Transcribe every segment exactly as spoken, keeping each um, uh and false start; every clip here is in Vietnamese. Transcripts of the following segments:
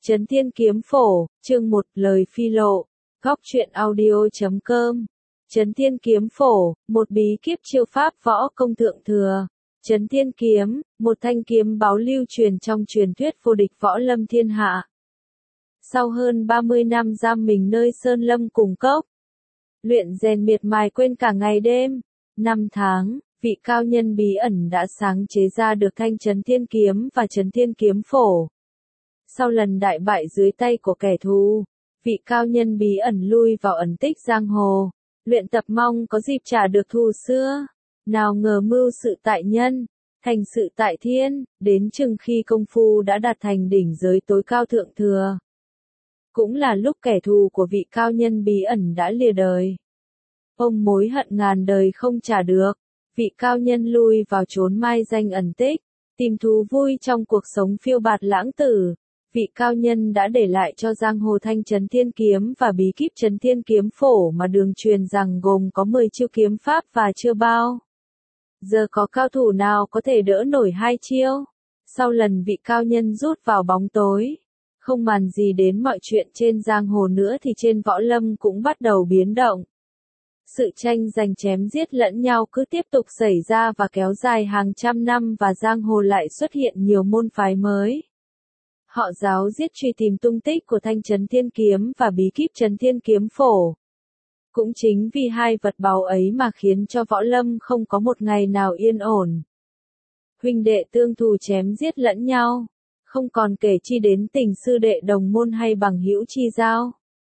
Trấn Thiên Kiếm Phổ, chương một, lời phi lộ, góc truyện audio chấm com. Trấn Thiên Kiếm Phổ, một bí kíp chiêu pháp võ công thượng thừa. Trấn Thiên Kiếm, một thanh kiếm báu lưu truyền trong truyền thuyết vô địch võ lâm thiên hạ. Sau hơn ba mươi năm giam mình nơi sơn lâm cùng cốc, luyện rèn miệt mài quên cả ngày đêm, năm tháng, vị cao nhân bí ẩn đã sáng chế ra được thanh Trấn Thiên Kiếm và Trấn Thiên Kiếm Phổ. Sau lần đại bại dưới tay của kẻ thù, vị cao nhân bí ẩn lui vào ẩn tích giang hồ, luyện tập mong có dịp trả được thù xưa. Nào ngờ mưu sự tại nhân, thành sự tại thiên, đến chừng khi công phu đã đạt thành đỉnh giới tối cao thượng thừa. Cũng là lúc kẻ thù của vị cao nhân bí ẩn đã lìa đời. Ông mối hận ngàn đời không trả được, vị cao nhân lui vào chốn mai danh ẩn tích, tìm thú vui trong cuộc sống phiêu bạt lãng tử. Vị cao nhân đã để lại cho giang hồ thanh Trấn Thiên Kiếm và bí kíp Trấn Thiên Kiếm Phổ mà đường truyền rằng gồm có mười chiêu kiếm pháp và chưa bao giờ có cao thủ nào có thể đỡ nổi hai chiêu. Sau lần vị cao nhân rút vào bóng tối, không màn gì đến mọi chuyện trên giang hồ nữa thì trên võ lâm cũng bắt đầu biến động. Sự tranh giành chém giết lẫn nhau cứ tiếp tục xảy ra và kéo dài hàng trăm năm, và giang hồ lại xuất hiện nhiều môn phái mới. Họ giáo giết truy tìm tung tích của thanh Trấn Thiên Kiếm và bí kíp Trấn Thiên Kiếm Phổ. Cũng chính vì hai vật báu ấy mà khiến cho võ lâm không có một ngày nào yên ổn. Huynh đệ tương thù chém giết lẫn nhau, không còn kể chi đến tình sư đệ đồng môn hay bằng hữu chi giao.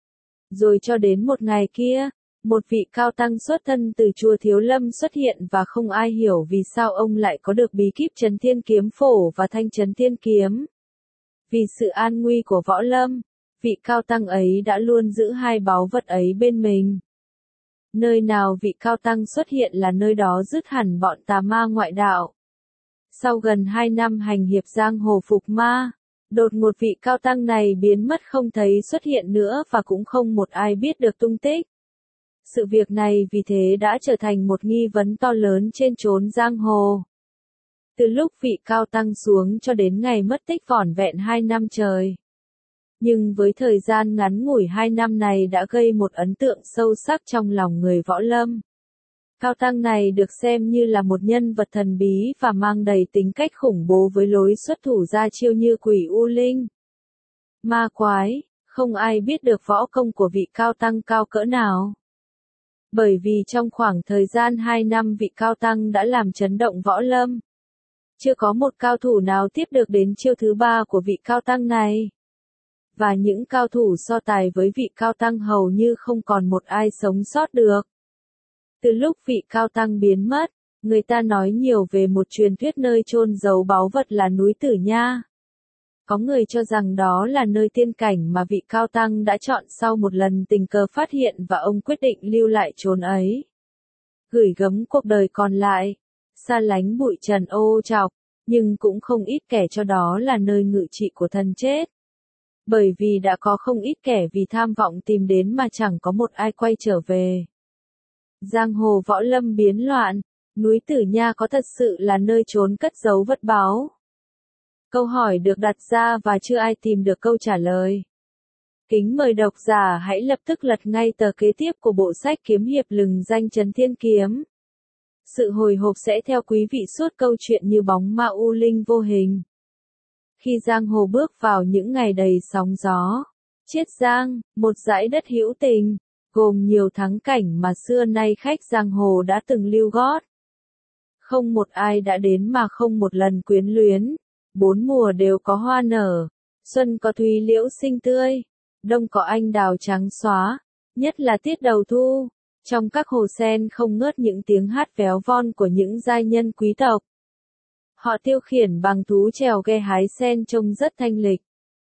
Rồi cho đến một ngày kia, một vị cao tăng xuất thân từ chùa Thiếu Lâm xuất hiện và không ai hiểu vì sao ông lại có được bí kíp Trấn Thiên Kiếm Phổ và thanh Trấn Thiên Kiếm. Vì sự an nguy của võ lâm, vị cao tăng ấy đã luôn giữ hai báu vật ấy bên mình. Nơi nào vị cao tăng xuất hiện là nơi đó dứt hẳn bọn tà ma ngoại đạo. Sau gần hai năm hành hiệp giang hồ phục ma, đột ngột vị cao tăng này biến mất không thấy xuất hiện nữa và cũng không một ai biết được tung tích. Sự việc này vì thế đã trở thành một nghi vấn to lớn trên chốn giang hồ. Từ lúc vị cao tăng xuống cho đến ngày mất tích vỏn vẹn hai năm trời. Nhưng với thời gian ngắn ngủi hai năm này đã gây một ấn tượng sâu sắc trong lòng người võ lâm. Cao tăng này được xem như là một nhân vật thần bí và mang đầy tính cách khủng bố với lối xuất thủ ra chiêu như quỷ u linh, ma quái, không ai biết được võ công của vị cao tăng cao cỡ nào. Bởi vì trong khoảng thời gian hai năm vị cao tăng đã làm chấn động võ lâm. Chưa có một cao thủ nào tiếp được đến chiêu thứ ba của vị cao tăng này. Và những cao thủ so tài với vị cao tăng hầu như không còn một ai sống sót được. Từ lúc vị cao tăng biến mất, người ta nói nhiều về một truyền thuyết nơi chôn giấu báu vật là núi Tử Nha. Có người cho rằng đó là nơi tiên cảnh mà vị cao tăng đã chọn sau một lần tình cờ phát hiện và ông quyết định lưu lại chốn ấy. Gửi gắm cuộc đời còn lại, xa lánh bụi trần ô trọc, nhưng cũng không ít kẻ cho đó là nơi ngự trị của thần chết. Bởi vì đã có không ít kẻ vì tham vọng tìm đến mà chẳng có một ai quay trở về. Giang hồ võ lâm biến loạn, núi Tử Nha có thật sự là nơi trốn cất giấu vật báu? Câu hỏi được đặt ra và chưa ai tìm được câu trả lời. Kính mời độc giả hãy lập tức lật ngay tờ kế tiếp của bộ sách kiếm hiệp lừng danh Trấn Thiên Kiếm. Sự hồi hộp sẽ theo quý vị suốt câu chuyện như bóng ma u linh vô hình. Khi giang hồ bước vào những ngày đầy sóng gió, Chiết Giang, một dải đất hữu tình, gồm nhiều thắng cảnh mà xưa nay khách giang hồ đã từng lưu gót. Không một ai đã đến mà không một lần quyến luyến, bốn mùa đều có hoa nở, xuân có thùy liễu xinh tươi, đông có anh đào trắng xóa, nhất là tiết đầu thu. Trong các hồ sen không ngớt những tiếng hát véo von của những giai nhân quý tộc. Họ tiêu khiển bằng thú trèo ghe hái sen trông rất thanh lịch.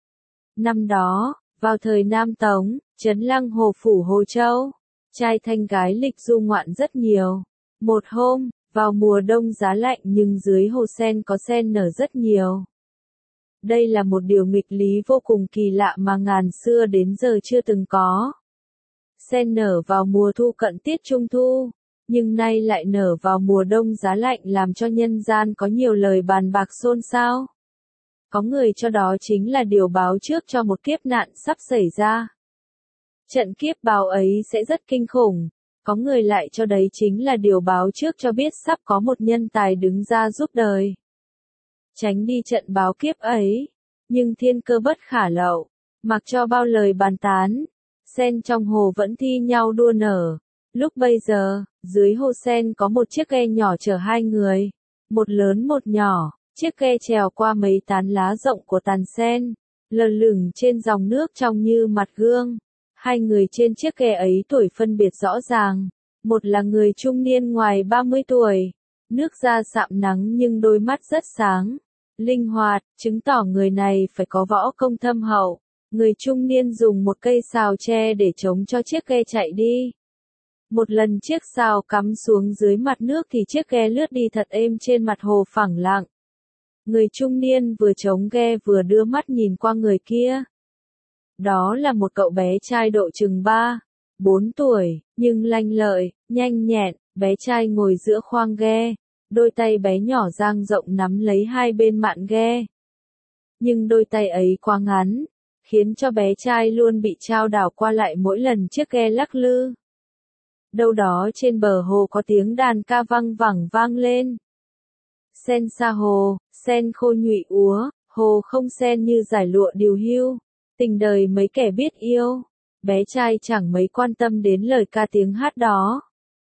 Năm đó, vào thời Nam Tống, trấn Lăng Hồ phủ Hồ Châu, trai thanh gái lịch du ngoạn rất nhiều. Một hôm, vào mùa đông giá lạnh nhưng dưới hồ sen có sen nở rất nhiều. Đây là một điều nghịch lý vô cùng kỳ lạ mà ngàn xưa đến giờ chưa từng có. Sen nở vào mùa thu cận tiết trung thu, nhưng nay lại nở vào mùa đông giá lạnh làm cho nhân gian có nhiều lời bàn bạc xôn xao. Có người cho đó chính là điều báo trước cho một kiếp nạn sắp xảy ra. Trận kiếp báo ấy sẽ rất kinh khủng, có người lại cho đấy chính là điều báo trước cho biết sắp có một nhân tài đứng ra giúp đời. Tránh đi trận báo kiếp ấy, nhưng thiên cơ bất khả lậu, mặc cho bao lời bàn tán, sen trong hồ vẫn thi nhau đua nở. Lúc bây giờ, dưới hồ sen có một chiếc ghe nhỏ chở hai người, một lớn một nhỏ, chiếc ghe trèo qua mấy tán lá rộng của tàn sen, lờ lửng trên dòng nước trong như mặt gương. Hai người trên chiếc ghe ấy tuổi phân biệt rõ ràng, một là người trung niên ngoài ba mươi tuổi, nước da sạm nắng nhưng đôi mắt rất sáng, linh hoạt, chứng tỏ người này phải có võ công thâm hậu. Người trung niên dùng một cây sào tre để chống cho chiếc ghe chạy đi. Một lần chiếc sào cắm xuống dưới mặt nước thì chiếc ghe lướt đi thật êm trên mặt hồ phẳng lặng. Người trung niên vừa chống ghe vừa đưa mắt nhìn qua người kia. Đó là một cậu bé trai độ chừng ba, bốn tuổi, nhưng lanh lợi, nhanh nhẹn, bé trai ngồi giữa khoang ghe, đôi tay bé nhỏ dang rộng nắm lấy hai bên mạn ghe. Nhưng đôi tay ấy quá ngắn, khiến cho bé trai luôn bị trao đảo qua lại mỗi lần chiếc ghe lắc lư. Đâu đó trên bờ hồ có tiếng đàn ca văng vẳng vang lên. Sen xa hồ, sen khô nhụy úa, hồ không sen như dải lụa điều hưu. Tình đời mấy kẻ biết yêu, bé trai chẳng mấy quan tâm đến lời ca tiếng hát đó.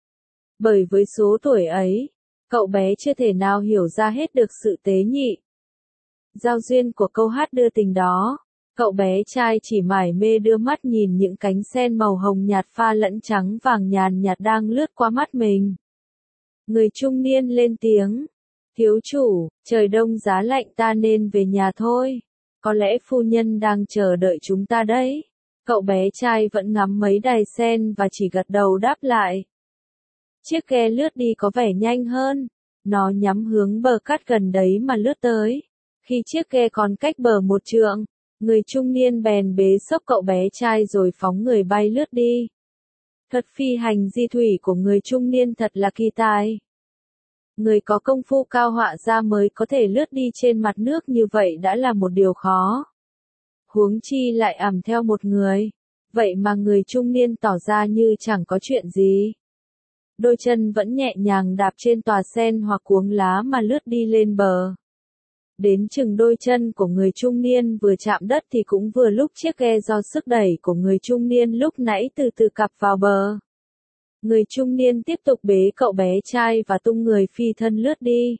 Bởi với số tuổi ấy, cậu bé chưa thể nào hiểu ra hết được sự tế nhị, giao duyên của câu hát đưa tình đó. Cậu bé trai chỉ mải mê đưa mắt nhìn những cánh sen màu hồng nhạt pha lẫn trắng vàng nhàn nhạt đang lướt qua mắt mình. Người trung niên lên tiếng, thiếu chủ, trời đông giá lạnh ta nên về nhà thôi. Có lẽ phu nhân đang chờ đợi chúng ta đấy. Cậu bé trai vẫn ngắm mấy đài sen và chỉ gật đầu đáp lại. Chiếc ghe lướt đi có vẻ nhanh hơn. Nó nhắm hướng bờ cát gần đấy mà lướt tới. Khi chiếc ghe còn cách bờ một trượng, người trung niên bèn bế xốc cậu bé trai rồi phóng người bay lướt đi. Thuật phi hành di thủy của người trung niên thật là kỳ tài. Người có công phu cao họa ra mới có thể lướt đi trên mặt nước như vậy đã là một điều khó. Huống chi lại ẵm theo một người. Vậy mà người trung niên tỏ ra như chẳng có chuyện gì. Đôi chân vẫn nhẹ nhàng đạp trên tòa sen hoặc cuống lá mà lướt đi lên bờ. Đến chừng đôi chân của người trung niên vừa chạm đất thì cũng vừa lúc chiếc ghe do sức đẩy của người trung niên lúc nãy từ từ cặp vào bờ. Người trung niên tiếp tục bế cậu bé trai và tung người phi thân lướt đi.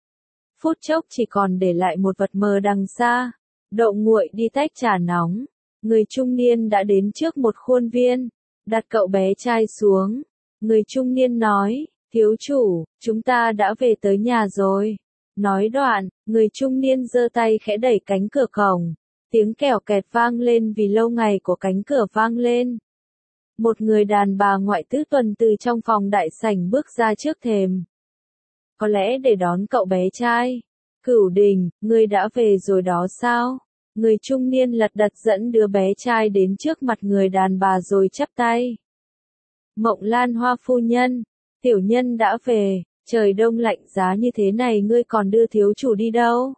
Phút chốc chỉ còn để lại một vật mờ đằng xa. Đậu nguội đi tách trà nóng. Người trung niên đã đến trước một khuôn viên, đặt cậu bé trai xuống. Người trung niên nói, thiếu chủ, chúng ta đã về tới nhà rồi. Nói đoạn, người trung niên giơ tay khẽ đẩy cánh cửa cổng. Tiếng kèo kẹt vang lên vì lâu ngày của cánh cửa vang lên. Một người đàn bà ngoại tứ tuần từ trong phòng đại sảnh bước ra trước thềm. Có lẽ để đón cậu bé trai. Cửu Đình, ngươi đã về rồi đó sao? Người trung niên lật đật dẫn đứa bé trai đến trước mặt người đàn bà rồi chắp tay. Mộng Lan Hoa phu nhân, tiểu nhân đã về, trời đông lạnh giá như thế này ngươi còn đưa thiếu chủ đi đâu?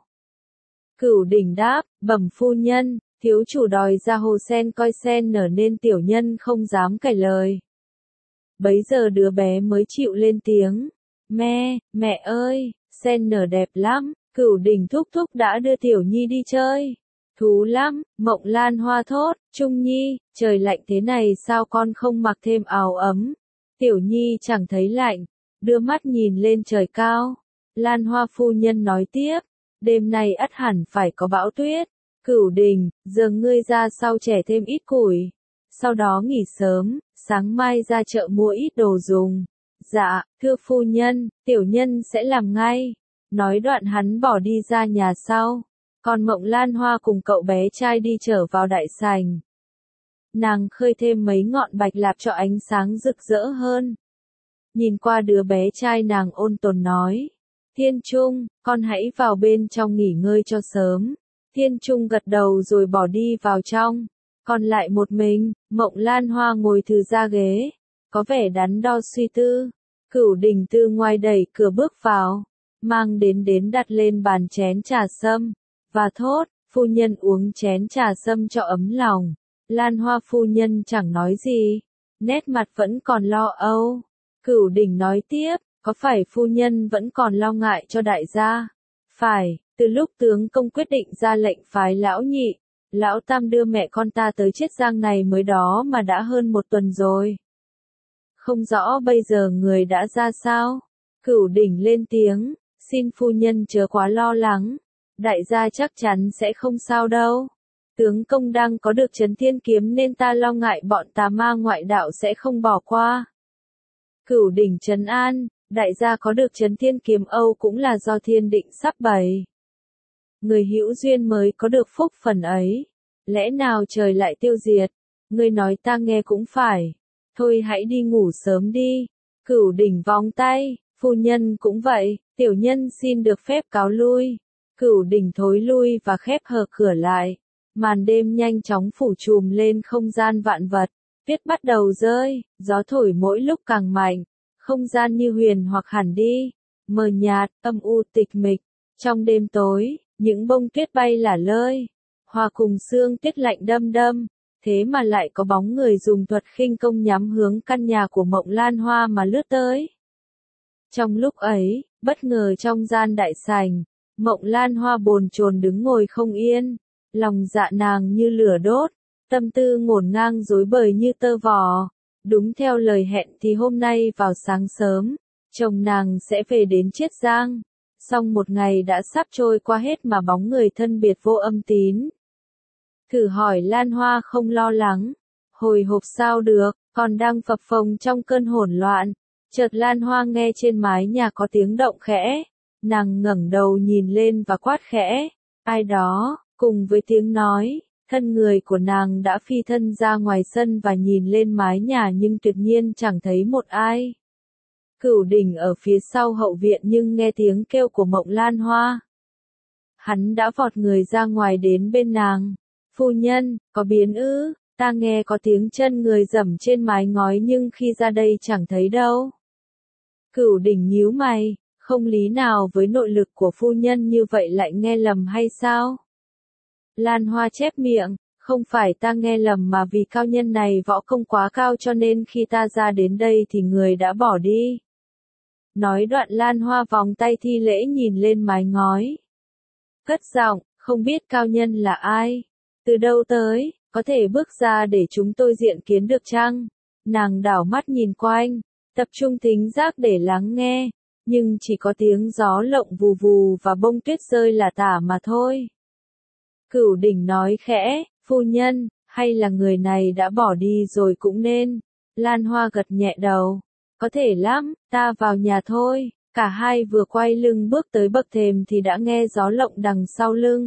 Cửu Đình đáp, bẩm phu nhân, thiếu chủ đòi ra hồ sen coi sen nở nên tiểu nhân không dám cãi lời. Bấy giờ đứa bé mới chịu lên tiếng, mẹ, mẹ ơi, sen nở đẹp lắm, Cửu Đình thúc thúc đã đưa tiểu nhi đi chơi. Thú lắm, Mộng Lan Hoa thốt, Trung Nhi, trời lạnh thế này sao con không mặc thêm áo ấm? Tiểu Nhi chẳng thấy lạnh, đưa mắt nhìn lên trời cao. Lan Hoa phu nhân nói tiếp, đêm nay ắt hẳn phải có bão tuyết. Cửu Đình, giờ ngươi ra sau chẻ thêm ít củi. Sau đó nghỉ sớm, sáng mai ra chợ mua ít đồ dùng. Dạ, thưa phu nhân, tiểu nhân sẽ làm ngay. Nói đoạn hắn bỏ đi ra nhà sau. Còn Mộng Lan Hoa cùng cậu bé trai đi trở vào đại sảnh. Nàng khơi thêm mấy ngọn bạch lạp cho ánh sáng rực rỡ hơn. Nhìn qua đứa bé trai nàng ôn tồn nói. Thiên Trung, con hãy vào bên trong nghỉ ngơi cho sớm. Thiên Trung gật đầu rồi bỏ đi vào trong. Còn lại một mình, Mộng Lan Hoa ngồi thừ ra ghế. Có vẻ đắn đo suy tư. Cửu Đình từ ngoài đẩy cửa bước vào. Mang đến đến đặt lên bàn chén trà sâm. và thốt, phu nhân uống chén trà sâm cho ấm lòng. Lan Hoa phu nhân chẳng nói gì, nét mặt vẫn còn lo âu. Cửu Đỉnh nói tiếp, có phải phu nhân vẫn còn lo ngại cho đại gia? Phải, từ lúc tướng công quyết định ra lệnh phái lão nhị, lão tam đưa mẹ con ta tới Chiết Giang này mới đó mà đã hơn một tuần rồi. Không rõ bây giờ người đã ra sao? Cửu Đỉnh lên tiếng, xin phu nhân chớ quá lo lắng, đại gia chắc chắn sẽ không sao đâu. Tướng công đang có được Chấn Thiên Kiếm nên ta lo ngại bọn tà ma ngoại đạo sẽ không bỏ qua. Cửu Đỉnh trấn an, đại gia có được Chấn Thiên Kiếm Âu cũng là do thiên định sắp bày. Người hữu duyên mới có được phúc phần ấy. Lẽ nào trời lại tiêu diệt? Ngươi nói ta nghe cũng phải. Thôi hãy đi ngủ sớm đi. Cửu Đỉnh vòng tay, phu nhân cũng vậy, tiểu nhân xin được phép cáo lui. Cửu Đỉnh thối lui và khép hờ cửa lại. Màn đêm nhanh chóng phủ trùm lên không gian vạn vật. Tuyết bắt đầu rơi, gió thổi mỗi lúc càng mạnh. Không gian như huyền hoặc hẳn đi. Mờ nhạt, âm u tịch mịch. Trong đêm tối, những bông tuyết bay lả lơi. Hòa cùng sương tuyết lạnh đâm đâm. Thế mà lại có bóng người dùng thuật khinh công nhắm hướng căn nhà của Mộng Lan Hoa mà lướt tới. Trong lúc ấy, bất ngờ trong gian đại sảnh, Mộng Lan Hoa bồn chồn đứng ngồi không yên. Lòng dạ nàng như lửa đốt, tâm tư ngổn ngang rối bời như tơ vò. Đúng theo lời hẹn thì hôm nay vào sáng sớm, chồng nàng sẽ về đến Chiết Giang. Song một ngày đã sắp trôi qua hết mà bóng người thân biệt vô âm tín. Thử hỏi Lan Hoa không lo lắng, hồi hộp sao được, còn đang phập phồng trong cơn hỗn loạn. Chợt Lan Hoa nghe trên mái nhà có tiếng động khẽ, nàng ngẩng đầu nhìn lên và quát khẽ, ai đó. Cùng với tiếng nói, thân người của nàng đã phi thân ra ngoài sân và nhìn lên mái nhà nhưng tuyệt nhiên chẳng thấy một ai. Cửu Đỉnh ở phía sau hậu viện nhưng nghe tiếng kêu của Mộng Lan Hoa. Hắn đã vọt người ra ngoài đến bên nàng. Phu nhân, có biến ư, ta nghe có tiếng chân người dẫm trên mái ngói nhưng khi ra đây chẳng thấy đâu. Cửu Đỉnh nhíu mày, không lý nào với nội lực của phu nhân như vậy lại nghe lầm hay sao? Lan Hoa chép miệng, không phải ta nghe lầm mà vì cao nhân này võ công quá cao cho nên khi ta ra đến đây thì người đã bỏ đi. Nói đoạn Lan Hoa vòng tay thi lễ nhìn lên mái ngói. Cất giọng, không biết cao nhân là ai? Từ đâu tới, có thể bước ra để chúng tôi diện kiến được chăng? Nàng đảo mắt nhìn quanh, tập trung thính giác để lắng nghe, nhưng chỉ có tiếng gió lộng vù vù và bông tuyết rơi lả tả mà thôi. Cửu Đỉnh nói khẽ, phu nhân, hay là người này đã bỏ đi rồi cũng nên. Lan Hoa gật nhẹ đầu, có thể lắm, ta vào nhà thôi. Cả hai vừa quay lưng bước tới bậc thềm thì đã nghe gió lộng đằng sau lưng.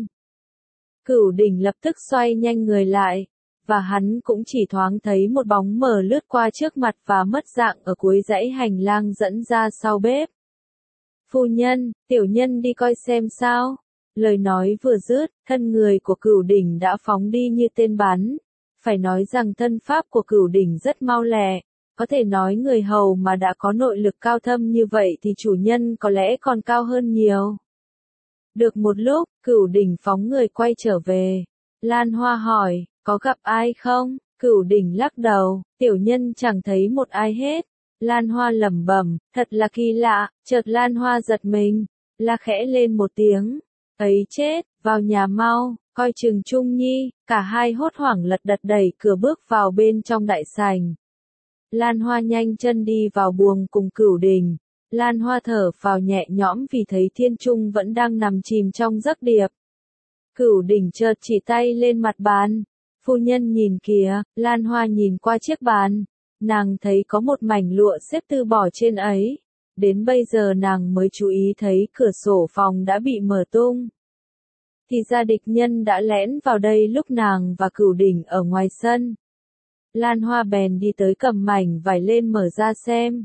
Cửu Đỉnh lập tức xoay nhanh người lại, và hắn cũng chỉ thoáng thấy một bóng mờ lướt qua trước mặt và mất dạng ở cuối dãy hành lang dẫn ra sau bếp. Phu nhân, tiểu nhân đi coi xem sao. Lời nói vừa dứt, thân người của Cửu Đỉnh đã phóng đi như tên bắn. Phải nói rằng thân pháp của Cửu Đỉnh rất mau lẹ, có thể nói người hầu mà đã có nội lực cao thâm như vậy thì chủ nhân có lẽ còn cao hơn nhiều. Được một lúc, Cửu Đỉnh phóng người quay trở về. Lan Hoa hỏi, có gặp ai không? Cửu Đỉnh lắc đầu, tiểu nhân chẳng thấy một ai hết. Lan Hoa lẩm bẩm, thật là kỳ lạ, chợt Lan Hoa giật mình, la khẽ lên một tiếng. Ấy chết, vào nhà mau, coi chừng Trung Nhi, cả hai hốt hoảng lật đật đẩy cửa bước vào bên trong đại sảnh. Lan Hoa nhanh chân đi vào buồng cùng Cửu Đỉnh. Lan Hoa thở phào nhẹ nhõm vì thấy Thiên Trung vẫn đang nằm chìm trong giấc điệp. Cửu Đỉnh chợt chỉ tay lên mặt bàn. Phu nhân nhìn kìa, Lan Hoa nhìn qua chiếc bàn. Nàng thấy có một mảnh lụa xếp tư bỏ trên ấy. Đến bây giờ nàng mới chú ý thấy cửa sổ phòng đã bị mở tung. Thì ra địch nhân đã lén vào đây lúc nàng và Cửu Đỉnh ở ngoài sân. Lan Hoa bèn đi tới cầm mảnh vải lên mở ra xem.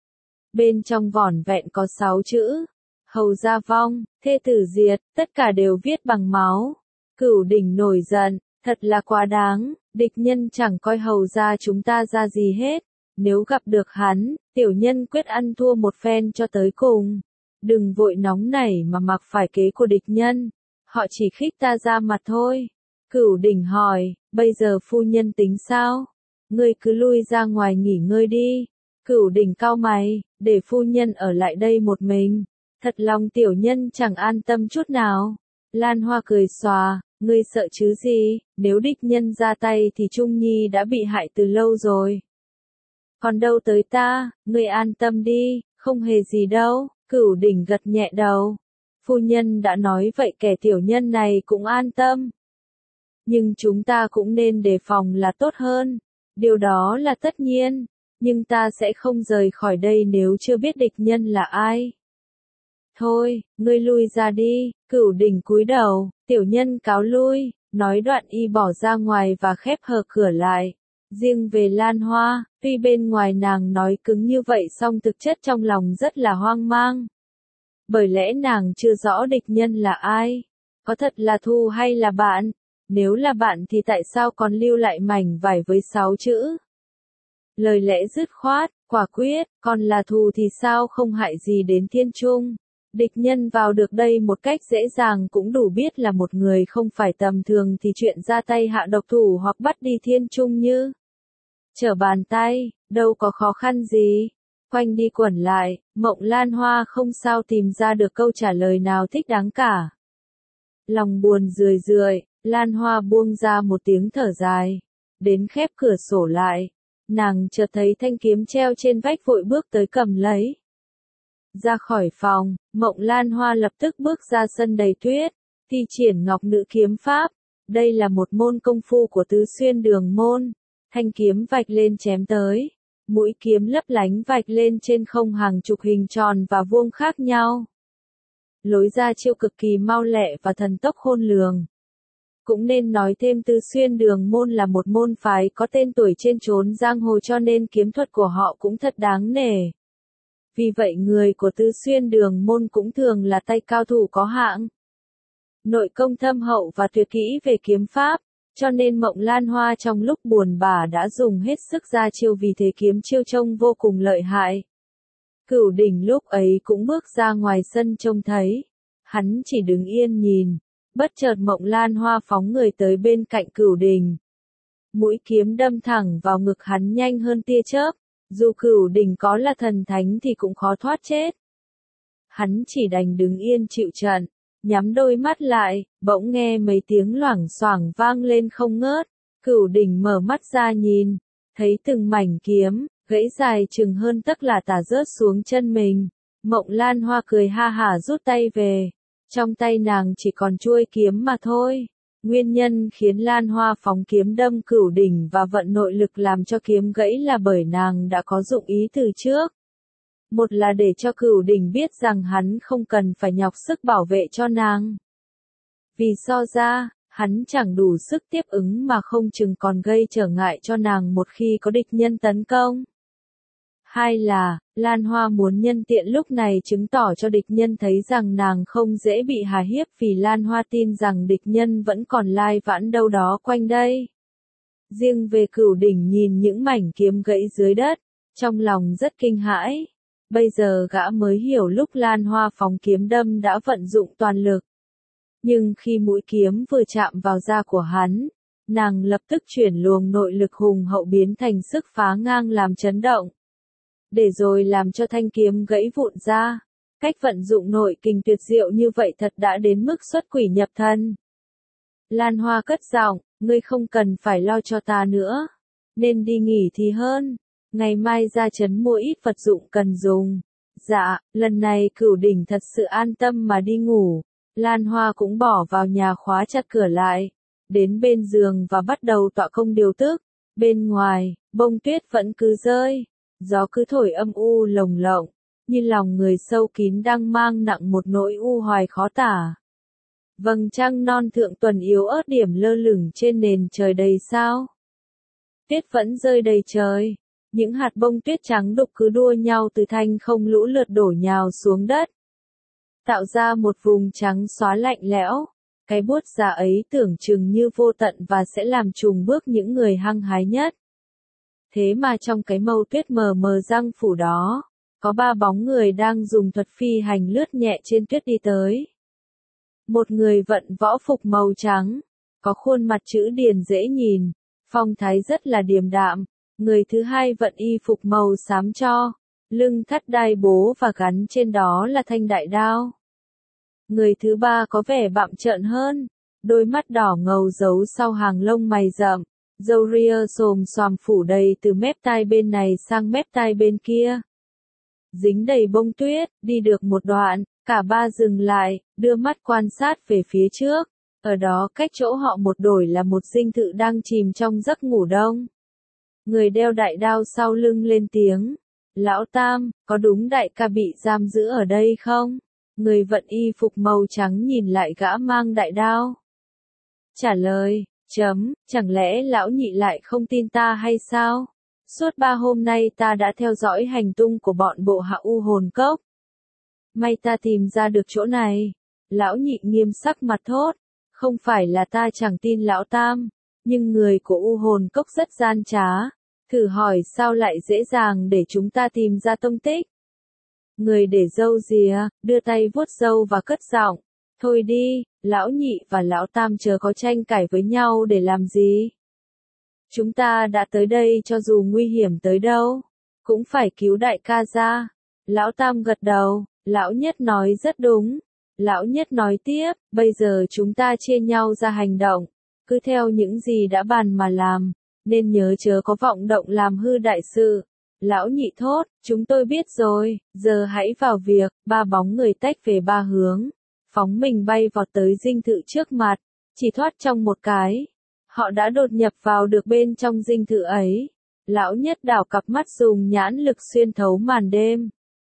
Bên trong vỏn vẹn có sáu chữ. Hầu gia vong, thê tử diệt, tất cả đều viết bằng máu. Cửu Đỉnh nổi giận, thật là quá đáng, địch nhân chẳng coi hầu gia chúng ta ra gì hết. Nếu gặp được hắn, tiểu nhân quyết ăn thua một phen cho tới cùng. Đừng vội nóng nảy mà mặc phải kế của địch nhân. Họ chỉ khích ta ra mặt thôi. Cửu Đỉnh hỏi, bây giờ phu nhân tính sao? Ngươi cứ lui ra ngoài nghỉ ngơi đi. Cửu Đỉnh cau mày, để phu nhân ở lại đây một mình. Thật lòng tiểu nhân chẳng an tâm chút nào. Lan Hoa cười xòa, ngươi sợ chứ gì, nếu địch nhân ra tay thì Trung Nhi đã bị hại từ lâu rồi. Còn đâu tới ta, ngươi an tâm đi, không hề gì đâu. Cửu Đỉnh gật nhẹ đầu. Phu nhân đã nói vậy kẻ tiểu nhân này cũng an tâm. Nhưng chúng ta cũng nên đề phòng là tốt hơn. Điều đó là tất nhiên. Nhưng ta sẽ không rời khỏi đây nếu chưa biết địch nhân là ai. Thôi, ngươi lui ra đi. Cửu Đỉnh cúi đầu, tiểu nhân cáo lui. Nói đoạn y bỏ ra ngoài và khép hờ cửa lại. Riêng về Lan Hoa, tuy bên ngoài nàng nói cứng như vậy song thực chất trong lòng rất là hoang mang. Bởi lẽ nàng chưa rõ địch nhân là ai. Có thật là thù hay là bạn? Nếu là bạn thì tại sao còn lưu lại mảnh vải với sáu chữ? Lời lẽ dứt khoát, quả quyết, còn là thù thì sao không hại gì đến thiên trung. Địch nhân vào được đây một cách dễ dàng cũng đủ biết là một người không phải tầm thường thì chuyện ra tay hạ độc thủ hoặc bắt đi thiên trung như trở bàn tay, đâu có khó khăn gì. Quanh đi quẩn lại, Mộng Lan Hoa không sao tìm ra được câu trả lời nào thích đáng cả. Lòng buồn rười rượi, Lan Hoa buông ra một tiếng thở dài. Đến khép cửa sổ lại, nàng chợt thấy thanh kiếm treo trên vách vội bước tới cầm lấy. Ra khỏi phòng, Mộng Lan Hoa lập tức bước ra sân đầy tuyết, thi triển ngọc nữ kiếm pháp. Đây là một môn công phu của Tứ Xuyên Đường môn. Thanh kiếm vạch lên chém tới. Mũi kiếm lấp lánh vạch lên trên không hàng chục hình tròn và vuông khác nhau. Lối ra chiêu cực kỳ mau lẹ và thần tốc khôn lường. Cũng nên nói thêm Tứ Xuyên Đường môn là một môn phái có tên tuổi trên chốn giang hồ cho nên kiếm thuật của họ cũng thật đáng nể. Vì vậy người của Tứ Xuyên Đường môn cũng thường là tay cao thủ có hạng. Nội công thâm hậu và tuyệt kỹ về kiếm pháp, cho nên Mộng Lan Hoa trong lúc buồn bã đã dùng hết sức ra chiêu vì thế kiếm chiêu trông vô cùng lợi hại. Cửu Đỉnh lúc ấy cũng bước ra ngoài sân trông thấy. Hắn chỉ đứng yên nhìn. Bất chợt Mộng Lan Hoa phóng người tới bên cạnh Cửu Đỉnh. Mũi kiếm đâm thẳng vào ngực hắn nhanh hơn tia chớp. Dù Cửu Đỉnh có là thần thánh thì cũng khó thoát chết. Hắn chỉ đành đứng yên chịu trận. Nhắm đôi mắt lại, bỗng nghe mấy tiếng loảng xoảng vang lên không ngớt. Cửu Đỉnh mở mắt ra nhìn. Thấy từng mảnh kiếm, gãy dài chừng hơn tấc là tả rớt xuống chân mình. Mộng Lan Hoa cười ha hả rút tay về. Trong tay nàng chỉ còn chuôi kiếm mà thôi. Nguyên nhân khiến Lan Hoa phóng kiếm đâm Cửu Đỉnh và vận nội lực làm cho kiếm gãy là bởi nàng đã có dụng ý từ trước. Một là để cho Cửu Đỉnh biết rằng hắn không cần phải nhọc sức bảo vệ cho nàng. Vì so ra, hắn chẳng đủ sức tiếp ứng mà không chừng còn gây trở ngại cho nàng một khi có địch nhân tấn công. Hai là, Lan Hoa muốn nhân tiện lúc này chứng tỏ cho địch nhân thấy rằng nàng không dễ bị hà hiếp vì Lan Hoa tin rằng địch nhân vẫn còn lai vãn đâu đó quanh đây. Riêng về Cửu Đỉnh nhìn những mảnh kiếm gãy dưới đất, trong lòng rất kinh hãi. Bây giờ gã mới hiểu lúc Lan Hoa phóng kiếm đâm đã vận dụng toàn lực. Nhưng khi mũi kiếm vừa chạm vào da của hắn, nàng lập tức chuyển luồng nội lực hùng hậu biến thành sức phá ngang làm chấn động. Để rồi làm cho thanh kiếm gãy vụn ra. Cách vận dụng nội kình tuyệt diệu như vậy thật đã đến mức xuất quỷ nhập thần. Lan Hoa cất giọng, ngươi không cần phải lo cho ta nữa. Nên đi nghỉ thì hơn. Ngày mai ra trấn mua ít vật dụng cần dùng. Dạ, lần này Cửu Đỉnh thật sự an tâm mà đi ngủ. Lan Hoa cũng bỏ vào nhà khóa chặt cửa lại. Đến bên giường và bắt đầu tọa công điều tức. Bên ngoài, bông tuyết vẫn cứ rơi. Gió cứ thổi âm u lồng lộng. Như lòng người sâu kín đang mang nặng một nỗi u hoài khó tả. Vầng trăng non thượng tuần yếu ớt điểm lơ lửng trên nền trời đầy sao. Tuyết vẫn rơi đầy trời. Những hạt bông tuyết trắng đục cứ đua nhau từ thanh không lũ lượt đổ nhào xuống đất. Tạo ra một vùng trắng xóa lạnh lẽo. Cái buốt giá ấy tưởng chừng như vô tận và sẽ làm trùng bước những người hăng hái nhất. Thế mà trong cái mâu tuyết mờ mờ răng phủ đó, có ba bóng người đang dùng thuật phi hành lướt nhẹ trên tuyết đi tới. Một người vận võ phục màu trắng, có khuôn mặt chữ điển dễ nhìn, phong thái rất là điềm đạm. Người thứ hai vận y phục màu xám cho, lưng thắt đai bố và gắn trên đó là thanh đại đao. Người thứ ba có vẻ bặm trợn hơn, đôi mắt đỏ ngầu giấu sau hàng lông mày rậm, râu ria xồm xoàm phủ đầy từ mép tai bên này sang mép tai bên kia. Dính đầy bông tuyết, đi được một đoạn, cả ba dừng lại, đưa mắt quan sát về phía trước. Ở đó cách chỗ họ một đổi là một dinh thự đang chìm trong giấc ngủ đông. Người đeo đại đao sau lưng lên tiếng. Lão Tam, có đúng đại ca bị giam giữ ở đây không? Người vận y phục màu trắng nhìn lại gã mang đại đao. Trả lời, chấm, chẳng lẽ lão nhị lại không tin ta hay sao? Suốt ba hôm nay ta đã theo dõi hành tung của bọn bộ hạ U Hồn Cốc. May ta tìm ra được chỗ này. Lão nhị nghiêm sắc mặt thốt. Không phải là ta chẳng tin lão Tam, nhưng người của U Hồn Cốc rất gian trá. Thử hỏi sao lại dễ dàng để chúng ta tìm ra tông tích. Người để râu rìa, đưa tay vuốt râu và cất giọng. Thôi đi, lão nhị và lão Tam chớ có tranh cãi với nhau để làm gì. Chúng ta đã tới đây cho dù nguy hiểm tới đâu, cũng phải cứu đại ca ra. Lão Tam gật đầu, lão Nhất nói rất đúng. Lão Nhất nói tiếp, bây giờ chúng ta chia nhau ra hành động, cứ theo những gì đã bàn mà làm, nên nhớ chớ có vọng động làm hư đại sự. Lão Nhị thốt, chúng tôi biết rồi, giờ hãy vào việc. Ba bóng người tách về ba hướng, phóng mình bay vọt tới dinh thự trước mặt, chỉ thoát trong một cái. Họ đã đột nhập vào được bên trong dinh thự ấy. Lão Nhất đảo cặp mắt dùng nhãn lực xuyên thấu màn đêm,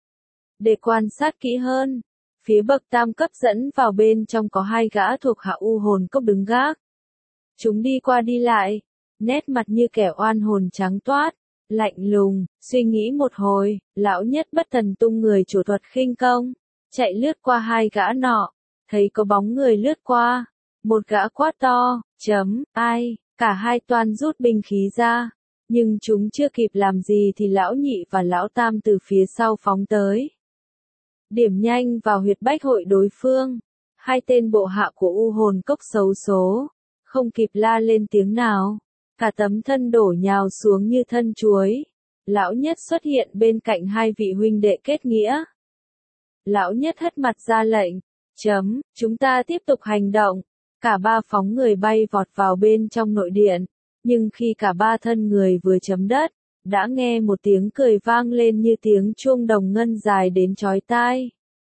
để quan sát kỹ hơn. Phía bậc tam cấp dẫn vào bên trong có hai gã thuộc hạ U Hồn Cốc đứng gác. Chúng đi qua đi lại, nét mặt như kẻ oan hồn trắng toát, lạnh lùng. Suy nghĩ một hồi, lão Nhất bất thần tung người chủ thuật khinh công, chạy lướt qua hai gã nọ, thấy có bóng người lướt qua. Một gã quát to, chấm, ai, cả hai toan rút binh khí ra. Nhưng chúng chưa kịp làm gì thì lão Nhị và lão Tam từ phía sau phóng tới. Điểm nhanh vào huyệt bách hội đối phương. Hai tên bộ hạ của U Hồn Cốc xấu số, không kịp la lên tiếng nào, cả tấm thân đổ nhào xuống như thân chuối. Lão Nhất xuất hiện bên cạnh hai vị huynh đệ kết nghĩa. Lão Nhất hất mặt ra lệnh, chấm, chúng ta tiếp tục hành động. Cả ba phóng người bay vọt vào bên trong nội điện, nhưng khi cả ba thân người vừa chấm đất, đã nghe một tiếng cười vang lên như tiếng chuông đồng ngân dài đến chói tai.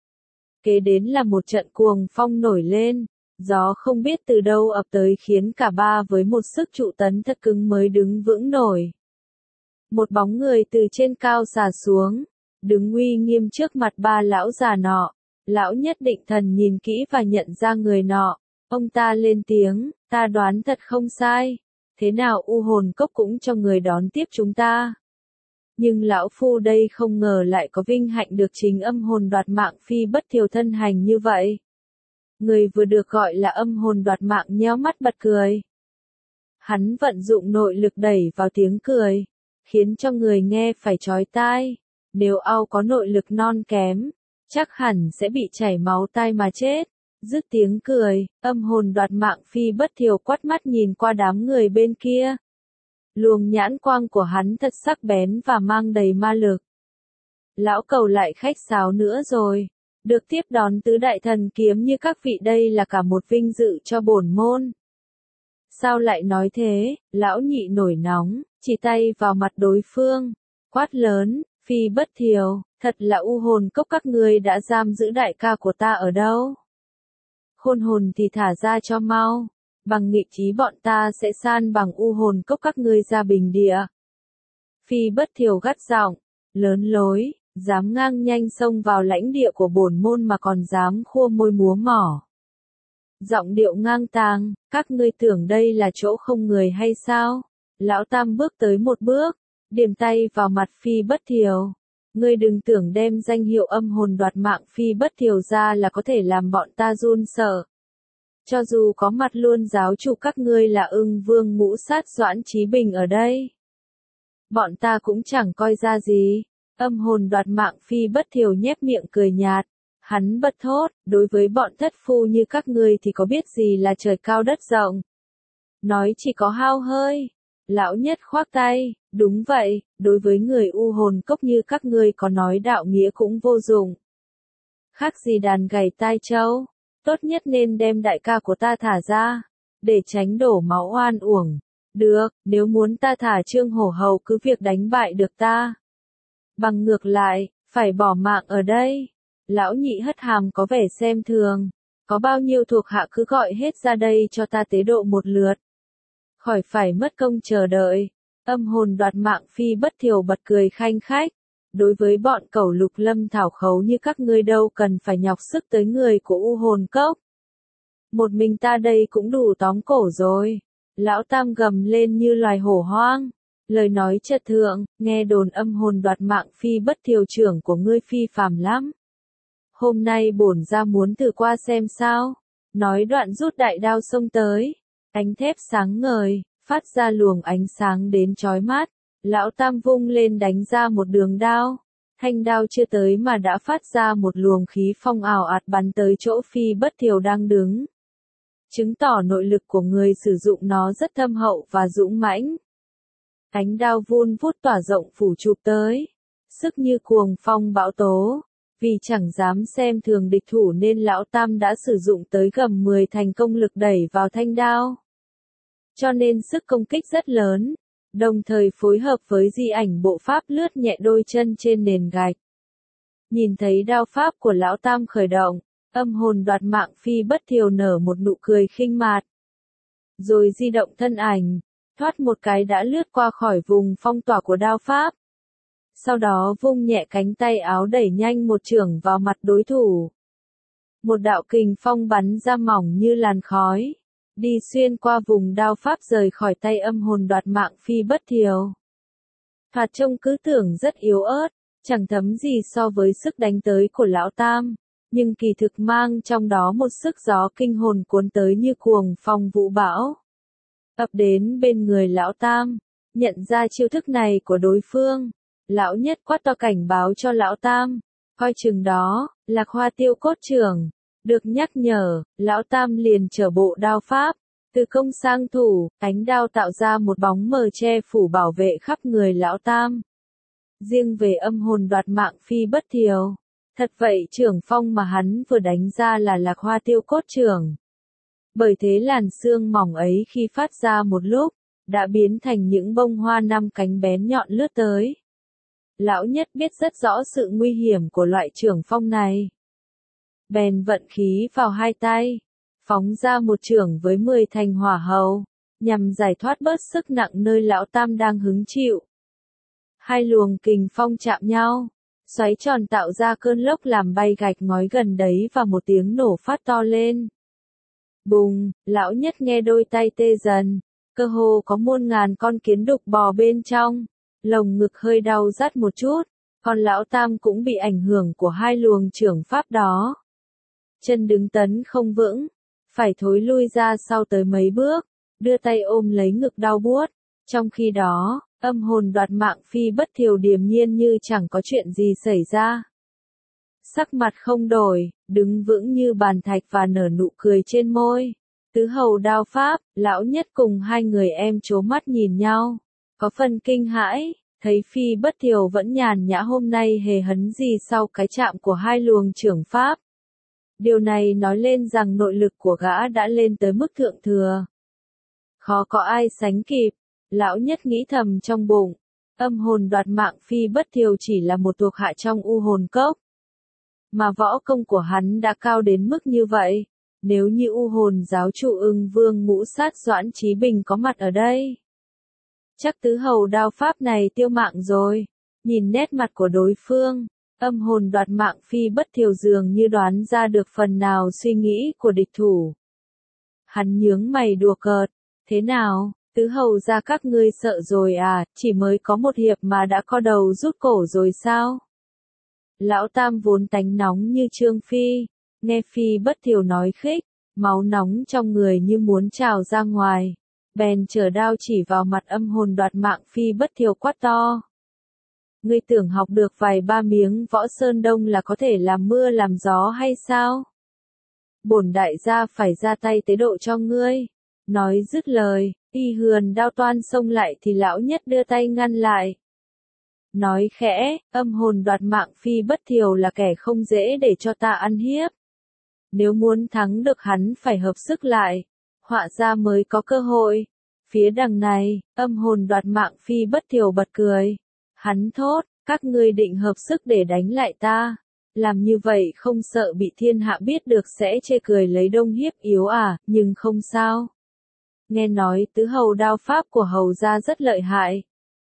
Kế đến là một trận cuồng phong nổi lên, gió không biết từ đâu ập tới khiến cả ba với một sức trụ tấn thật cứng mới đứng vững nổi. Một bóng người từ trên cao xà xuống, đứng uy nghiêm trước mặt ba lão già nọ. Lão Nhất định thần nhìn kỹ và nhận ra người nọ. Ông ta lên tiếng, ta đoán thật không sai. Thế nào U Hồn Cốc cũng cho người đón tiếp chúng ta. Nhưng lão phu đây không ngờ lại có vinh hạnh được chính âm hồn đoạt mạng phi bất thiều thân hành như vậy. Người vừa được gọi là âm hồn đoạt mạng nhéo mắt bật cười. Hắn vận dụng nội lực đẩy vào tiếng cười, khiến cho người nghe phải chói tai. Nếu ao có nội lực non kém, chắc hẳn sẽ bị chảy máu tai mà chết. Dứt tiếng cười, âm hồn đoạt mạng phi bất thiều quát mắt nhìn qua đám người bên kia. Luồng nhãn quang của hắn thật sắc bén và mang đầy ma lực. Lão Cầu lại khách sáo nữa rồi. Được tiếp đón tứ đại thần kiếm như các vị đây là cả một vinh dự cho bổn môn. Sao lại nói thế? Lão Nhị nổi nóng, chỉ tay vào mặt đối phương, quát lớn, phi bất thiều, thật là U Hồn Cốc các ngươi đã giam giữ đại ca của ta ở đâu? Khôn hồn thì thả ra cho mau, bằng nghị chí bọn ta sẽ san bằng U Hồn Cốc các ngươi ra bình địa. Phi bất thiều gắt giọng, lớn lối, dám ngang nhanh xông vào lãnh địa của bổn môn mà còn dám khua môi múa mỏ. Giọng điệu ngang tàng, các ngươi tưởng đây là chỗ không người hay sao? Lão Tam bước tới một bước, điểm tay vào mặt Phi bất thiều. Ngươi đừng tưởng đem danh hiệu âm hồn đoạt mạng Phi bất thiều ra là có thể làm bọn ta run sợ. Cho dù có mặt luôn giáo chủ các ngươi là Ưng Vương Ngũ Sát Doãn Chí Bình ở đây, bọn ta cũng chẳng coi ra gì. Âm hồn đoạt mạng Phi bất thiều nhếch miệng cười nhạt, Hắn bật thốt, đối với bọn thất phu như các ngươi thì có biết gì là trời cao đất rộng. Nói chỉ có hao hơi. Lão nhất khoác tay, đúng vậy, đối với người u hồn cốc như các ngươi có nói đạo nghĩa cũng vô dụng. Khác gì đàn gảy tai trâu, tốt nhất nên đem đại ca của ta thả ra, để tránh đổ máu oan uổng. Được, nếu muốn ta thả Trương Hổ Hầu cứ việc đánh bại được ta. Bằng ngược lại, phải bỏ mạng ở đây. Lão nhị hất hàm có vẻ xem thường, có bao nhiêu thuộc hạ cứ gọi hết ra đây cho ta tế độ một lượt. Khỏi phải mất công chờ đợi. Âm hồn đoạt mạng Phi Bất Thiều bật cười khanh khách. Đối với bọn cẩu lục lâm thảo khấu như các ngươi đâu cần phải nhọc sức tới người của u hồn cốc. Một mình ta đây cũng đủ tóm cổ rồi. Lão Tam gầm lên như loài hổ hoang. Lời nói chợt thượng, nghe đồn âm hồn đoạt mạng Phi Bất Thiều trưởng của ngươi phi phàm lắm. Hôm nay bổn ra muốn thử qua xem sao. Nói đoạn rút đại đao xông tới. Ánh thép sáng ngời, phát ra luồng ánh sáng đến chói mắt. Lão Tam vung lên đánh ra một đường đao. Thanh đao chưa tới mà đã phát ra một luồng khí phong ảo ạt bắn tới chỗ Phi Bất Thiều đang đứng. Chứng tỏ nội lực của người sử dụng nó rất thâm hậu và dũng mãnh. Ánh đao vun vút tỏa rộng phủ chụp tới. Sức như cuồng phong bão tố. Vì chẳng dám xem thường địch thủ nên Lão Tam đã sử dụng tới gầm mười thành công lực đẩy vào thanh đao. Cho nên sức công kích rất lớn, đồng thời phối hợp với di ảnh bộ pháp lướt nhẹ đôi chân trên nền gạch. Nhìn thấy đao pháp của Lão Tam khởi động, âm hồn đoạt mạng Phi Bất Thiều nở một nụ cười khinh mạt. Rồi di động thân ảnh, thoát một cái đã lướt qua khỏi vùng phong tỏa của đao pháp. Sau đó vung nhẹ cánh tay áo đẩy nhanh một chưởng vào mặt đối thủ. Một đạo kình phong bắn ra mỏng như làn khói, đi xuyên qua vùng đao pháp rời khỏi tay âm hồn đoạt mạng Phi Bất Thiều. Thoạt trông cứ tưởng rất yếu ớt, chẳng thấm gì so với sức đánh tới của Lão Tam, nhưng kỳ thực mang trong đó một sức gió kinh hồn cuốn tới như cuồng phong vũ bão. Ập đến bên người Lão Tam, nhận ra chiêu thức này của đối phương. Lão nhất quát to cảnh báo cho Lão Tam, coi chừng đó, Lạc Hoa Tiêu Cốt Trưởng. Được nhắc nhở, Lão Tam liền trở bộ đao pháp, từ công sang thủ, ánh đao tạo ra một bóng mờ che phủ bảo vệ khắp người Lão Tam. Riêng về âm hồn đoạt mạng Phi Bất Thiều, thật vậy trưởng phong mà hắn vừa đánh ra là Lạc Hoa Tiêu Cốt Trưởng. Bởi thế làn xương mỏng ấy khi phát ra một lúc, đã biến thành những bông hoa năm cánh bén nhọn lướt tới. Lão nhất biết rất rõ sự nguy hiểm của loại trưởng phong này. Bèn vận khí vào hai tay, phóng ra một chưởng với mười thành hỏa hầu, nhằm giải thoát bớt sức nặng nơi Lão Tam đang hứng chịu. Hai luồng kình phong chạm nhau, xoáy tròn tạo ra cơn lốc làm bay gạch ngói gần đấy và một tiếng nổ phát to lên. Bùng, lão nhất nghe đôi tay tê dần, cơ hồ có muôn ngàn con kiến đục bò bên trong, lồng ngực hơi đau rát một chút, còn Lão Tam cũng bị ảnh hưởng của hai luồng chưởng pháp đó. Chân đứng tấn không vững, phải thối lui ra sau tới mấy bước, đưa tay ôm lấy ngực đau buốt. Trong khi đó, âm hồn đoạt mạng Phi Bất Thiều điềm nhiên như chẳng có chuyện gì xảy ra. Sắc mặt không đổi, đứng vững như bàn thạch và nở nụ cười trên môi. Tứ hầu đao pháp, lão nhất cùng hai người em trố mắt nhìn nhau, có phần kinh hãi, thấy Phi Bất Thiều vẫn nhàn nhã hôm nay hề hấn gì sau cái chạm của hai luồng chưởng pháp. Điều này nói lên rằng nội lực của gã đã lên tới mức thượng thừa. Khó có ai sánh kịp, lão nhất nghĩ thầm trong bụng, âm hồn đoạt mạng Phi Bất Thiều chỉ là một thuộc hạ trong u hồn cốc. Mà võ công của hắn đã cao đến mức như vậy, nếu như u hồn giáo chủ Ưng Vương Ngũ Sát Doãn Chí Bình có mặt ở đây, chắc tứ hầu đao pháp này tiêu mạng rồi. Nhìn nét mặt của đối phương, âm hồn đoạt mạng Phi Bất Thiều dường như đoán ra được phần nào suy nghĩ của địch thủ. Hắn nhướng mày đùa cợt, thế nào, tứ hầu ra các ngươi sợ rồi à, chỉ mới có một hiệp mà đã co đầu rút cổ rồi sao? Lão Tam vốn tánh nóng như Trương Phi, nghe Phi Bất Thiều nói khích, máu nóng trong người như muốn trào ra ngoài, bèn trở đao chỉ vào mặt âm hồn đoạt mạng Phi Bất Thiều quát to. Ngươi tưởng học được vài ba miếng võ sơn đông là có thể làm mưa làm gió hay sao? Bổn đại gia phải ra tay tế độ cho ngươi. Nói dứt lời, y hườn đao toan xông lại thì lão nhất đưa tay ngăn lại. Nói khẽ, âm hồn đoạt mạng Phi Bất Thiều là kẻ không dễ để cho ta ăn hiếp. Nếu muốn thắng được hắn phải hợp sức lại, họa ra mới có cơ hội. Phía đằng này, âm hồn đoạt mạng Phi Bất Thiều bật cười. Hắn thốt, các ngươi định hợp sức để đánh lại ta. Làm như vậy không sợ bị thiên hạ biết được sẽ chê cười lấy đông hiếp yếu à, nhưng không sao. Nghe nói tứ hầu đao pháp của hầu gia rất lợi hại.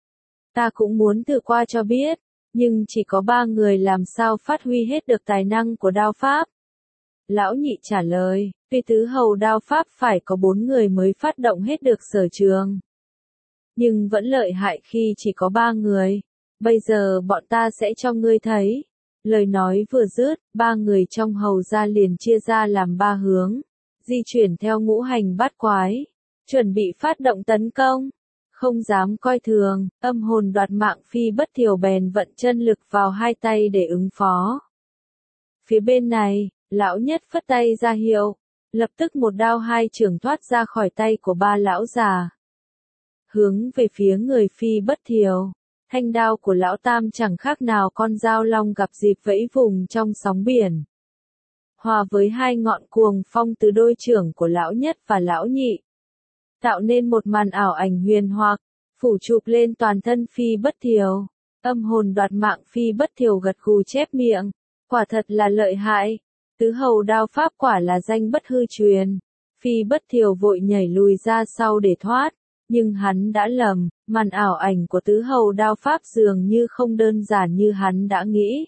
Ta cũng muốn thử qua cho biết, nhưng chỉ có ba người làm sao phát huy hết được tài năng của đao pháp. Lão nhị trả lời, tuy tứ hầu đao pháp phải có bốn người mới phát động hết được sở trường. Nhưng vẫn lợi hại khi chỉ có ba người. Bây giờ bọn ta sẽ cho ngươi thấy. Lời nói vừa dứt, ba người trong hầu gia liền chia ra làm ba hướng, di chuyển theo ngũ hành bát quái, chuẩn bị phát động tấn công. Không dám coi thường, âm hồn đoạt mạng Phi Bất Thiều bèn vận chân lực vào hai tay để ứng phó. Phía bên này, lão nhất phất tay ra hiệu, lập tức một đao hai chưởng thoát ra khỏi tay của ba lão già. Hướng về phía người Phi Bất Thiều, thanh đao của lão tam chẳng khác nào con dao long gặp dịp vẫy vùng trong sóng biển. Hòa với hai ngọn cuồng phong từ đôi chưởng của lão nhất và lão nhị, tạo nên một màn ảo ảnh huyền hoặc, phủ chụp lên toàn thân Phi Bất Thiều. Âm hồn đoạt mạng Phi Bất Thiều gật gù chép miệng, quả thật là lợi hại, tứ hầu đao pháp quả là danh bất hư truyền. Phi Bất Thiều vội nhảy lùi ra sau để thoát, nhưng hắn đã lầm, màn ảo ảnh của tứ hầu đao pháp dường như không đơn giản như hắn đã nghĩ.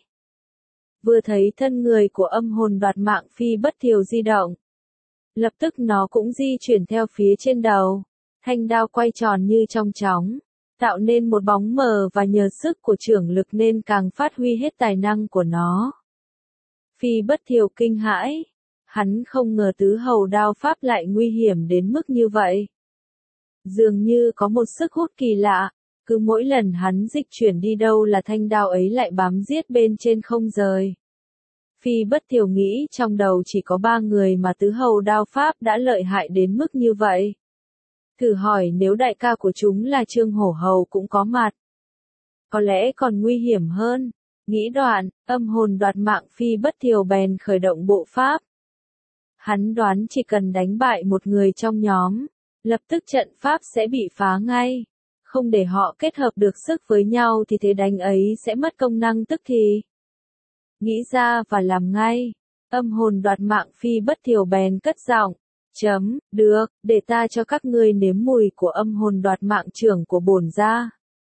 Vừa thấy thân người của âm hồn đoạt mạng Phi Bất Thiều di động, lập tức nó cũng di chuyển theo phía trên đầu, thanh đao quay tròn như trong chóng, tạo nên một bóng mờ và nhờ sức của chưởng lực nên càng phát huy hết tài năng của nó. Phi Bất Thiều kinh hãi, hắn không ngờ tứ hầu đao pháp lại nguy hiểm đến mức như vậy. Dường như có một sức hút kỳ lạ, cứ mỗi lần hắn dịch chuyển đi đâu là thanh đao ấy lại bám giết bên trên không rời. Phi Bất Thiều nghĩ trong đầu chỉ có ba người mà tứ hầu đao pháp đã lợi hại đến mức như vậy. Thử hỏi nếu đại ca của chúng là Trương Hổ Hầu cũng có mặt, có lẽ còn nguy hiểm hơn. Nghĩ đoạn, âm hồn đoạt mạng Phi Bất Thiều bèn khởi động bộ pháp. Hắn đoán chỉ cần đánh bại một người trong nhóm, lập tức trận pháp sẽ bị phá ngay. Không để họ kết hợp được sức với nhau thì thế đánh ấy sẽ mất công năng tức thì. Nghĩ ra và làm ngay. Âm hồn đoạt mạng Phi Bất Thiều bèn cất giọng. Chấm, được, để ta cho các ngươi nếm mùi của âm hồn đoạt mạng trưởng của bổn gia.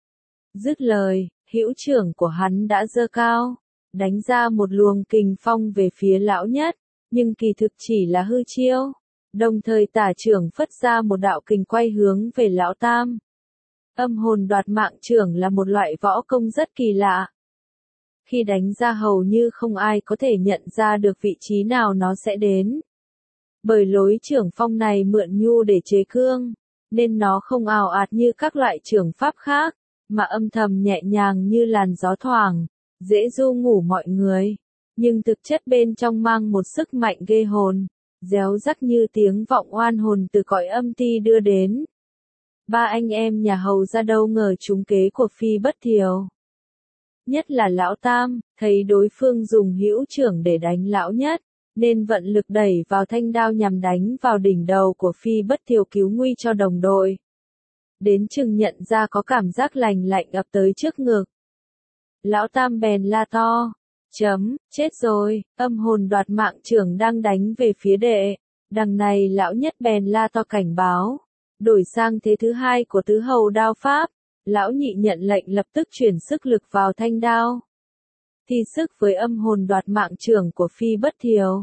Dứt lời, hữu trưởng của hắn đã giơ cao, đánh ra một luồng kình phong về phía lão nhất, nhưng kỳ thực chỉ là hư chiêu. Đồng thời tả trưởng phất ra một đạo kình quay hướng về lão tam. Âm hồn đoạt mạng trưởng là một loại võ công rất kỳ lạ. Khi đánh ra hầu như không ai có thể nhận ra được vị trí nào nó sẽ đến. Bởi lối trưởng phong này mượn nhu để chế cương, nên nó không ào ạt như các loại trưởng pháp khác, mà âm thầm nhẹ nhàng như làn gió thoảng, dễ du ngủ mọi người. Nhưng thực chất bên trong mang một sức mạnh ghê hồn, réo rắt như tiếng vọng oan hồn từ cõi âm ti đưa đến. Ba anh em nhà hầu ra đâu ngờ trúng kế của Phi Bất Thiều. Nhất là lão tam, thấy đối phương dùng hữu trưởng để đánh lão nhất, nên vận lực đẩy vào thanh đao nhằm đánh vào đỉnh đầu của Phi Bất Thiều cứu nguy cho đồng đội. Đến chừng nhận ra có cảm giác lành lạnh ập tới trước ngực. Lão tam bèn la to. Chấm, chết rồi, âm hồn đoạt mạng trưởng đang đánh về phía đệ. Đằng này lão nhất bèn la to cảnh báo. Đổi sang thế thứ hai của tứ hầu đao pháp. Lão nhị nhận lệnh lập tức chuyển sức lực vào thanh đao. Thi sức với âm hồn đoạt mạng trưởng của Phi Bất Thiều.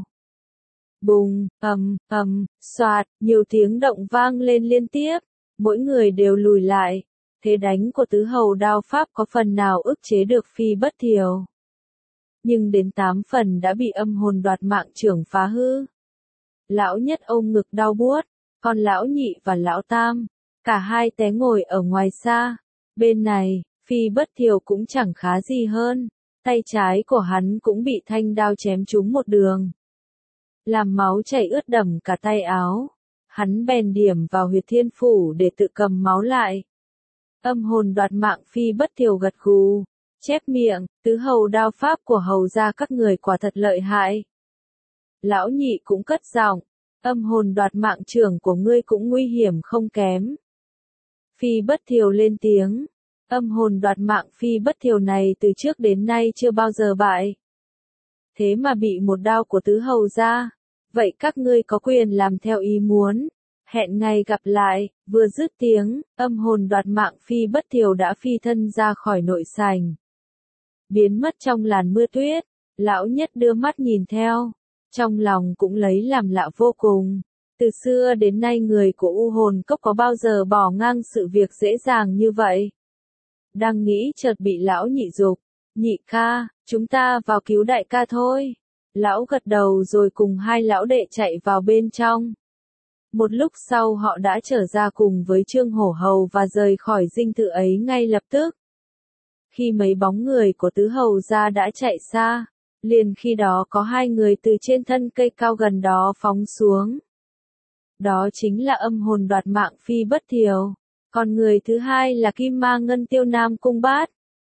Bùng, ầm, ầm, xoạt, nhiều tiếng động vang lên liên tiếp. Mỗi người đều lùi lại. Thế đánh của tứ hầu đao pháp có phần nào ức chế được Phi Bất Thiều. Nhưng đến tám phần đã bị âm hồn đoạt mạng trưởng phá hư. Lão nhất ôm ngực đau buốt, còn lão nhị và lão tam, cả hai té ngồi ở ngoài xa. Bên này, Phi Bất Thiều cũng chẳng khá gì hơn, tay trái của hắn cũng bị thanh đao chém trúng một đường, làm máu chảy ướt đẫm cả tay áo. Hắn bèn điểm vào huyệt thiên phủ để tự cầm máu lại. Âm hồn đoạt mạng Phi Bất Thiều gật gù, chép miệng, tứ hầu đao pháp của hầu gia các người quả thật lợi hại. Lão nhị cũng cất giọng, âm hồn đoạt mạng trưởng của ngươi cũng nguy hiểm không kém. Phi Bất Thiều lên tiếng, âm hồn đoạt mạng Phi Bất Thiều này từ trước đến nay chưa bao giờ bại. Thế mà bị một đao của tứ hầu gia, vậy các ngươi có quyền làm theo ý muốn. Hẹn ngày gặp lại. Vừa dứt tiếng, âm hồn đoạt mạng Phi Bất Thiều đã phi thân ra khỏi nội sảnh, biến mất trong làn mưa tuyết. Lão Nhất đưa mắt nhìn theo, trong lòng cũng lấy làm lạ vô cùng. Từ xưa đến nay người của U Hồn Cốc có bao giờ bỏ ngang sự việc dễ dàng như vậy? Đang nghĩ chợt bị lão nhị giục, nhị ca, chúng ta vào cứu đại ca thôi. Lão gật đầu rồi cùng hai lão đệ chạy vào bên trong. Một lúc sau họ đã trở ra cùng với Trương Hổ Hầu và rời khỏi dinh thự ấy ngay lập tức. Khi mấy bóng người của tứ hầu gia đã chạy xa, liền khi đó có hai người từ trên thân cây cao gần đó phóng xuống. Đó chính là âm hồn đoạt mạng Phi Bất Thiều, còn người thứ hai là Kim Ma Ngân Tiêu Nam Cung Bát.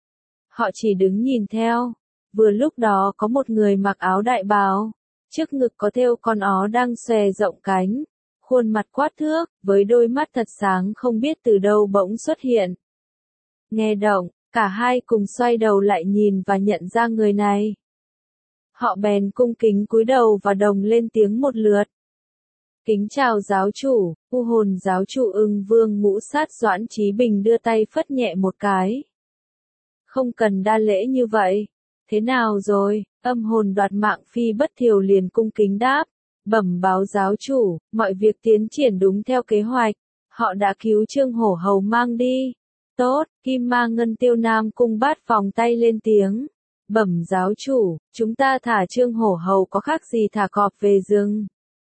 Họ chỉ đứng nhìn theo. Vừa lúc đó có một người mặc áo đại bào, trước ngực có thêu con ó đang xòe rộng cánh, khuôn mặt quát thước, với đôi mắt thật sáng không biết từ đâu bỗng xuất hiện. Nghe động, cả hai cùng xoay đầu lại nhìn và nhận ra người này. Họ bèn cung kính cúi đầu và đồng lên tiếng một lượt. Kính chào giáo chủ. U Hồn giáo chủ Ưng Vương Ngũ Sát Doãn Chí Bình đưa tay phất nhẹ một cái. Không cần đa lễ như vậy. Thế nào rồi? Âm hồn đoạt mạng Phi Bất Thiều liền cung kính đáp. Bẩm báo giáo chủ, mọi việc tiến triển đúng theo kế hoạch. Họ đã cứu Trương Hổ Hầu mang đi. Tốt. Kim Ma Ngân Tiêu Nam Cung Bát vòng tay lên tiếng. Bẩm giáo chủ, chúng ta thả Trương Hổ Hầu có khác gì thả cọp về rừng?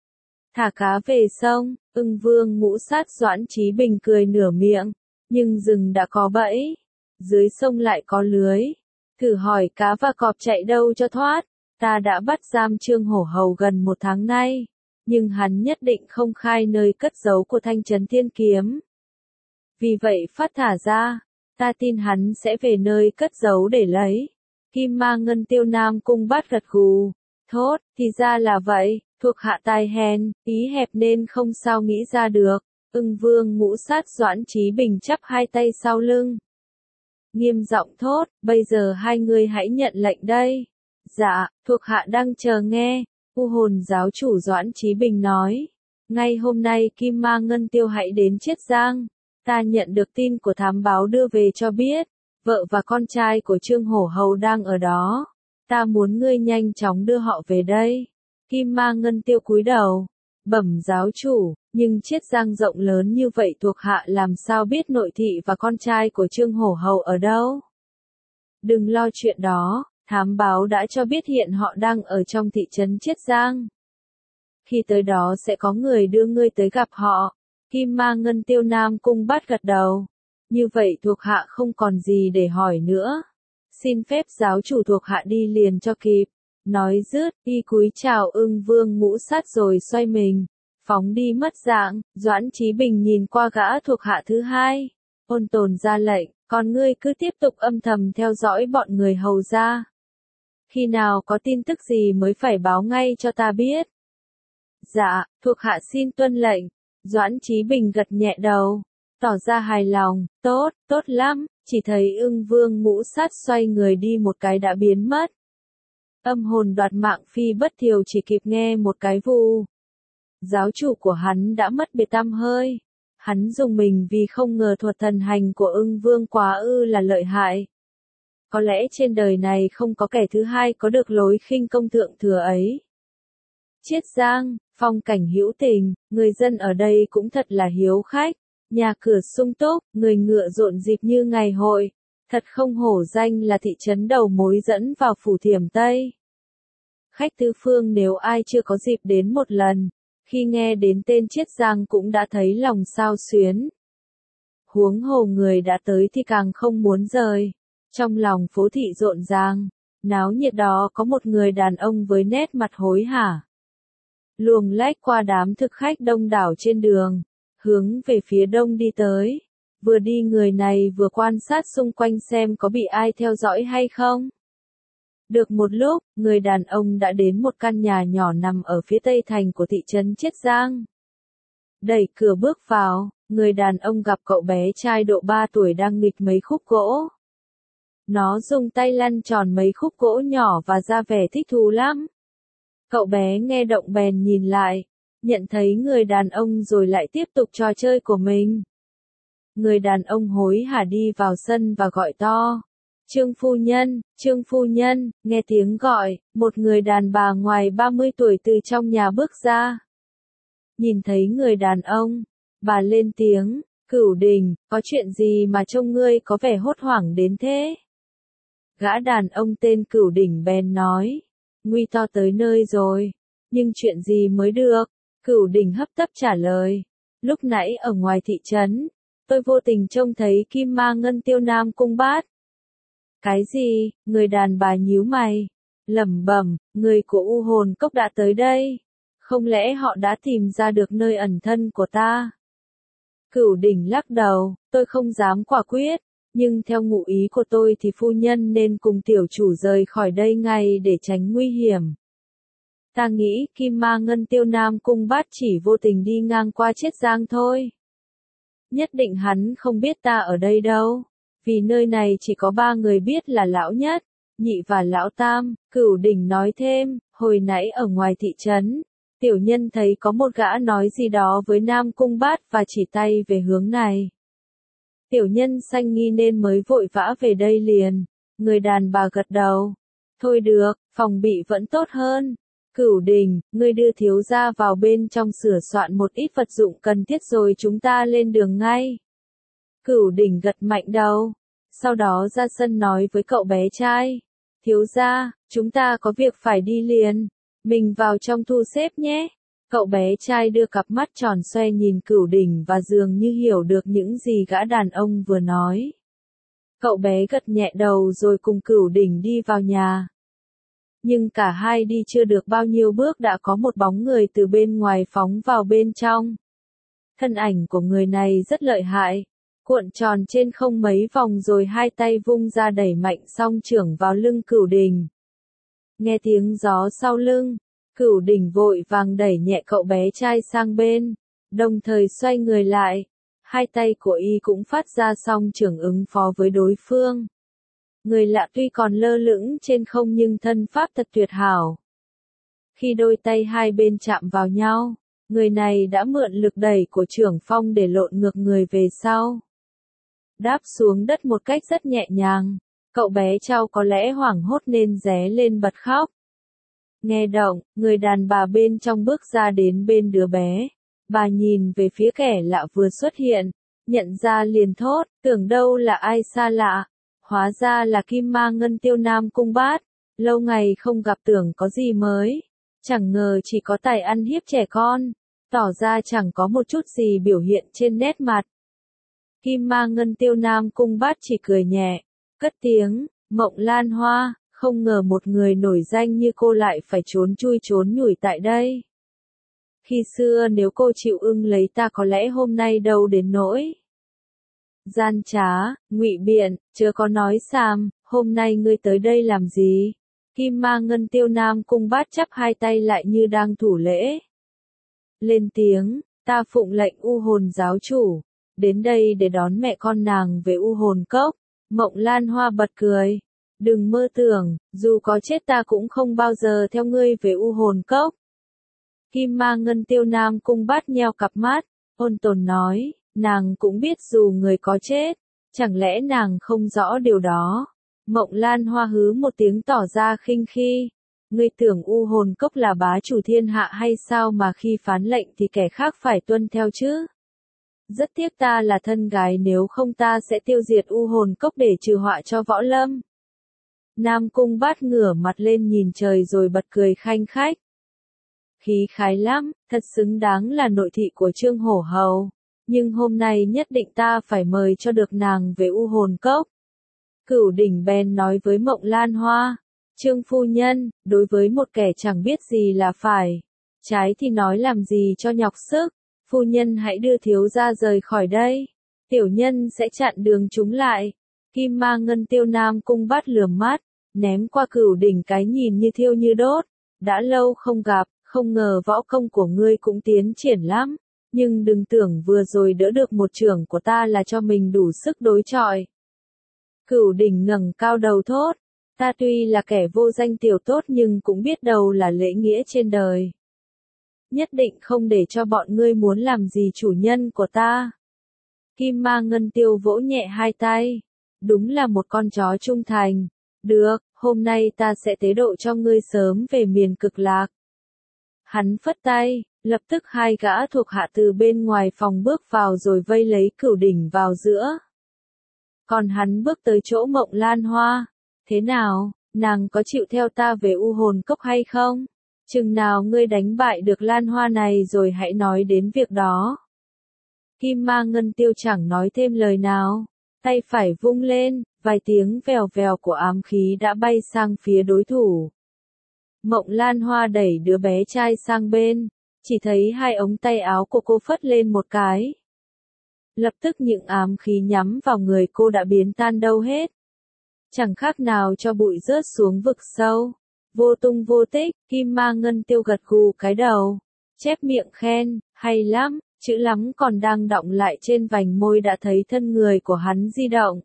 Thả cá về sông. Ưng Vương Ngũ Sát Doãn Chí Bình cười nửa miệng. Nhưng rừng đã có bẫy, dưới sông lại có lưới. Thử hỏi cá và cọp chạy đâu cho thoát. Ta đã bắt giam Trương Hổ Hầu gần một tháng nay, nhưng hắn nhất định không khai nơi cất giấu của Thanh Trấn Thiên Kiếm. Vì vậy phát thả ra, ta tin hắn sẽ về nơi cất giấu để lấy. Kim Ma Ngân Tiêu Nam Cung Bát gật gù. Thốt, thì ra là vậy, thuộc hạ tai hèn, ý hẹp nên không sao nghĩ ra được. Ưng Vương Ngũ Sát Doãn Chí Bình chắp hai tay sau lưng, nghiêm giọng thốt, bây giờ hai người hãy nhận lệnh đây. Dạ, thuộc hạ đang chờ nghe. U Hồn giáo chủ Doãn Chí Bình nói. Ngay hôm nay Kim Ma Ngân Tiêu hãy đến Chiết Giang. Ta nhận được tin của thám báo đưa về cho biết, vợ và con trai của Trương Hổ Hầu đang ở đó. Ta muốn ngươi nhanh chóng đưa họ về đây. Kim Ma Ngân Tiêu cúi đầu. Bẩm giáo chủ, nhưng Chiết Giang rộng lớn như vậy thuộc hạ làm sao biết nội thị và con trai của Trương Hổ Hầu ở đâu? Đừng lo chuyện đó. Thám báo đã cho biết hiện họ đang ở trong thị trấn Chiết Giang. Khi tới đó sẽ có người đưa ngươi tới gặp họ. Kim Ma Ngân Tiêu Nam Cung Bát gật đầu. Như vậy thuộc hạ không còn gì để hỏi nữa. Xin phép giáo chủ thuộc hạ đi liền cho kịp. Nói dứt, y cúi chào Ưng Vương Ngũ Sát rồi xoay mình, phóng đi mất dạng. Doãn Chí Bình nhìn qua gã thuộc hạ thứ hai, ôn tồn ra lệnh, còn ngươi cứ tiếp tục âm thầm theo dõi bọn người hầu gia. Khi nào có tin tức gì mới phải báo ngay cho ta biết. Dạ, thuộc hạ xin tuân lệnh. Doãn Chí Bình gật nhẹ đầu, tỏ ra hài lòng. Tốt, tốt lắm. Chỉ thấy Ưng Vương Ngũ Sát xoay người đi một cái đã biến mất. Âm hồn đoạt mạng Phi Bất Thiều chỉ kịp nghe một cái vù. Giáo chủ của hắn đã mất biệt tăm hơi. Hắn dùng mình vì không ngờ thuật thần hành của Ưng Vương quá ư là lợi hại. Có lẽ trên đời này không có kẻ thứ hai có được lối khinh công thượng thừa ấy. Chiết Giang, phong cảnh hữu tình, người dân ở đây cũng thật là hiếu khách. Nhà cửa sung túc, người ngựa rộn rịp như ngày hội. Thật không hổ danh là thị trấn đầu mối dẫn vào phủ Thiểm Tây. Khách tứ phương nếu ai chưa có dịp đến một lần, khi nghe đến tên Chiết Giang cũng đã thấy lòng xao xuyến. Huống hồ người đã tới thì càng không muốn rời. Trong lòng phố thị rộn ràng, náo nhiệt đó có một người đàn ông với nét mặt hối hả. Luồng lách qua đám thực khách đông đảo trên đường, hướng về phía đông đi tới. Vừa đi người này vừa quan sát xung quanh xem có bị ai theo dõi hay không. Được một lúc, người đàn ông đã đến một căn nhà nhỏ nằm ở phía tây thành của thị trấn Chiết Giang. Đẩy cửa bước vào, người đàn ông gặp cậu bé trai độ ba tuổi đang nghịch mấy khúc gỗ. Nó dùng tay lăn tròn mấy khúc gỗ nhỏ và ra vẻ thích thú lắm. Cậu bé nghe động bèn nhìn lại, nhận thấy người đàn ông rồi lại tiếp tục trò chơi của mình. Người đàn ông hối hả đi vào sân và gọi to. Trương phu nhân, Trương phu nhân, nghe tiếng gọi, một người đàn bà ngoài ba mươi tuổi từ trong nhà bước ra. Nhìn thấy người đàn ông, bà lên tiếng, Cửu Đình, có chuyện gì mà trông ngươi có vẻ hốt hoảng đến thế? Gã đàn ông tên Cửu Đình bèn nói, nguy to tới nơi rồi, nhưng chuyện gì mới được? Cửu Đình hấp tấp trả lời, lúc nãy ở ngoài thị trấn, tôi vô tình trông thấy Kim Ma Ngân Tiêu Nam Cung Bát. Cái gì? Người đàn bà nhíu mày, lẩm bẩm, người của U Hồn Cốc đã tới đây. Không lẽ họ đã tìm ra được nơi ẩn thân của ta? Cửu Đình lắc đầu, tôi không dám quả quyết, nhưng theo ngụ ý của tôi thì phu nhân nên cùng tiểu chủ rời khỏi đây ngay để tránh nguy hiểm. Ta nghĩ Kim Ma Ngân Tiêu Nam Cung Bát chỉ vô tình đi ngang qua Chiết Giang thôi. Nhất định hắn không biết ta ở đây đâu, vì nơi này chỉ có ba người biết là lão nhất, nhị và lão tam. Cửu Đình nói thêm, hồi nãy ở ngoài thị trấn, tiểu nhân thấy có một gã nói gì đó với Nam Cung Bát và chỉ tay về hướng này. Tiểu nhân sanh nghi nên mới vội vã về đây liền. Người đàn bà gật đầu. Thôi được, phòng bị vẫn tốt hơn. Cửu Đình, ngươi đưa thiếu gia vào bên trong sửa soạn một ít vật dụng cần thiết rồi chúng ta lên đường ngay. Cửu Đình gật mạnh đầu. Sau đó ra sân nói với cậu bé trai. Thiếu gia, chúng ta có việc phải đi liền. Mình vào trong thu xếp nhé. Cậu bé trai đưa cặp mắt tròn xoe nhìn Cửu Đình và dường như hiểu được những gì gã đàn ông vừa nói. Cậu bé gật nhẹ đầu rồi cùng Cửu Đình đi vào nhà. Nhưng cả hai đi chưa được bao nhiêu bước đã có một bóng người từ bên ngoài phóng vào bên trong. Thân ảnh của người này rất lợi hại, cuộn tròn trên không mấy vòng rồi hai tay vung ra đẩy mạnh song chưởng vào lưng Cửu Đình. Nghe tiếng gió sau lưng, Cửu Đình vội vàng đẩy nhẹ cậu bé trai sang bên, đồng thời xoay người lại, hai tay của y cũng phát ra song chưởng ứng phó với đối phương. Người lạ tuy còn lơ lửng trên không nhưng thân pháp thật tuyệt hảo. Khi đôi tay hai bên chạm vào nhau, người này đã mượn lực đẩy của chưởng phong để lộn ngược người về sau. Đáp xuống đất một cách rất nhẹ nhàng, cậu bé trao có lẽ hoảng hốt nên ré lên bật khóc. Nghe động, người đàn bà bên trong bước ra đến bên đứa bé. Bà nhìn về phía kẻ lạ vừa xuất hiện, nhận ra liền thốt, tưởng đâu là ai xa lạ. Hóa ra là Kim Ma Ngân Tiêu Nam Cung Bát, lâu ngày không gặp tưởng có gì mới. Chẳng ngờ chỉ có tài ăn hiếp trẻ con, tỏ ra chẳng có một chút gì biểu hiện trên nét mặt. Kim Ma Ngân Tiêu Nam Cung Bát chỉ cười nhẹ, cất tiếng, Mộng Lan Hoa, không ngờ một người nổi danh như cô lại phải trốn chui trốn nhủi tại đây. Khi xưa nếu cô chịu ưng lấy ta có lẽ hôm nay đâu đến nỗi. Gian trá, ngụy biện, chớ có nói xàm, hôm nay ngươi tới đây làm gì? Kim Ma Ngân Tiêu Nam Cung Bát chắp hai tay lại như đang thủ lễ. Lên tiếng, ta phụng lệnh U Hồn giáo chủ, đến đây để đón mẹ con nàng về U Hồn Cốc. Mộng Lan Hoa bật cười, đừng mơ tưởng, dù có chết ta cũng không bao giờ theo ngươi về U Hồn Cốc. Kim Ma Ngân Tiêu Nam Cung Bát nheo cặp mắt, ôn tồn nói. Nàng cũng biết dù người có chết, chẳng lẽ nàng không rõ điều đó. Mộng Lan Hoa hứ một tiếng tỏ ra khinh khi. Ngươi tưởng U Hồn Cốc là bá chủ thiên hạ hay sao mà khi phán lệnh thì kẻ khác phải tuân theo chứ? Rất tiếc ta là thân gái, nếu không ta sẽ tiêu diệt U Hồn Cốc để trừ họa cho võ lâm. Nam Cung Bát ngửa mặt lên nhìn trời rồi bật cười khanh khách. Khí khái lắm, thật xứng đáng là nội thị của Trương Hổ Hầu. nhưng hôm nay nhất định ta phải mời cho được nàng về U Hồn Cốc. Cửu Đỉnh bèn nói với Mộng Lan Hoa, Trương phu nhân, đối với một kẻ chẳng biết gì là phải, trái thì nói làm gì cho nhọc sức, phu nhân hãy đưa thiếu gia rời khỏi đây, tiểu nhân sẽ chặn đường chúng lại. Kim Ma Ngân Tiêu Nam Cung Bát lườm mắt, ném qua Cửu Đỉnh cái nhìn như thiêu như đốt, đã lâu không gặp, không ngờ võ công của ngươi cũng tiến triển lắm, nhưng đừng tưởng vừa rồi đỡ được một chưởng của ta là cho mình đủ sức đối chọi. Cửu Đỉnh ngẩng cao đầu thốt, ta tuy là kẻ vô danh tiểu tốt nhưng cũng biết đâu là lễ nghĩa trên đời. Nhất định không để cho bọn ngươi muốn làm gì chủ nhân của ta. Kim Ma Ngân Tiêu vỗ nhẹ hai tay, đúng là một con chó trung thành. Được, hôm nay ta sẽ tế độ cho ngươi sớm về miền Cực Lạc. Hắn phất tay, lập tức hai gã thuộc hạ từ bên ngoài phòng bước vào rồi vây lấy Cửu Đỉnh vào giữa. Còn hắn bước tới chỗ Mộng Lan Hoa. Thế nào, nàng có chịu theo ta về U Hồn Cốc hay không? Chừng nào ngươi đánh bại được Lan Hoa này rồi hãy nói đến việc đó. Kim Ma Ngân Tiêu chẳng nói thêm lời nào, tay phải vung lên, vài tiếng vèo vèo của ám khí đã bay sang phía đối thủ. Mộng Lan Hoa đẩy đứa bé trai sang bên, chỉ thấy hai ống tay áo của cô phất lên một cái. Lập tức những ám khí nhắm vào người cô đã biến tan đâu hết. Chẳng khác nào cho bụi rớt xuống vực sâu. Vô tung vô tích, Kim Ma Ngân Tiêu gật gù cái đầu, chép miệng khen, hay lắm, chữ lắm còn đang đọng lại trên vành môi đã thấy thân người của hắn di động.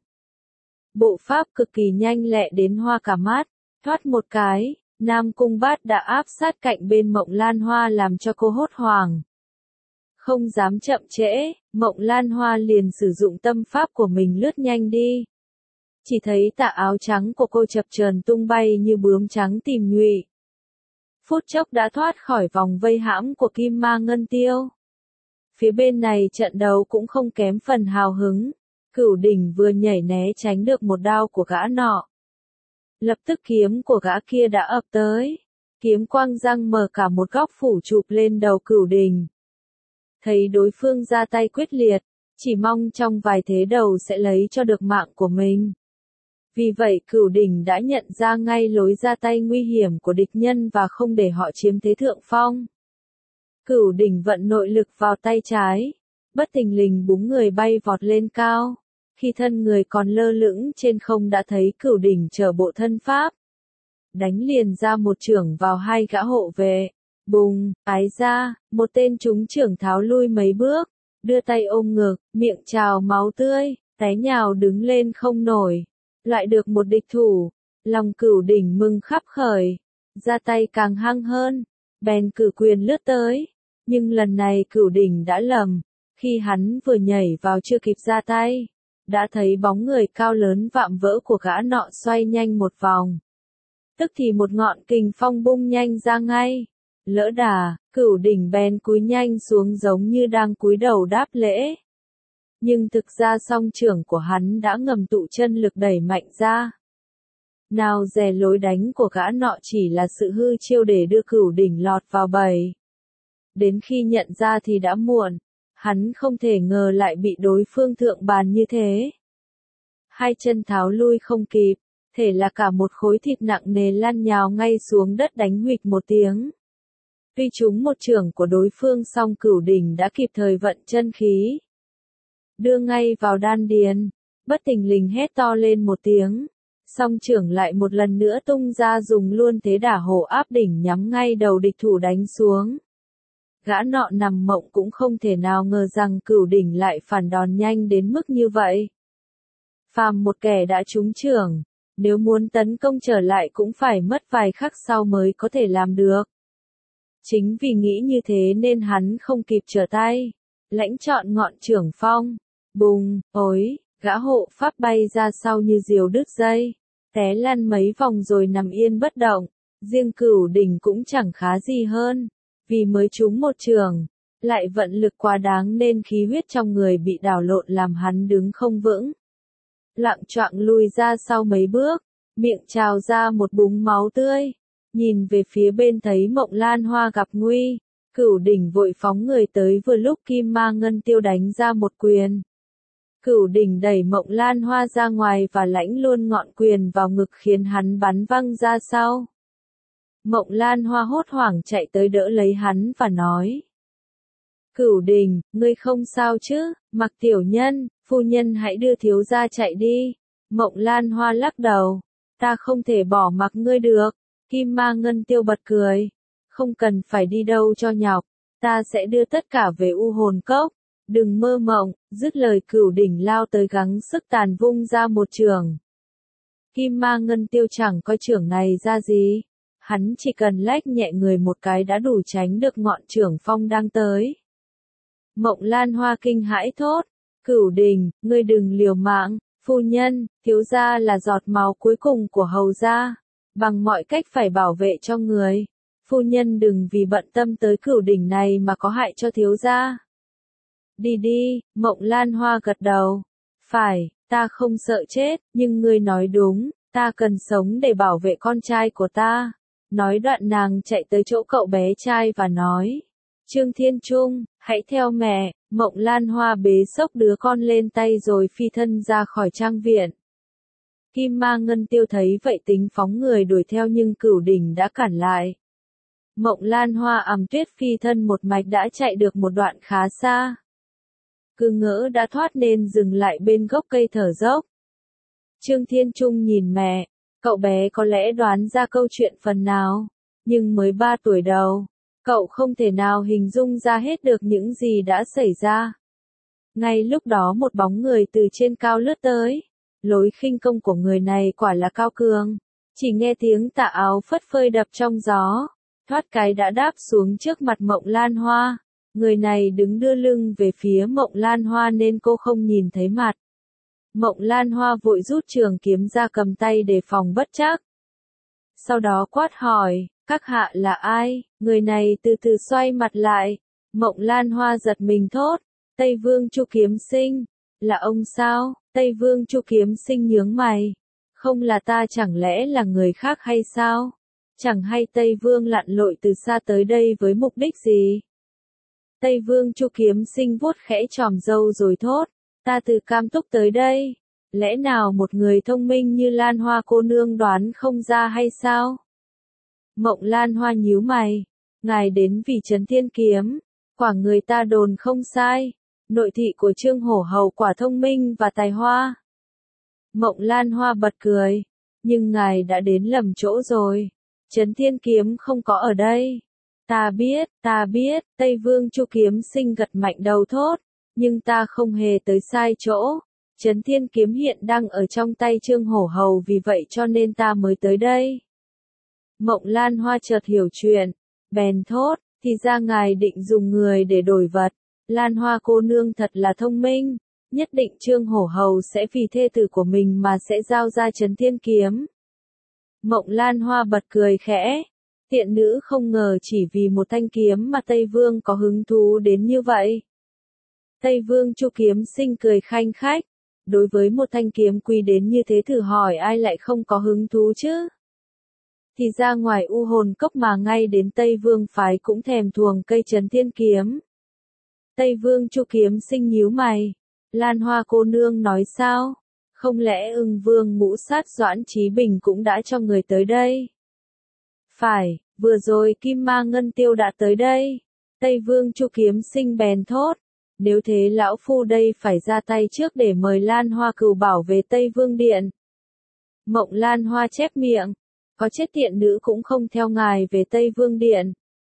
Bộ pháp cực kỳ nhanh lẹ đến hoa cả mắt, thoát một cái, Nam Cung Bát đã áp sát cạnh bên Mộng Lan Hoa làm cho cô hốt hoảng. Không dám chậm trễ, Mộng Lan Hoa liền sử dụng tâm pháp của mình lướt nhanh đi. Chỉ thấy tà áo trắng của cô chập chờn tung bay như bướm trắng tìm nhụy. Phút chốc đã thoát khỏi vòng vây hãm của Kim Ma Ngân Tiêu. Phía bên này trận đấu cũng không kém phần hào hứng. Cửu Đỉnh vừa nhảy né tránh được một đao của gã nọ. Lập tức kiếm của gã kia đã ập tới. Kiếm quang răng mở cả một góc phủ chụp lên đầu Cửu Đỉnh. Thấy đối phương ra tay quyết liệt, chỉ mong trong vài thế đầu sẽ lấy cho được mạng của mình. Vì vậy Cửu Đỉnh đã nhận ra ngay lối ra tay nguy hiểm của địch nhân và không để họ chiếm thế thượng phong. Cửu Đỉnh vận nội lực vào tay trái, bất thình lình búng người bay vọt lên cao. Khi thân người còn lơ lửng trên không đã thấy Cửu Đỉnh trở bộ thân pháp. Đánh liền ra một chưởng vào hai gã hộ vệ. Bùng, ái ra, một tên trúng chưởng tháo lui mấy bước, đưa tay ôm ngực, miệng trào máu tươi, té nhào đứng lên không nổi. Lại được một địch thủ, lòng Cửu Đỉnh mừng khắp khởi, ra tay càng hăng hơn, bèn cử quyền lướt tới, nhưng lần này Cửu Đỉnh đã lầm, khi hắn vừa nhảy vào chưa kịp ra tay, đã thấy bóng người cao lớn vạm vỡ của gã nọ xoay nhanh một vòng. Tức thì một ngọn kình phong bung nhanh ra ngay, lỡ đà, Cửu Đỉnh bèn cúi nhanh xuống giống như đang cúi đầu đáp lễ. Nhưng thực ra song trưởng của hắn đã ngầm tụ chân lực đẩy mạnh ra. Nào dè lối đánh của gã nọ chỉ là sự hư chiêu để đưa Cửu Đỉnh lọt vào bẫy. Đến khi nhận ra thì đã muộn, hắn không thể ngờ lại bị đối phương thượng bàn như thế. Hai chân tháo lui không kịp, thể là cả một khối thịt nặng nề lăn nhào ngay xuống đất đánh huỵch một tiếng. Tuy trúng một chưởng của đối phương song Cửu Đỉnh đã kịp thời vận chân khí. Đưa ngay vào đan điền, bất thình lình hét to lên một tiếng, song chưởng lại một lần nữa tung ra dùng luôn thế đả hổ áp đỉnh nhắm ngay đầu địch thủ đánh xuống. Gã nọ nằm mộng cũng không thể nào ngờ rằng Cửu Đỉnh lại phản đòn nhanh đến mức như vậy. Phàm một kẻ đã trúng chưởng, nếu muốn tấn công trở lại cũng phải mất vài khắc sau mới có thể làm được. Chính vì nghĩ như thế nên hắn không kịp trở tay, lãnh chọn ngọn chưởng phong. Bùng, ối, gã hộ pháp bay ra sau như diều đứt dây, té lăn mấy vòng rồi nằm yên bất động, riêng Cửu Đỉnh cũng chẳng khá gì hơn, vì mới trúng một chưởng, lại vận lực quá đáng nên khí huyết trong người bị đảo lộn làm hắn đứng không vững. Lạng choạng lùi ra sau mấy bước, miệng trào ra một búng máu tươi, nhìn về phía bên thấy Mộng Lan Hoa gặp nguy, Cửu đỉnh vội phóng người tới vừa lúc Kim Ma Ngân Tiêu đánh ra một quyền. Cửu đỉnh đẩy Mộng Lan Hoa ra ngoài và lãnh luôn ngọn quyền vào ngực khiến hắn bắn văng ra sau. Mộng Lan Hoa hốt hoảng chạy tới đỡ lấy hắn và nói. Cửu đỉnh, ngươi không sao chứ, Mặc tiểu nhân, phu nhân hãy đưa thiếu gia chạy đi. Mộng Lan Hoa lắc đầu. Ta không thể bỏ mặc ngươi được. Kim Ma Ngân Tiêu bật cười. Không cần phải đi đâu cho nhọc. Ta sẽ đưa tất cả về U Hồn Cốc. Đừng mơ mộng, dứt lời cửu đỉnh lao tới gắng sức tàn vung ra một trường. Kim Ma Ngân Tiêu chẳng coi trường này ra gì. Hắn chỉ cần lách nhẹ người một cái đã đủ tránh được ngọn trưởng phong đang tới. Mộng Lan Hoa kinh hãi thốt. Cửu đỉnh, ngươi đừng liều mạng, phu nhân, thiếu gia là giọt máu cuối cùng của hầu gia. Bằng mọi cách phải bảo vệ cho người. Phu nhân đừng vì bận tâm tới cửu đỉnh này mà có hại cho thiếu gia. Đi đi, Mộng Lan Hoa gật đầu. Phải, ta không sợ chết, nhưng ngươi nói đúng, ta cần sống để bảo vệ con trai của ta. Nói đoạn nàng chạy tới chỗ cậu bé trai và nói. Trương Thiên Trung, hãy theo mẹ. Mộng Lan Hoa bế xốc đứa con lên tay rồi phi thân ra khỏi trang viện. Kim Ma Ngân Tiêu thấy vậy tính phóng người đuổi theo nhưng cửu đỉnh đã cản lại. Mộng Lan Hoa ằm tuyết phi thân một mạch đã chạy được một đoạn khá xa. Cứ ngỡ đã thoát nên dừng lại bên gốc cây thở dốc. Trương Thiên Trung nhìn mẹ, cậu bé có lẽ đoán ra câu chuyện phần nào, nhưng mới ba tuổi đầu, cậu không thể nào hình dung ra hết được những gì đã xảy ra. Ngay lúc đó một bóng người từ trên cao lướt tới, lối khinh công của người này quả là cao cường, chỉ nghe tiếng tà áo phất phơi đập trong gió, thoát cái đã đáp xuống trước mặt Mộng Lan Hoa. Người này đứng đưa lưng về phía Mộng Lan Hoa nên cô không nhìn thấy mặt. Mộng Lan Hoa vội rút trường kiếm ra cầm tay để phòng bất trắc. Sau đó quát hỏi, các hạ là ai? Người này từ từ xoay mặt lại. Mộng Lan Hoa giật mình thốt, Tây Vương Chu Kiếm Sinh. Là ông sao? Tây Vương Chu Kiếm Sinh nhướng mày. Không là ta chẳng lẽ là người khác hay sao? Chẳng hay Tây Vương lặn lội từ xa tới đây với mục đích gì? Tây Vương Chu Kiếm Sinh vuốt khẽ chòm râu rồi thốt, ta từ Cam Túc tới đây, lẽ nào một người thông minh như Lan Hoa cô nương đoán không ra hay sao? Mộng Lan Hoa nhíu mày, ngài đến vì Trấn Thiên Kiếm, quả người ta đồn không sai, nội thị của Trương Hổ Hầu quả thông minh và tài hoa. Mộng Lan Hoa bật cười, nhưng ngài đã đến lầm chỗ rồi, Trấn Thiên Kiếm không có ở đây. Ta biết, ta biết, Tây Vương Chu Kiếm Sinh gật mạnh đầu thốt, nhưng ta không hề tới sai chỗ. Trấn Thiên Kiếm hiện đang ở trong tay Trương Hổ Hầu vì vậy cho nên ta mới tới đây. Mộng Lan Hoa chợt hiểu chuyện, bèn thốt, thì ra ngài định dùng người để đổi vật. Lan Hoa cô nương thật là thông minh, nhất định Trương Hổ Hầu sẽ vì thê tử của mình mà sẽ giao ra Trấn Thiên Kiếm. Mộng Lan Hoa bật cười khẽ. Tiện nữ không ngờ chỉ vì một thanh kiếm mà Tây Vương có hứng thú đến như vậy. Tây Vương Chu Kiếm Sinh cười khanh khách, đối với một thanh kiếm quý đến như thế thử hỏi ai lại không có hứng thú chứ? Thì ra ngoài U Hồn Cốc mà ngay đến Tây Vương phái cũng thèm thuồng cây Trấn Thiên Kiếm. Tây Vương Chu Kiếm Sinh nhíu mày, Lan Hoa cô nương nói sao? Không lẽ Ưng Vương Ngũ Sát Doãn Chí Bình cũng đã cho người tới đây? Phải, vừa rồi Kim Ma Ngân Tiêu đã tới đây. Tây Vương Chu Kiếm Sinh bèn thốt, nếu thế lão phu đây phải ra tay trước để mời Lan Hoa cừu bảo về Tây Vương Điện. Mộng Lan Hoa chép miệng, có chết tiện nữ cũng không theo ngài về Tây Vương Điện.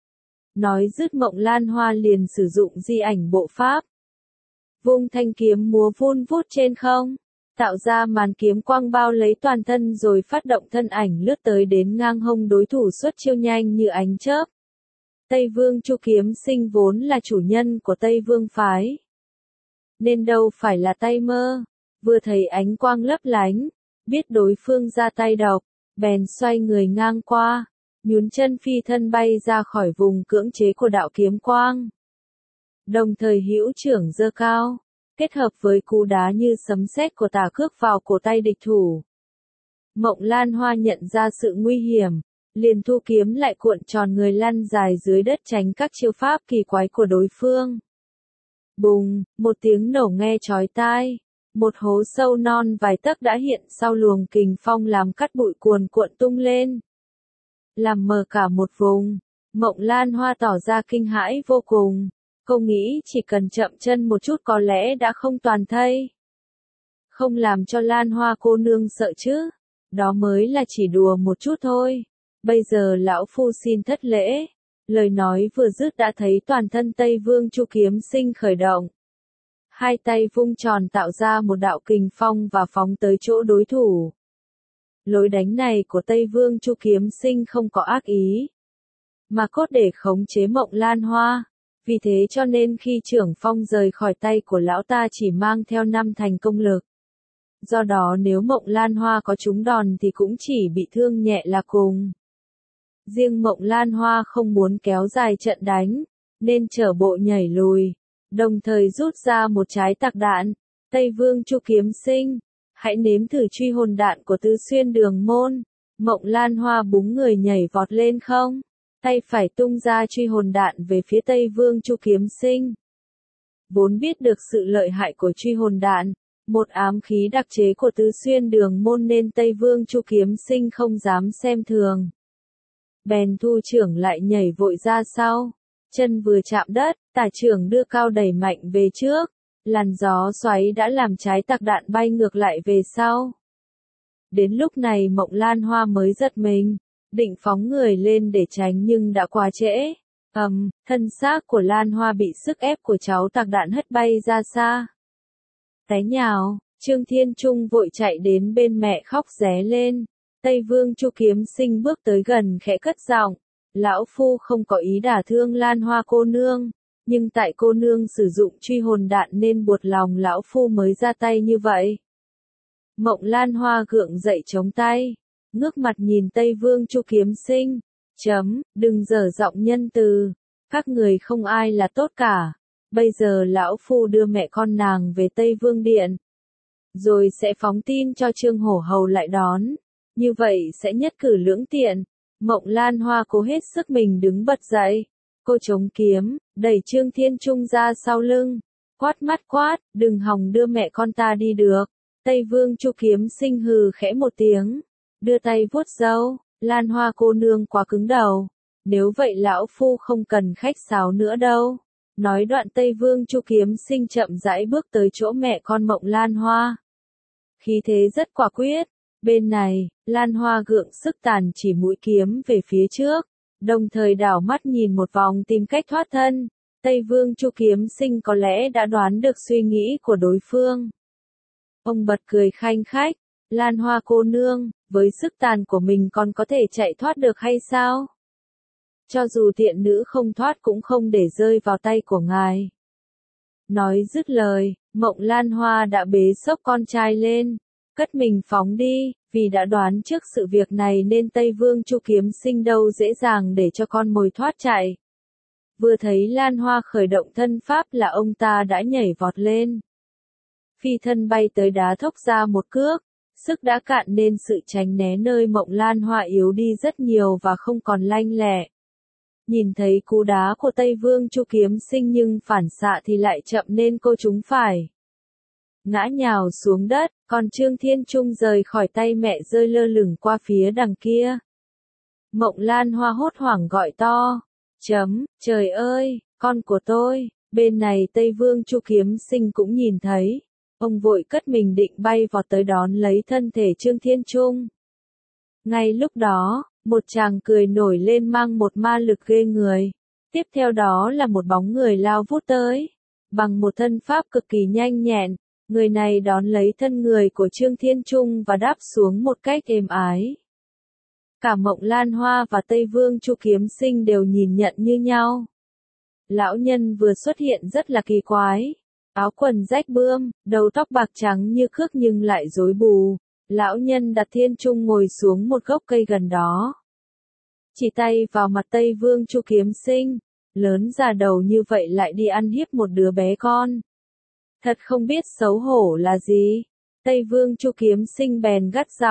Nói dứt Mộng Lan Hoa liền sử dụng di ảnh bộ pháp. Vung thanh kiếm múa vun vút trên không, tạo ra màn kiếm quang bao lấy toàn thân rồi phát động thân ảnh lướt tới đến ngang hông đối thủ xuất chiêu nhanh như ánh chớp. Tây Vương Chu Kiếm Sinh vốn là chủ nhân của Tây Vương phái, nên đâu phải là tay mơ, vừa thấy ánh quang lấp lánh, biết đối phương ra tay độc, bèn xoay người ngang qua, nhún chân phi thân bay ra khỏi vùng cưỡng chế của đạo kiếm quang. Đồng thời hữu trưởng giơ cao, kết hợp với cú đá như sấm sét của Tả Khước vào cổ tay địch thủ. Mộng Lan Hoa nhận ra sự nguy hiểm, liền thu kiếm lại cuộn tròn người lăn dài dưới đất tránh các chiêu pháp kỳ quái của đối phương. Bùng, một tiếng nổ nghe chói tai. Một hố sâu non vài tấc đã hiện sau luồng kình phong làm cát bụi cuồn cuộn tung lên, làm mờ cả một vùng. Mộng Lan Hoa tỏ ra kinh hãi vô cùng. Cô nghĩ chỉ cần chậm chân một chút có lẽ đã không toàn thây. Không làm cho Lan Hoa cô nương sợ chứ. Đó mới là chỉ đùa một chút thôi. Bây giờ lão phu xin thất lễ. Lời nói vừa dứt đã thấy toàn thân Tây Vương Chu Kiếm Sinh khởi động. Hai tay vung tròn tạo ra một đạo kình phong và phóng tới chỗ đối thủ. Lối đánh này của Tây Vương Chu Kiếm Sinh không có ác ý, mà cốt để khống chế Mộng Lan Hoa. Vì thế cho nên khi trưởng phong rời khỏi tay của lão ta chỉ mang theo năm thành công lực. Do đó nếu Mộng Lan Hoa có trúng đòn thì cũng chỉ bị thương nhẹ là cùng. Riêng Mộng Lan Hoa không muốn kéo dài trận đánh, nên trở bộ nhảy lùi, đồng thời rút ra một trái tạc đạn. Tây Vương Chu Kiếm Sinh, hãy nếm thử truy hồn đạn của Tứ Xuyên Đường Môn. Mộng Lan Hoa búng người nhảy vọt lên không, tay phải tung ra truy hồn đạn về phía Tây Vương Chu Kiếm Sinh. Vốn biết được sự lợi hại của truy hồn đạn, một ám khí đặc chế của Tứ Xuyên Đường Môn nên Tây Vương Chu Kiếm Sinh không dám xem thường. Bèn thu trưởng lại nhảy vội ra sau, chân vừa chạm đất, tả trưởng đưa cao đẩy mạnh về trước, làn gió xoáy đã làm trái tạc đạn bay ngược lại về sau. Đến lúc này Mộng Lan Hoa mới giật mình, định phóng người lên để tránh nhưng đã quá trễ. Ầm, um, thân xác của Lan Hoa bị sức ép của cháu tạc đạn hất bay ra xa. Té nhào, Trương Thiên Trung vội chạy đến bên mẹ khóc ré lên. Tây Vương Chu Kiếm Sinh bước tới gần khẽ cất giọng, lão phu không có ý đả thương Lan Hoa cô nương, nhưng tại cô nương sử dụng truy hồn đạn nên buột lòng lão phu mới ra tay như vậy. Mộng Lan Hoa gượng dậy chống tay, ngước mặt nhìn Tây Vương Chu Kiếm Sinh, chấm, đừng dở giọng nhân từ, các người không ai là tốt cả, bây giờ lão phu đưa mẹ con nàng về Tây Vương Điện, rồi sẽ phóng tin cho Trương Hổ Hầu lại đón. Như vậy sẽ nhất cử lưỡng tiện. Mộng Lan Hoa cố hết sức mình đứng bật dậy. Cô chống kiếm, đẩy Trương Thiên Trung ra sau lưng. Quát mắt quát, đừng hòng đưa mẹ con ta đi được. Tây Vương Chu Kiếm Sinh hừ khẽ một tiếng. Đưa tay vuốt râu, Lan Hoa cô nương quá cứng đầu. Nếu vậy lão phu không cần khách sáo nữa đâu. Nói đoạn Tây Vương Chu Kiếm Sinh chậm rãi bước tới chỗ mẹ con Mộng Lan Hoa. Khí thế rất quả quyết. Bên này, Lan Hoa gượng sức tàn chỉ mũi kiếm về phía trước, đồng thời đảo mắt nhìn một vòng tìm cách thoát thân. Tây Vương Chu Kiếm Sinh có lẽ đã đoán được suy nghĩ của đối phương. Ông bật cười khanh khách, Lan Hoa cô nương, với sức tàn của mình còn có thể chạy thoát được hay sao? Cho dù tiện nữ không thoát cũng không để rơi vào tay của ngài. Nói dứt lời, Mộng Lan Hoa đã bế xốc con trai lên, cất mình phóng đi, vì đã đoán trước sự việc này nên Tây Vương Chu Kiếm Sinh đâu dễ dàng để cho con mồi thoát chạy. Vừa thấy Lan Hoa khởi động thân pháp là ông ta đã nhảy vọt lên. Phi thân bay tới đá thốc ra một cước, sức đã cạn nên sự tránh né nơi Mộng Lan Hoa yếu đi rất nhiều và không còn lanh lẹ. Nhìn thấy cú đá của Tây Vương Chu Kiếm Sinh nhưng phản xạ thì lại chậm nên cô trúng phải. Ngã nhào xuống đất, còn Trương Thiên Trung rời khỏi tay mẹ rơi lơ lửng qua phía đằng kia. Mộng Lan Hoa hốt hoảng gọi to, chấm, trời ơi, con của tôi. Bên này Tây Vương Chu Kiếm Sinh cũng nhìn thấy, ông vội cất mình định bay vọt tới đón lấy thân thể Trương Thiên Trung. Ngay lúc đó, một chàng cười nổi lên mang một ma lực ghê người. Tiếp theo đó là một bóng người lao vút tới, bằng một thân pháp cực kỳ nhanh nhẹn. Người này đón lấy thân người của Trương Thiên Trung và đáp xuống một cách êm ái. Cả Mộng Lan Hoa và Tây Vương Chu Kiếm Sinh đều nhìn nhận như nhau. Lão nhân vừa xuất hiện rất là kỳ quái. Áo quần rách bươm, đầu tóc bạc trắng như cước nhưng lại rối bù. Lão nhân đặt Thiên Trung ngồi xuống một gốc cây gần đó. Chỉ tay vào mặt Tây Vương Chu Kiếm Sinh. Lớn già đầu như vậy lại đi ăn hiếp một đứa bé con. Thật không biết xấu hổ là gì. Tây Vương Chu Kiếm Sinh bèn gắt giọng,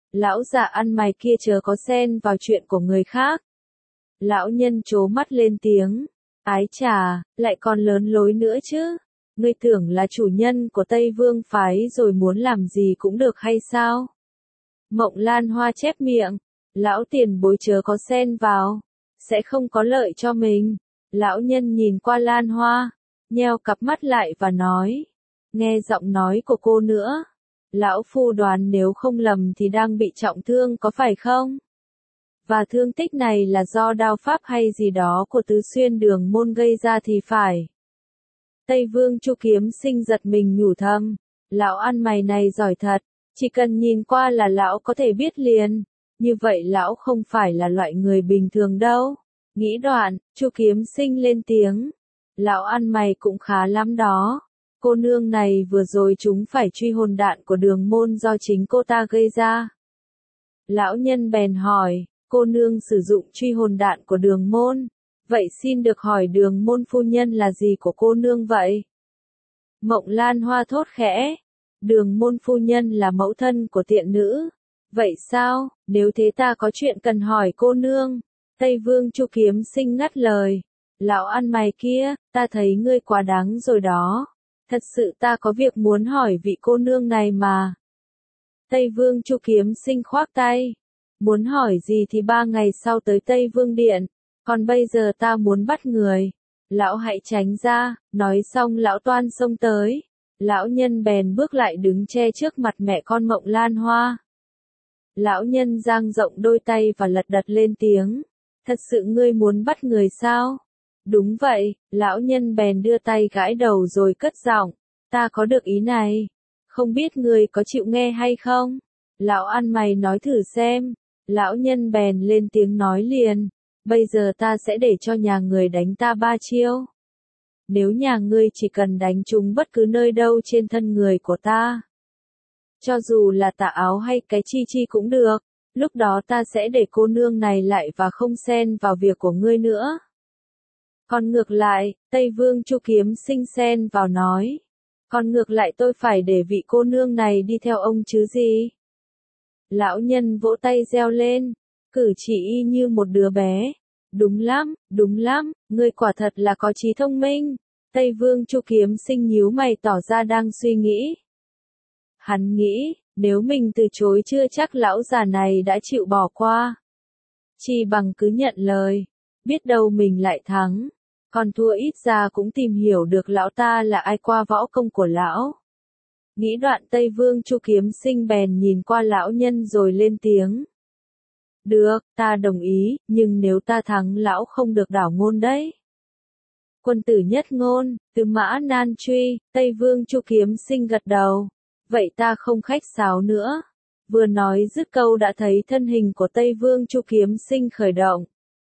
Lão già ăn mày kia chớ có xen vào chuyện của người khác. Lão nhân trố mắt lên tiếng. Ái chà, lại còn lớn lối nữa chứ. Ngươi tưởng là chủ nhân của Tây Vương phái rồi muốn làm gì cũng được hay sao? Mộng Lan Hoa chép miệng. Lão tiền bối chớ có xen vào. Sẽ không có lợi cho mình. Lão nhân nhìn qua Lan Hoa. Nheo cặp mắt lại và nói. Nghe giọng nói của cô nữa. Lão phu đoán nếu không lầm thì đang bị trọng thương có phải không? Và thương tích này là do đao pháp hay gì đó của Tứ Xuyên Đường Môn gây ra thì phải. Tây Vương Chu Kiếm Sinh giật mình nhủ thầm. Lão ăn mày này giỏi thật. Chỉ cần nhìn qua là lão có thể biết liền. Như vậy lão không phải là loại người bình thường đâu. Nghĩ đoạn, Chu Kiếm Sinh lên tiếng. Lão ăn mày cũng khá lắm đó. Cô nương này vừa rồi chúng phải truy hồn đạn của Đường Môn do chính cô ta gây ra. Lão nhân bèn hỏi, cô nương sử dụng truy hồn đạn của Đường Môn. Vậy xin được hỏi Đường Môn phu nhân là gì của cô nương vậy? Mộng Lan Hoa thốt khẽ. Đường Môn phu nhân là mẫu thân của tiện nữ. Vậy sao, nếu thế ta có chuyện cần hỏi cô nương. Tây Vương Chu Kiếm Sinh ngắt lời. Lão ăn mày kia, ta thấy ngươi quá đáng rồi đó. Thật sự ta có việc muốn hỏi vị cô nương này mà. Tây Vương Chu Kiếm Sinh khoác tay. Muốn hỏi gì thì ba ngày sau tới Tây Vương Điện. Còn bây giờ ta muốn bắt người. Lão hãy tránh ra. Nói xong lão toan xông tới. Lão nhân bèn bước lại đứng che trước mặt mẹ con Mộng Lan Hoa. Lão nhân dang rộng đôi tay và lật đật lên tiếng. Thật sự ngươi muốn bắt người sao? Đúng vậy, lão nhân bèn đưa tay gãi đầu rồi cất giọng. Ta có được ý này. Không biết ngươi có chịu nghe hay không? Lão ăn mày nói thử xem. Lão nhân bèn lên tiếng nói liền. Bây giờ ta sẽ để cho nhà người đánh ta ba chiêu. Nếu nhà ngươi chỉ cần đánh trúng bất cứ nơi đâu trên thân người của ta. Cho dù là tà áo hay cái chi chi cũng được. Lúc đó ta sẽ để cô nương này lại và không xen vào việc của ngươi nữa. Còn ngược lại, Tây Vương Chu Kiếm Sinh xen vào nói. Còn ngược lại tôi phải để vị cô nương này đi theo ông chứ gì? Lão nhân vỗ tay reo lên. Cử chỉ y như một đứa bé. Đúng lắm, đúng lắm, ngươi quả thật là có trí thông minh. Tây Vương Chu Kiếm Sinh nhíu mày tỏ ra đang suy nghĩ. Hắn nghĩ, nếu mình từ chối chưa chắc lão già này đã chịu bỏ qua. Chỉ bằng cứ nhận lời, biết đâu mình lại thắng. Còn thua ít ra cũng tìm hiểu được lão ta là ai qua võ công của lão. Nghĩ đoạn Tây Vương Chu Kiếm Sinh bèn nhìn qua lão nhân rồi lên tiếng. Được, ta đồng ý, nhưng nếu ta thắng lão không được đảo ngôn đấy. Quân tử nhất ngôn, Tư Mã Nan truy, Tây Vương Chu Kiếm Sinh gật đầu. Vậy ta không khách sáo nữa. Vừa nói dứt câu đã thấy thân hình của Tây Vương Chu Kiếm Sinh khởi động.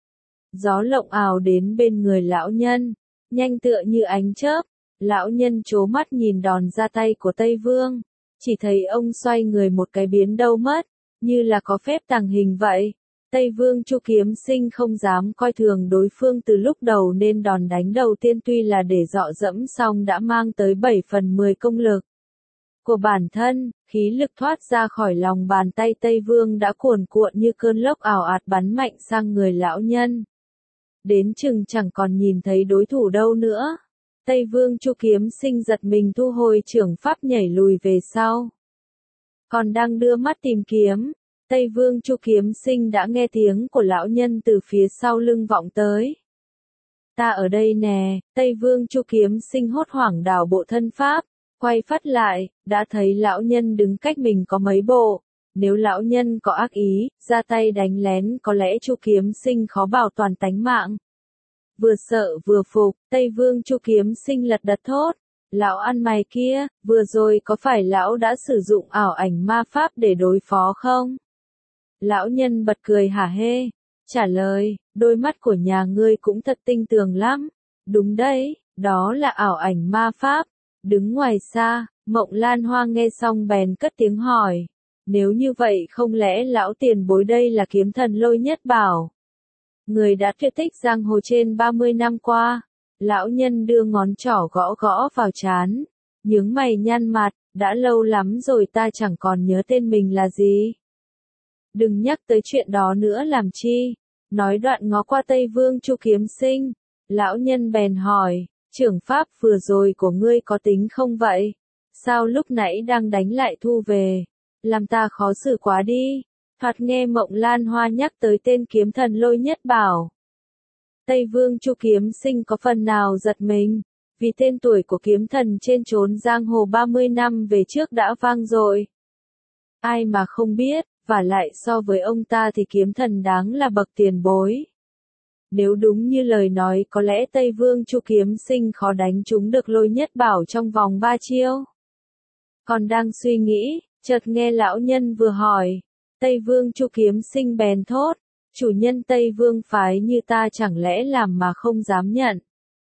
Gió lộng ào đến bên người lão nhân, nhanh tựa như ánh chớp. Lão nhân trố mắt nhìn đòn ra tay của Tây Vương. Chỉ thấy ông xoay người một cái biến đâu mất, như là có phép tàng hình vậy. Tây Vương Chu Kiếm Sinh không dám coi thường đối phương từ lúc đầu nên đòn đánh đầu tiên tuy là để dọ dẫm xong đã mang tới bảy phần mười công lực của bản thân, khí lực thoát ra khỏi lòng bàn tay Tây Vương đã cuồn cuộn như cơn lốc ảo ạt bắn mạnh sang người lão nhân. Đến chừng chẳng còn nhìn thấy đối thủ đâu nữa. Tây Vương Chu Kiếm Sinh giật mình thu hồi chưởng pháp nhảy lùi về sau. Còn đang đưa mắt tìm kiếm, Tây Vương Chu Kiếm Sinh đã nghe tiếng của lão nhân từ phía sau lưng vọng tới. Ta ở đây nè, Tây Vương Chu Kiếm Sinh hốt hoảng đảo bộ thân pháp, quay phát lại, đã thấy lão nhân đứng cách mình có mấy bộ. Nếu lão nhân có ác ý, ra tay đánh lén có lẽ Chu Kiếm Sinh khó bảo toàn tánh mạng. Vừa sợ vừa phục, Tây Vương Chu Kiếm Sinh lật đật thốt. Lão ăn mày kia, vừa rồi có phải lão đã sử dụng ảo ảnh ma pháp để đối phó không? Lão nhân bật cười hả hê, trả lời, đôi mắt của nhà ngươi cũng thật tinh tường lắm. Đúng đấy, đó là ảo ảnh ma pháp. Đứng ngoài xa, Mộng Lan Hoa nghe xong bèn cất tiếng hỏi. Nếu như vậy không lẽ lão tiền bối đây là kiếm thần Lôi Nhất Bảo? Người đã tuyệt tích giang hồ trên ba mươi năm qua. Lão nhân đưa ngón trỏ gõ gõ vào trán. Nhướng mày nhăn mặt, đã lâu lắm rồi ta chẳng còn nhớ tên mình là gì. đừng nhắc tới chuyện đó nữa làm chi. Nói đoạn ngó qua Tây Vương Chu Kiếm Sinh, lão nhân bèn hỏi, trưởng pháp vừa rồi của ngươi có tính không vậy? Sao lúc nãy đang đánh lại thu về? Làm ta khó xử quá đi. Thoạt nghe Mộng Lan Hoa nhắc tới tên kiếm thần Lôi Nhất Bảo. Tây Vương Chu Kiếm Sinh có phần nào giật mình, vì tên tuổi của kiếm thần trên chốn giang hồ ba mươi năm về trước đã vang dội. Ai mà không biết, và lại so với ông ta thì kiếm thần đáng là bậc tiền bối. Nếu đúng như lời nói có lẽ Tây Vương Chu Kiếm Sinh khó đánh trúng được Lôi Nhất Bảo trong vòng ba chiêu. Còn đang suy nghĩ, chợt nghe lão nhân vừa hỏi, Tây Vương Chu Kiếm Sinh bèn thốt, chủ nhân Tây Vương phái như ta chẳng lẽ làm mà không dám nhận.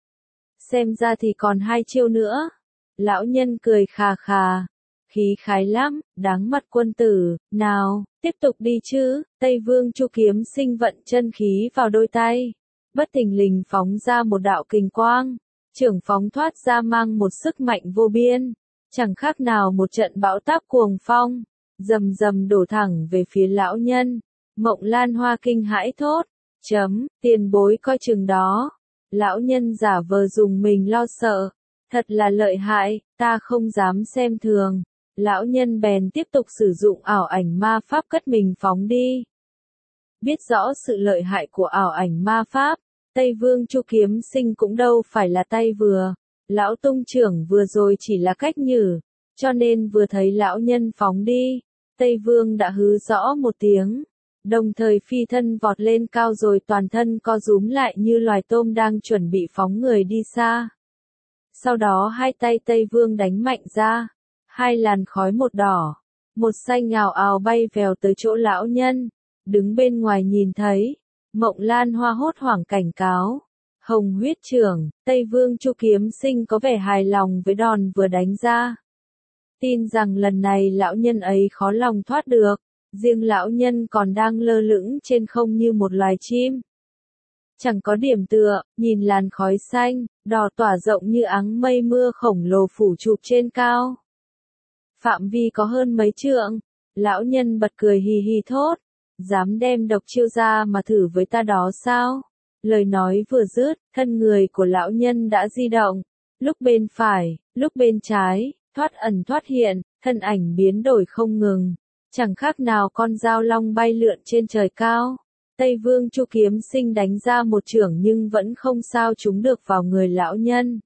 Xem ra thì còn hai chiêu nữa. Lão nhân cười khà khà, khí khái lắm, đáng mặt quân tử, nào, tiếp tục đi chứ. Tây Vương Chu Kiếm Sinh vận chân khí vào đôi tay, bất thình lình phóng ra một đạo kình quang, trưởng phóng thoát ra mang một sức mạnh vô biên, chẳng khác nào một trận bão táp cuồng phong, rầm rầm đổ thẳng về phía lão nhân. Mộng Lan Hoa kinh hãi thốt, chấm, tiền bối coi chừng đó. Lão nhân giả vờ dùng mình lo sợ, thật là lợi hại, ta không dám xem thường. Lão nhân bèn tiếp tục sử dụng ảo ảnh ma pháp cất mình phóng đi. Biết rõ sự lợi hại của ảo ảnh ma pháp, Tây Vương Chu Kiếm Sinh cũng đâu phải là tay vừa. Lão tung trưởng vừa rồi chỉ là cách nhử, cho nên vừa thấy lão nhân phóng đi, Tây Vương đã hứ rõ một tiếng, đồng thời phi thân vọt lên cao rồi toàn thân co rúm lại như loài tôm đang chuẩn bị phóng người đi xa. Sau đó hai tay Tây Vương đánh mạnh ra, hai làn khói một đỏ, một xanh ào ào bay vèo tới chỗ lão nhân, đứng bên ngoài nhìn thấy, Mộng Lan Hoa hốt hoảng cảnh cáo. Hồng huyết trưởng, Tây Vương Chu Kiếm Sinh có vẻ hài lòng với đòn vừa đánh ra. Tin rằng lần này lão nhân ấy khó lòng thoát được, riêng lão nhân còn đang lơ lửng trên không như một loài chim. Chẳng có điểm tựa, nhìn làn khói xanh, đỏ tỏa rộng như áng mây mưa khổng lồ phủ chụp trên cao. Phạm vi có hơn mấy trượng, lão nhân bật cười hì hì thốt, dám đem độc chiêu ra mà thử với ta đó sao? Lời nói vừa dứt, thân người của lão nhân đã di động, lúc bên phải, lúc bên trái, thoát ẩn thoát hiện, thân ảnh biến đổi không ngừng, chẳng khác nào con dao long bay lượn trên trời cao. Tây Vương Chu Kiếm Sinh đánh ra một chưởng nhưng vẫn không sao trúng được vào người lão nhân.